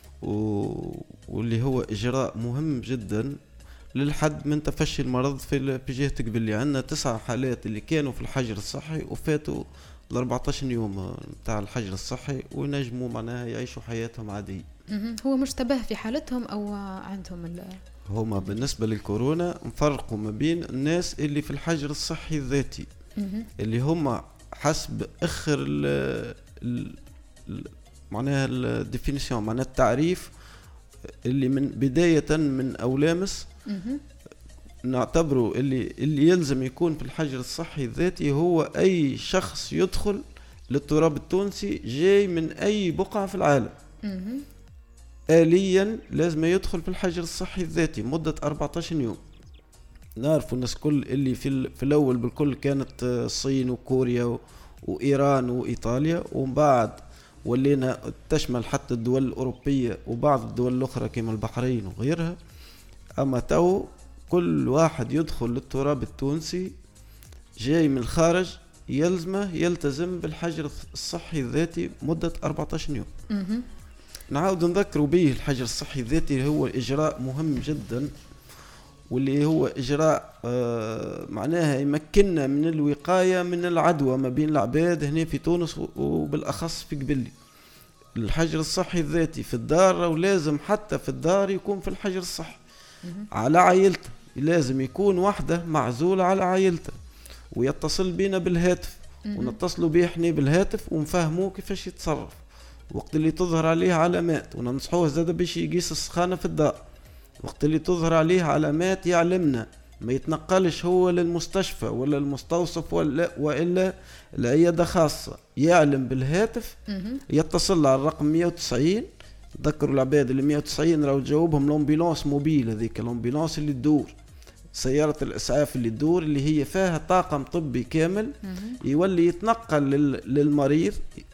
واللي هو إجراء مهم جدا للحد من تفشي المرض في جهة قبلي. عندنا تسع حالات اللي كانوا في الحجر الصحي وفاتوا ال أربعة عشر يوم بتاع الحجر الصحي وينجموا معناها يعيشوا حياتهم عادية. هو مشتبه في حالتهم أو عندهم ال هما بالنسبة للكورونا نفرقوا ما بين الناس اللي في الحجر الصحي الذاتي اللي هما حسب آخر ال ال معناها الديفينيسيون معناها التعريف اللي من بداية من أولامس نعتبره اللي اللي يلزم يكون في الحجر الصحي الذاتي هو أي شخص يدخل للتراب التونسي جاي من أي بقعة في العالم. آليا لازم يدخل في الحجر الصحي الذاتي مدة أربعة عشر يوم. نعرف الناس كل اللي في, في الأول بالكل كانت الصين وكوريا وإيران وإيطاليا، ومن بعد ولينا تشمل حتى الدول الأوروبية وبعض الدول الأخرى كما البحرين وغيرها. أما تو كل واحد يدخل للتراب التونسي جاي من الخارج يلزمه يلتزم بالحجر الصحي الذاتي مدة أربعة عشر يوم. نعاود نذكروا به الحجر الصحي الذاتي هو إجراء مهم جدا، واللي هو إجراء آه معناها يمكننا من الوقاية من العدوى ما بين العباد هنا في تونس وبالأخص في قبلي. الحجر الصحي الذاتي في الدار ولازم حتى في الدار يكون في الحجر الصحي على عائلته، لازم يكون واحدة معزولة على عائلته ويتصل بينا بالهاتف ونتصلوا به احنا بالهاتف ونفهموه كيفاش يتصرف وقت اللي تظهر عليه علامات، وننصحوه زاده باش يقيس السخانة في الدار وقت اللي تظهر عليه علامات يعلمنا، ما يتنقلش هو للمستشفى ولا المستوصف ولا وإلا العيادة خاصة، يعلم بالهاتف يتصل على الرقم مية وتسعين. ذكروا العباد اللي مية وتسعين راهو تجاوبهم الامبيلانس موبيل، هذيك الامبيلانس اللي تدور سيارة الإسعاف اللي تدور اللي هي فيها طاقم طبي كامل يولي يتنقل للمريض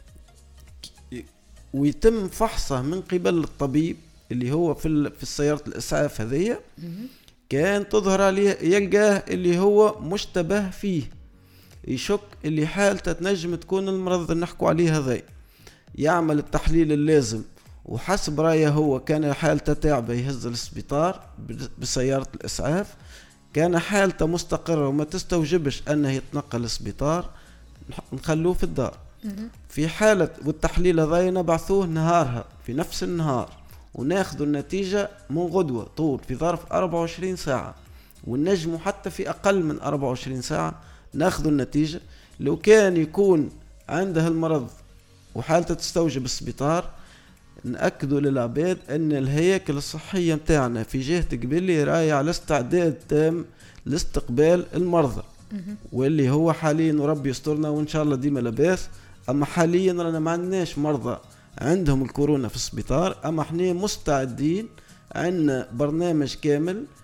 ويتم فحصه من قبل الطبيب اللي هو في في سيارة الإسعاف هذية. كان تظهر عليه يلقاه اللي هو مشتبه فيه، يشك اللي حالته تنجم تكون المرض اللي نحكوا عليه هذا، يعمل التحليل اللازم وحسب رأيه هو كان حالته تعبة يهز الاسبيطار بسيارة الإسعاف، كان حالته مستقرة وما تستوجبش أنه يتنقل الاسبيطار نخلوه في الدار. في حالة والتحليل هذا نبعثوه نهارها في نفس النهار وناخذوا النتيجة من غدوة طول في ظرف أربعة وعشرين ساعة، ونجموا حتى في أقل من أربعة وعشرين ساعة ناخذوا النتيجة. لو كان يكون عنده المرض وحالته تستوجب السبيطار نأكدوا للعباد أن الهياكل الصحية متاعنا في جهة قبلي راية على استعداد تام لاستقبال المرضى، واللي هو حاليا ربي يسترنا وإن شاء الله ديما لباس. أما حاليا رانا ما عندناش مرضى عندهم الكورونا في السبيطار، أما احنا مستعدين، عندنا برنامج كامل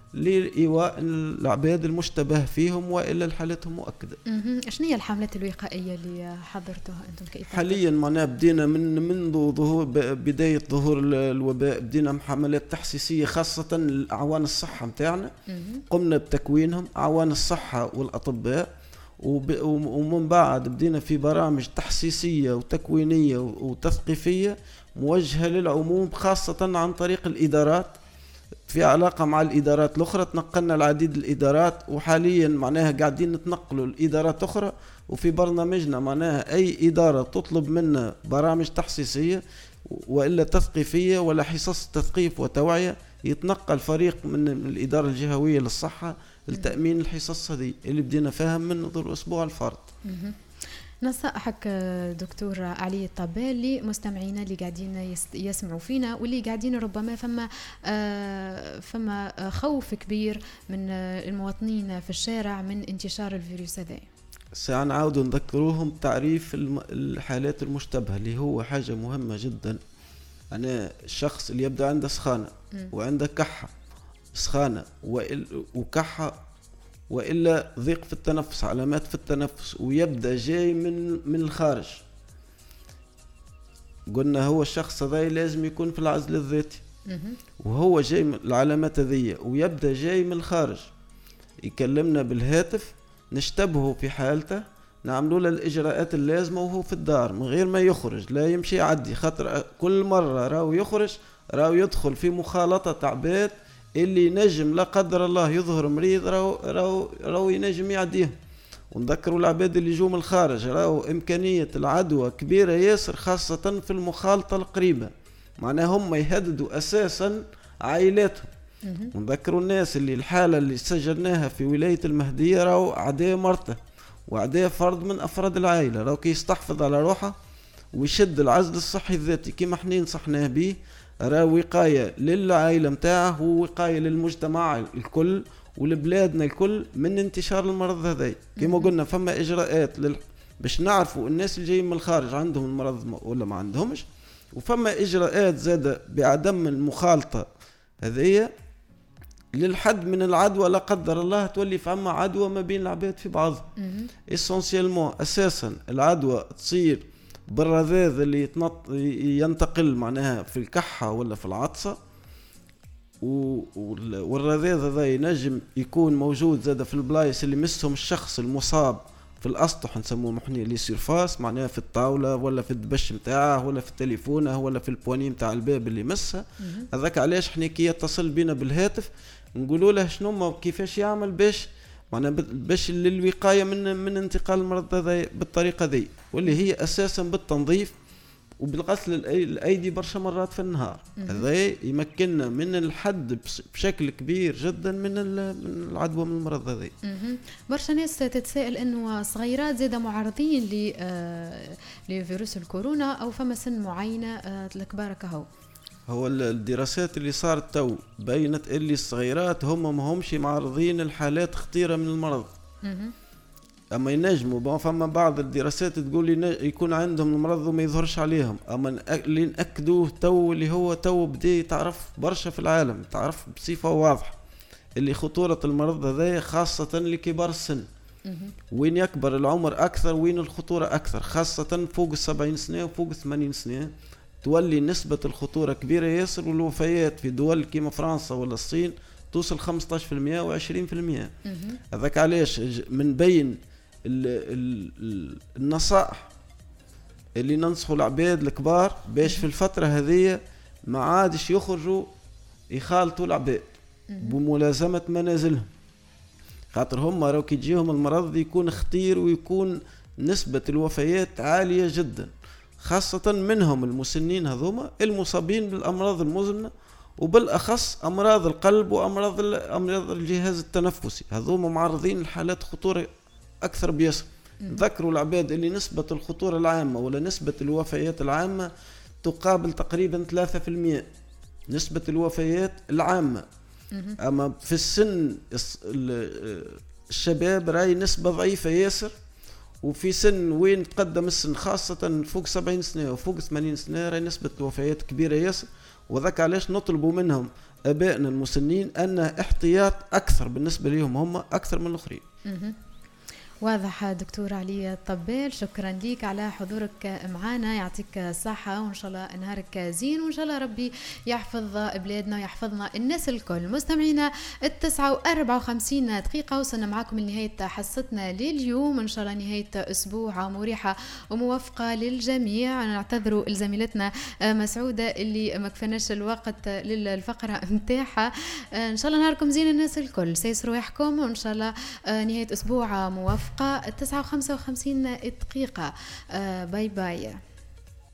لإيواء العباد المشتبه فيهم وإلا حالتهم مؤكدة. شنو هي الحملات الوقائية اللي حضرتوها أنتم كإطار؟ حاليا معناها بدينا من منذ ظهور بداية ظهور الوباء بدينا حملات تحسيسية خاصة أعوان الصحة متاعنا. قمنا بتكوينهم أعوان الصحة والأطباء، ومن بعد بدينا في برامج تحسيسية وتكوينية وتثقيفية موجهة للعموم خاصة عن طريق الإدارات، في علاقة مع الإدارات الأخرى. تنقلنا العديد الإدارات، وحاليا معناها قاعدين نتنقلوا الإدارات أخرى. وفي برنامجنا معناها أي إدارة تطلب منا برامج تحسيسية وإلا تثقيفية ولا حصص تثقيف وتوعية، يتنقل فريق من الإدارة الجهوية للصحة لتأمين الحصص هذه اللي بدينا فاهم من ذو الأسبوع الفرد. نصائحك دكتور علي الطبال لمستمعينا اللي قاعدين يسمعوا فينا واللي قاعدين ربما فما فما خوف كبير من المواطنين في الشارع من انتشار الفيروس هذا؟ سنعود نذكروهم تعريف الحالات المشتبهة اللي هو حاجة مهمة جدا. أنا الشخص اللي يبدأ عنده سخانة وعنده كحة سخانة وكحة وإلا ضيق في التنفس، علامات في التنفس، ويبدأ جاي من من الخارج، قلنا هو الشخص هذا لازم يكون في العزل الذاتي. وهو جاي من العلامات هذه ويبدأ جاي من الخارج، يكلمنا بالهاتف نشتبهه في حالته، نعملوا له الإجراءات اللازمة وهو في الدار من غير ما يخرج، لا يمشي يعدي، خاطر كل مرة راو يخرج راو يدخل في مخالطة عباد اللي نجم لا قدر الله يظهر مريض راو راو راو ينجم يعديهم. ونذكروا العباد اللي يجوا من الخارج راو إمكانية العدوى كبيرة ياسر خاصة في المخالطة القريبة، معناها هم يهددوا أساسا عائلاتهم. ونذكروا الناس اللي الحالة اللي سجلناها في ولاية المهدية راو عداء مرته وعداء فرد من أفراد العائلة، راو كي يستحفظ على روحه ويشد العزل الصحي الذاتي كما احنا نصحناه به، راه وقاية للعائلة متاعه ووقاية للمجتمع الكل ولبلادنا الكل من انتشار المرض هذا. كما قلنا فما إجراءات لل... باش نعرفوا الناس اللي جايين من الخارج عندهم المرض ولا ما عندهمش، وفما إجراءات زادة بعدم المخالطة هذه للحد من العدوى لا قدر الله تولي فما عدوى ما بين العباد في بعضهم. إسانسيالمون أساسا العدوى تصير بالرذاذ اللي يتنط ينتقل معناها في الكحة ولا في العطسة، والرذاذ هذا ينجم يكون موجود زاد في البلايص اللي مسهم الشخص المصاب في الأسطح نسموه محني لي سيرفاس، معناها في الطاولة ولا في الدبش متاعه ولا في التليفونه ولا في البواني متاع الباب اللي مسها. هذاك علاش احنا كي يتصل بينا بالهاتف نقولوا له شنو كيفاش يعمل باش معناها باش للوقاية من من انتقال المرض هذا بالطريقة ذي، واللي هي أساسا بالتنظيف وبالغسل الأيدي برشا مرات في النهار. هذا يمكننا من الحد بشكل كبير جدا من من العدوى من المرض هذا. برشا ناس تتساءل انه صغيرات زاده معرضين ل لفيروس الكورونا او فما سن معينه الكبار كهو. هو الدراسات اللي صارت تو بينت اللي الصغيرات هم ما همش معرضين الحالات خطيرة من المرض. اما ينجموا فما بعض الدراسات تقول يكون عندهم المرض وما يظهرش عليهم، اما اللي نأكدوه تو اللي هو تو بدي تعرف برشا في العالم، تعرف بصفة واضحة اللي خطورة المرض هذا خاصة لكبار السن. وين يكبر العمر اكثر وين الخطورة اكثر، خاصة فوق السبعين سنة وفوق الثمانين سنة تولي نسبة الخطورة كبيرة ياسر، والوفيات في دول كيما فرنسا ولا الصين توصل خمسة عشر بالمئة وعشرين بالمئة. هذاك علاش من بين ال ال النصائح اللي ننصحوا العباد الكبار باش في الفترة هذه ما عادش يخرجوا يخالطوا العباد بملازمة منازلهم، خاطر هم راو كي يجيهم المرض يكون خطير ويكون نسبة الوفيات عالية جدا، خاصة منهم المسنين هذوما المصابين بالأمراض المزمنة وبالأخص أمراض القلب وأمراض أمراض الجهاز التنفسي، هذوما معرضين لحالات خطورة أكثر بيسر. ذكروا العباد اللي نسبة الخطورة العامة ولا نسبة الوفيات العامة تقابل تقريبا ثلاثة في المئة نسبة الوفيات العامة. أما في السن الشباب راي نسبة ضعيفة ياسر، وفي سن وين تقدم السن خاصة فوق سبعين سنة وفوق ثمانين سنة راي نسبة الوفيات كبيرة ياسر. وذاك علاش نطلبوا منهم ابائنا المسنين ان احتياط اكثر بالنسبه لهم هم اكثر من الاخرين. واضح دكتور علي الطبال، شكرا ليك على حضورك معنا، يعطيك الصحة وإن شاء الله نهارك زين، وإن شاء الله ربي يحفظ بلادنا ويحفظنا الناس الكل. مستمعينا التسعة وأربعة وخمسين دقيقة وصلنا معكم لنهاية حصتنا لليوم، إن شاء الله نهاية أسبوع مريحة وموفقة للجميع. نعتذروا لزميلتنا مسعودة اللي ما كفناش الوقت للفقرة متاعها. إن شاء الله نهاركم زين الناس الكل، سيسروا رواحكم وإن شاء الله نهاية أسبوع موفقة. التسعة وخمسة وخمسين دقيقة. باي باي.